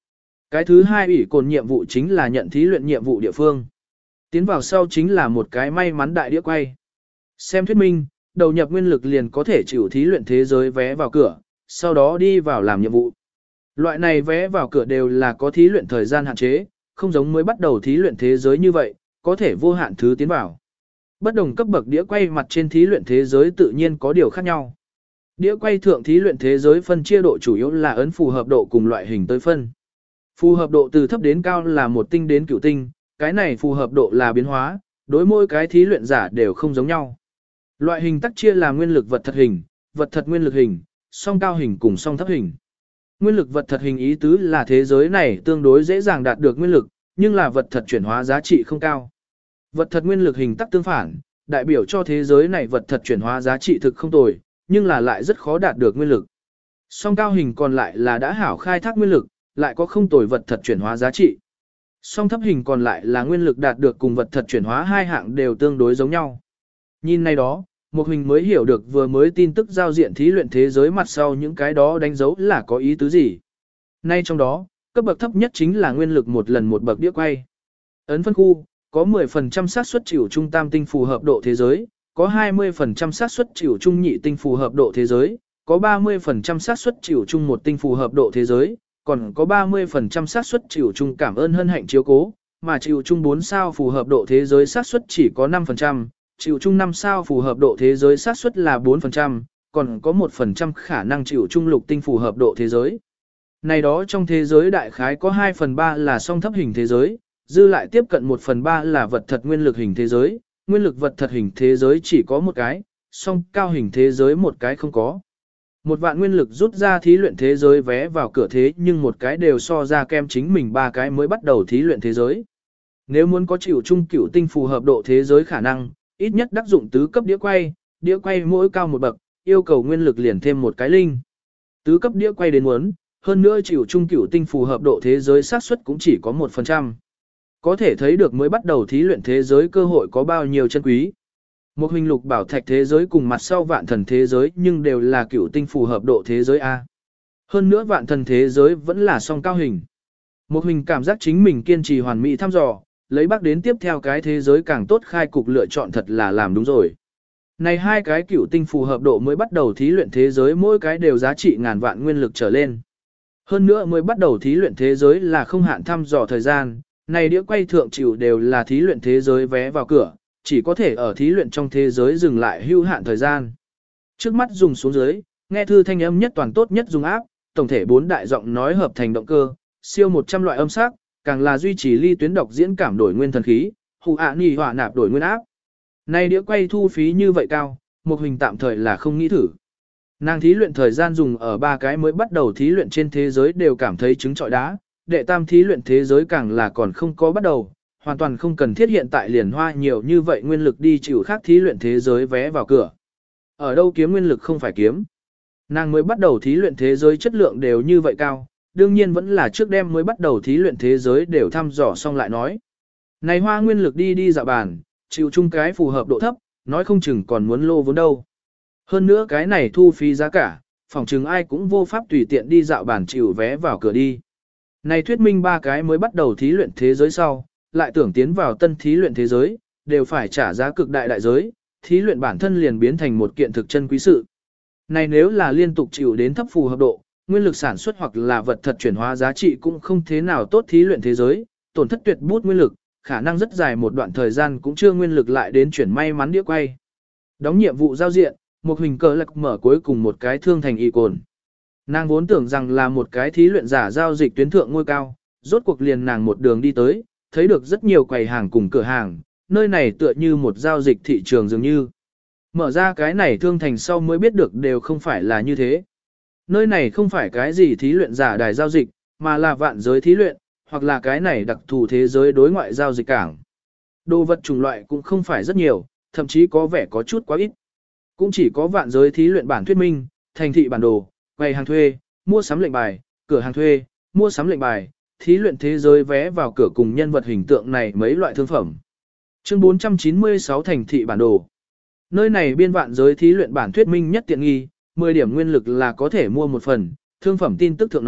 Cái thứ hai ủy cồn nhiệm vụ chính là nhận thí luyện nhiệm vụ địa phương. Tiến vào sau chính là một cái may mắn đại đĩa quay. Xem thuyết minh, đầu nhập nguyên lực liền có thể chịu thí luyện thế giới vé vào cửa, sau đó đi vào làm nhiệm vụ. Loại này vé vào cửa đều là có thí luyện thời gian hạn chế, không giống mới bắt đầu thí luyện thế giới như vậy, có thể vô hạn thứ tiến vào. Bất đồng cấp bậc đĩa quay mặt trên thí luyện thế giới tự nhiên có điều khác nhau. Đĩa quay thượng thí luyện thế giới phân chia độ chủ yếu là ấn phù hợp độ cùng loại hình tới phân. Phù hợp độ từ thấp đến cao là một tinh đến cửu tinh, cái này phù hợp độ là biến hóa, đối mỗi cái thí luyện giả đều không giống nhau. Loại hình tắc chia là nguyên lực vật thật hình, vật thật nguyên lực hình, song cao hình cùng song thấp hình. Nguyên lực vật thật hình ý tứ là thế giới này tương đối dễ dàng đạt được nguyên lực, nhưng là vật thật chuyển hóa giá trị không cao. Vật thật nguyên lực hình tắc tương phản, đại biểu cho thế giới này vật thật chuyển hóa giá trị thực không tồi, nhưng là lại rất khó đạt được nguyên lực. Song cao hình còn lại là đã hảo khai thác nguyên lực, lại có không tồi vật thật chuyển hóa giá trị. Song thấp hình còn lại là nguyên lực đạt được cùng vật thật chuyển hóa hai hạng đều tương đối giống nhau. Nhìn này đó, một hình mới hiểu được vừa mới tin tức giao diện thí luyện thế giới mặt sau những cái đó đánh dấu là có ý tứ gì. Nay trong đó, cấp bậc thấp nhất chính là nguyên lực một lần một bậc đĩa quay. Ấn phân khu, có mười phần trăm xác suất chịu trung tam tinh phù hợp độ thế giới, có hai mươi phần trăm xác suất chịu trung nhị tinh phù hợp độ thế giới, có ba mươi phần trăm xác suất chịu trung một tinh phù hợp độ thế giới, còn có ba mươi phần trăm xác suất chịu trung cảm ơn hân hạnh chiếu cố, mà chịu trung bốn sao phù hợp độ thế giới xác suất chỉ có năm phần trăm, chịu trung năm sao phù hợp độ thế giới xác suất là bốn phần trăm, còn có một phần trăm khả năng chịu trung lục tinh phù hợp độ thế giới. Này đó trong thế giới đại khái có hai phần ba là song thấp hình thế giới, dư lại tiếp cận một phần ba là vật thật nguyên lực hình thế giới, nguyên lực vật thật hình thế giới chỉ có một cái, song cao hình thế giới một cái không có. Một vạn nguyên lực rút ra thí luyện thế giới vé vào cửa thế nhưng một cái đều so ra kem chính mình ba cái mới bắt đầu thí luyện thế giới. Nếu muốn có chịu trung cửu tinh phù hợp độ thế giới khả năng, ít nhất đắc dụng tứ cấp đĩa quay, đĩa quay mỗi cao một bậc, yêu cầu nguyên lực liền thêm một cái linh. Tứ cấp đĩa quay đến muốn, hơn nữa chịu trung cửu tinh phù hợp độ thế giới xác suất cũng chỉ có một phần trăm. Có thể thấy được mới bắt đầu thí luyện thế giới cơ hội có bao nhiêu chân quý. Một hình lục bảo thạch thế giới cùng mặt sau vạn thần thế giới nhưng đều là cửu tinh phù hợp độ thế giới A. Hơn nữa vạn thần thế giới vẫn là song cao hình. Một hình cảm giác chính mình kiên trì hoàn mỹ thăm dò, lấy bắc đến tiếp theo cái thế giới càng tốt khai cục lựa chọn thật là làm đúng rồi. Này hai cái cửu tinh phù hợp độ mới bắt đầu thí luyện thế giới mỗi cái đều giá trị ngàn vạn nguyên lực trở lên. Hơn nữa mới bắt đầu thí luyện thế giới là không hạn thăm dò thời gian, này đĩa quay thượng chịu đều là thí luyện thế giới vé vào cửa, chỉ có thể ở thí luyện trong thế giới dừng lại hưu hạn thời gian. Trước mắt dùng xuống dưới, nghe thư thanh âm nhất toàn tốt nhất dùng áp, tổng thể bốn đại giọng nói hợp thành động cơ, siêu một trăm loại âm sắc, càng là duy trì ly tuyến đọc diễn cảm đổi nguyên thần khí, hù ạ nì hỏa nạp đổi nguyên áp. Này đĩa quay thu phí như vậy cao, một hình tạm thời là không nghĩ thử. Nàng thí luyện thời gian dùng ở ba cái mới bắt đầu thí luyện trên thế giới đều cảm thấy trứng trọi đá, đệ tam thí luyện thế giới càng là còn không có bắt đầu, hoàn toàn không cần thiết hiện tại liền hoa nhiều như vậy nguyên lực đi chịu khác thí luyện thế giới vé vào cửa. Ở đâu kiếm nguyên lực không phải kiếm. Nàng mới bắt đầu thí luyện thế giới chất lượng đều như vậy cao, đương nhiên vẫn là trước đêm mới bắt đầu thí luyện thế giới đều thăm dò xong lại nói. Này hoa nguyên lực đi đi dạo bàn, chịu chung cái phù hợp độ thấp, nói không chừng còn muốn lô vốn đâu. Hơn nữa cái này thu phí giá cả, phòng chừng ai cũng vô pháp tùy tiện đi dạo bàn chịu vé vào cửa đi. Này thuyết minh ba cái mới bắt đầu thí luyện thế giới sau, lại tưởng tiến vào tân thí luyện thế giới, đều phải trả giá cực đại đại giới, thí luyện bản thân liền biến thành một kiện thực chân quý sự. Này nếu là liên tục chịu đến thấp phù hợp độ, nguyên lực sản xuất hoặc là vật thật chuyển hóa giá trị cũng không thế nào tốt thí luyện thế giới, tổn thất tuyệt bút nguyên lực, khả năng rất dài một đoạn thời gian cũng chưa nguyên lực lại đến chuyển may mắn đĩa quay. Đóng nhiệm vụ giao diện, một hình cờ lạc mở cuối cùng một cái thương thành y cồn. Nàng vốn tưởng rằng là một cái thí luyện giả giao dịch tuyến thượng ngôi cao, rốt cuộc liền nàng một đường đi tới, thấy được rất nhiều quầy hàng cùng cửa hàng, nơi này tựa như một giao dịch thị trường dường như. Mở ra cái này thương thành sau mới biết được đều không phải là như thế. Nơi này không phải cái gì thí luyện giả đài giao dịch, mà là vạn giới thí luyện, hoặc là cái này đặc thù thế giới đối ngoại giao dịch cảng. Đồ vật chủng loại cũng không phải rất nhiều, thậm chí có vẻ có chút quá ít. Cũng chỉ có vạn giới thí luyện bản thuyết minh, thành thị bản đồ, quầy hàng thuê, mua sắm lệnh bài, cửa hàng thuê, mua sắm lệnh bài, thí luyện thế giới vé vào cửa cùng nhân vật hình tượng này mấy loại thương phẩm. Chương bốn trăm chín mươi sáu thành thị bản đồ. Nơi này biên vạn giới thí luyện bản thuyết minh nhất tiện nghi, mười điểm nguyên lực là có thể mua một phần, thương phẩm tin tức thượng nói,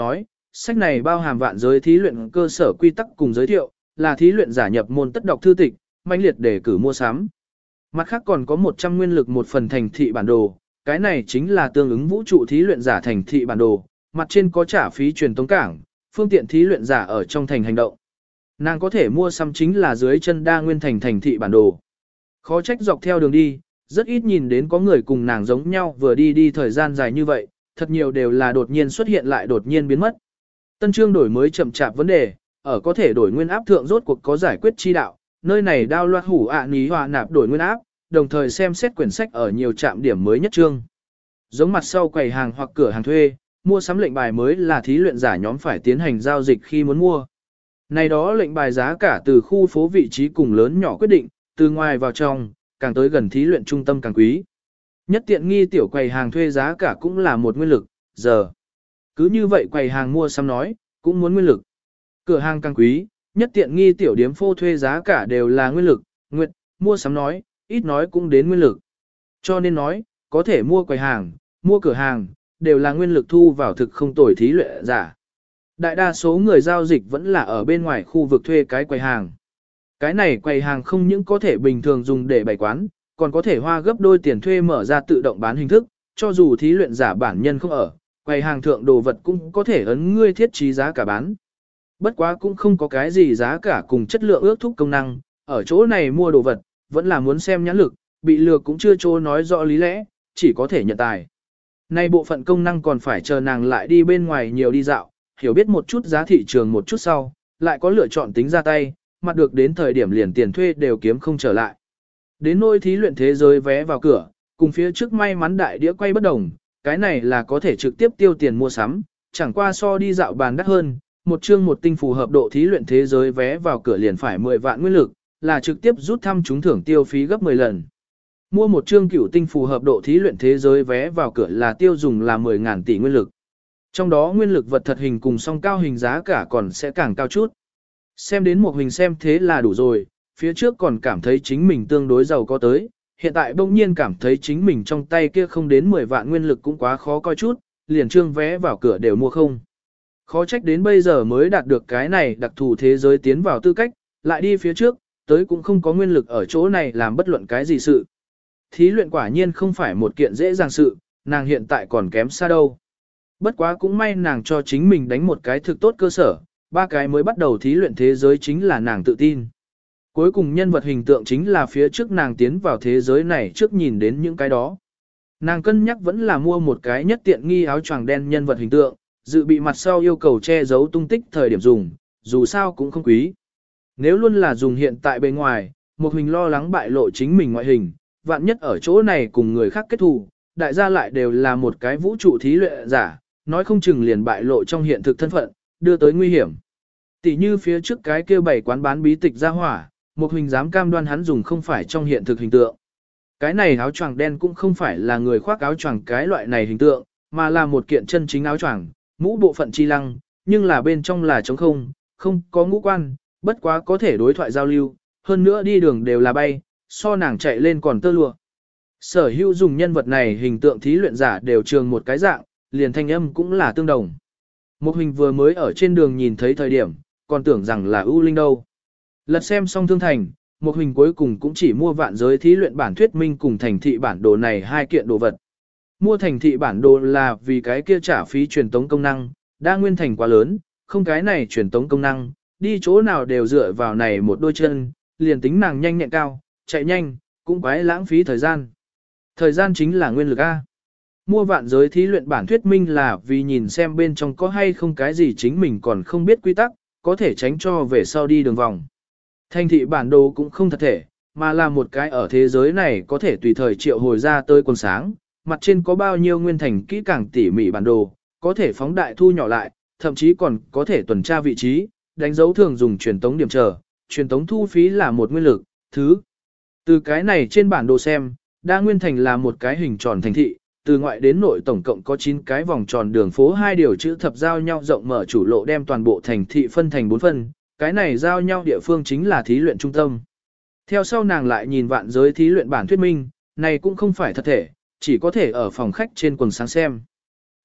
sách này bao hàm vạn giới thí luyện cơ sở quy tắc cùng giới thiệu, là thí luyện giả nhập môn tất đọc thư tịch, mãnh liệt để cử mua sắm. Mặt khác còn có một trăm nguyên lực một phần thành thị bản đồ, cái này chính là tương ứng vũ trụ thí luyện giả thành thị bản đồ, mặt trên có trả phí truyền tống cảng, phương tiện thí luyện giả ở trong thành hành động. Nàng có thể mua sắm chính là dưới chân đa nguyên thành thành thị bản đồ. Khó trách dọc theo đường đi, rất ít nhìn đến có người cùng nàng giống nhau vừa đi đi thời gian dài như vậy, thật nhiều đều là đột nhiên xuất hiện lại đột nhiên biến mất. Tân chương đổi mới chậm chạp vấn đề, ở có thể đổi nguyên áp thượng rốt cuộc có giải quyết chi đạo, nơi này đao loạt hủ ạ ní hòa nạp đổi nguyên áp, đồng thời xem xét quyển sách ở nhiều trạm điểm mới nhất chương. Giống mặt sau quầy hàng hoặc cửa hàng thuê, mua sắm lệnh bài mới là thí luyện giả nhóm phải tiến hành giao dịch khi muốn mua. Này đó lệnh bài giá cả từ khu phố vị trí cùng lớn nhỏ quyết định, từ ngoài vào trong, càng tới gần thí luyện trung tâm càng quý. Nhất tiện nghi tiểu quầy hàng thuê giá cả cũng là một nguyên lực, giờ. Cứ như vậy quầy hàng mua sắm nói, cũng muốn nguyên lực. Cửa hàng càng quý, nhất tiện nghi tiểu điếm phô thuê giá cả đều là nguyên lực, nguyệt, mua sắm nói, ít nói cũng đến nguyên lực. Cho nên nói, có thể mua quầy hàng, mua cửa hàng, đều là nguyên lực thu vào thực không tồi thí luyện giả. Đại đa số người giao dịch vẫn là ở bên ngoài khu vực thuê cái quầy hàng. Cái này quầy hàng không những có thể bình thường dùng để bày quán, còn có thể hoa gấp đôi tiền thuê mở ra tự động bán hình thức, cho dù thí luyện giả bản nhân không ở, quầy hàng thượng đồ vật cũng có thể ấn ngươi thiết trí giá cả bán. Bất quá cũng không có cái gì giá cả cùng chất lượng ước thúc công năng, ở chỗ này mua đồ vật, vẫn là muốn xem nhãn lực, bị lừa cũng chưa chỗ nói rõ lý lẽ, chỉ có thể nhận tài. Nay bộ phận công năng còn phải chờ nàng lại đi bên ngoài nhiều đi dạo, hiểu biết một chút giá thị trường một chút sau, lại có lựa chọn tính ra tay, mặt được đến thời điểm liền tiền thuê đều kiếm không trở lại. Đến nôi thí luyện thế giới vé vào cửa, cùng phía trước may mắn đại đĩa quay bất đồng, cái này là có thể trực tiếp tiêu tiền mua sắm, chẳng qua so đi dạo bàn đắt hơn, một chương một tinh phù hợp độ thí luyện thế giới vé vào cửa liền phải mười vạn nguyên lực, là trực tiếp rút thăm trúng thưởng tiêu phí gấp mười lần. Mua một chương cửu tinh phù hợp độ thí luyện thế giới vé vào cửa là tiêu dùng là mười ngàn tỷ nguyên lực. Trong đó nguyên lực vật thật hình cùng song cao hình giá cả còn sẽ càng cao chút. Xem đến một hình xem thế là đủ rồi, phía trước còn cảm thấy chính mình tương đối giàu có tới, hiện tại bỗng nhiên cảm thấy chính mình trong tay kia không đến mười vạn nguyên lực cũng quá khó coi chút, liền trương vé vào cửa đều mua không. Khó trách đến bây giờ mới đạt được cái này đặc thù thế giới tiến vào tư cách, lại đi phía trước, tới cũng không có nguyên lực ở chỗ này làm bất luận cái gì sự. Thí luyện quả nhiên không phải một kiện dễ dàng sự, nàng hiện tại còn kém xa đâu. Bất quá cũng may nàng cho chính mình đánh một cái thực tốt cơ sở, ba cái mới bắt đầu thí luyện thế giới chính là nàng tự tin. Cuối cùng nhân vật hình tượng chính là phía trước nàng tiến vào thế giới này trước nhìn đến những cái đó. Nàng cân nhắc vẫn là mua một cái nhất tiện nghi áo choàng đen nhân vật hình tượng, dự bị mặt sau yêu cầu che giấu tung tích thời điểm dùng, dù sao cũng không quý. Nếu luôn là dùng hiện tại bên ngoài, một hình lo lắng bại lộ chính mình ngoại hình, vạn nhất ở chỗ này cùng người khác kết thù, đại gia lại đều là một cái vũ trụ thí luyện giả, nói không chừng liền bại lộ trong hiện thực thân phận, đưa tới nguy hiểm. Tỷ như phía trước cái kia bảy quán bán bí tịch ra hỏa, một hình dám cam đoan hắn dùng không phải trong hiện thực hình tượng. Cái này áo choàng đen cũng không phải là người khoác áo choàng cái loại này hình tượng, mà là một kiện chân chính áo choàng, mũ bộ phận chi lăng, nhưng là bên trong là trống không, không có ngũ quan, bất quá có thể đối thoại giao lưu, hơn nữa đi đường đều là bay, so nàng chạy lên còn tơ lụa. Sở hữu dùng nhân vật này hình tượng thí luyện giả đều trường một cái dạng, liền thanh âm cũng là tương đồng. Một hình vừa mới ở trên đường nhìn thấy thời điểm, còn tưởng rằng là ưu linh đâu. Lật xem xong thương thành, một hình cuối cùng cũng chỉ mua vạn giới thí luyện bản thuyết minh cùng thành thị bản đồ này hai kiện đồ vật. Mua thành thị bản đồ là vì cái kia trả phí truyền tống công năng, đa nguyên thành quá lớn, không cái này truyền tống công năng, đi chỗ nào đều dựa vào này một đôi chân, liền tính nàng nhanh nhẹn cao, chạy nhanh, cũng quái lãng phí thời gian. Thời gian chính là nguyên lực A. Mua vạn giới thí luyện bản thuyết minh là vì nhìn xem bên trong có hay không cái gì chính mình còn không biết quy tắc, có thể tránh cho về sau đi đường vòng. Thành thị bản đồ cũng không thật thể, mà là một cái ở thế giới này có thể tùy thời triệu hồi ra tới quần sáng, mặt trên có bao nhiêu nguyên thành kỹ càng tỉ mỉ bản đồ, có thể phóng đại thu nhỏ lại, thậm chí còn có thể tuần tra vị trí, đánh dấu thường dùng truyền tống điểm chờ, truyền tống thu phí là một nguyên lực, thứ. Từ cái này trên bản đồ xem, đa nguyên thành là một cái hình tròn thành thị, từ ngoại đến nội tổng cộng có chín cái vòng tròn đường phố hai điều chữ thập giao nhau rộng mở chủ lộ đem toàn bộ thành thị phân thành bốn phân, cái này giao nhau địa phương chính là thí luyện trung tâm. Theo sau nàng lại nhìn vạn giới thí luyện bản thuyết minh, này cũng không phải thật thể, chỉ có thể ở phòng khách trên quần sáng xem.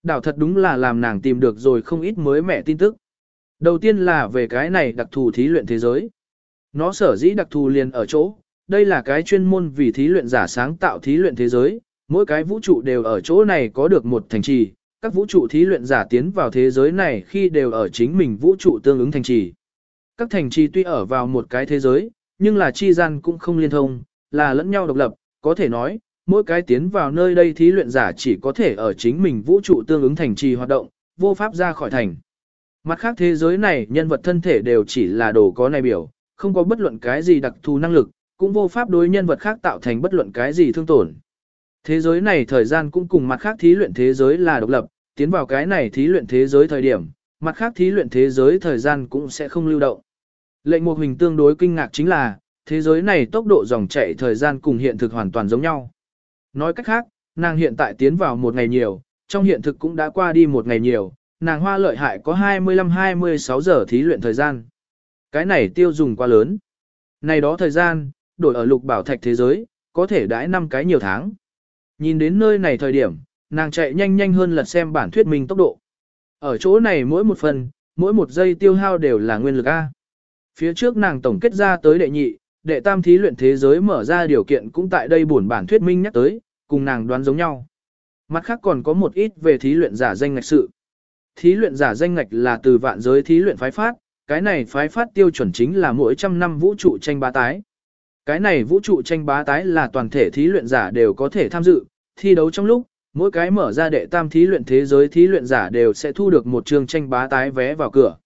Đảo thật đúng là làm nàng tìm được rồi không ít mới mẻ tin tức. Đầu tiên là về cái này đặc thù thí luyện thế giới. Nó sở dĩ đặc thù liền ở chỗ, đây là cái chuyên môn vì thí luyện giả sáng tạo thí luyện thế giới, mỗi cái vũ trụ đều ở chỗ này có được một thành trì, các vũ trụ thí luyện giả tiến vào thế giới này khi đều ở chính mình vũ trụ tương ứng thành trì. Các thành trì tuy ở vào một cái thế giới, nhưng là chi gian cũng không liên thông, là lẫn nhau độc lập, có thể nói, mỗi cái tiến vào nơi đây thí luyện giả chỉ có thể ở chính mình vũ trụ tương ứng thành trì hoạt động, vô pháp ra khỏi thành. Mặt khác thế giới này nhân vật thân thể đều chỉ là đồ có này biểu, không có bất luận cái gì đặc thù năng lực, cũng vô pháp đối nhân vật khác tạo thành bất luận cái gì thương tổn. Thế giới này thời gian cũng cùng mặt khác thí luyện thế giới là độc lập, tiến vào cái này thí luyện thế giới thời điểm, mặt khác thí luyện thế giới thời gian cũng sẽ không lưu động. Lệnh Mục Hình tương đối kinh ngạc chính là, thế giới này tốc độ dòng chạy thời gian cùng hiện thực hoàn toàn giống nhau. Nói cách khác, nàng hiện tại tiến vào một ngày nhiều, trong hiện thực cũng đã qua đi một ngày nhiều, nàng hoa lợi hại có hai mươi lăm hai mươi sáu giờ thí luyện thời gian. Cái này tiêu dùng quá lớn. Này đó thời gian, đổi ở lục bảo thạch thế giới, có thể đãi năm cái nhiều tháng. Nhìn đến nơi này thời điểm, nàng chạy nhanh nhanh hơn lật xem bản thuyết minh tốc độ. Ở chỗ này mỗi một phần, mỗi một giây tiêu hao đều là nguyên lực A. Phía trước nàng tổng kết ra tới đệ nhị, đệ tam thí luyện thế giới mở ra điều kiện cũng tại đây buồn bản thuyết minh nhắc tới, cùng nàng đoán giống nhau. Mặt khác còn có một ít về thí luyện giả danh ngạch sự. Thí luyện giả danh ngạch là từ vạn giới thí luyện phái phát, cái này phái phát tiêu chuẩn chính là mỗi trăm năm vũ trụ tranh bá tái. Cái này vũ trụ tranh bá tái là toàn thể thí luyện giả đều có thể tham dự, thi đấu trong lúc, mỗi cái mở ra đệ tam thí luyện thế giới thí luyện giả đều sẽ thu được một trường tranh bá tái vé vào cửa.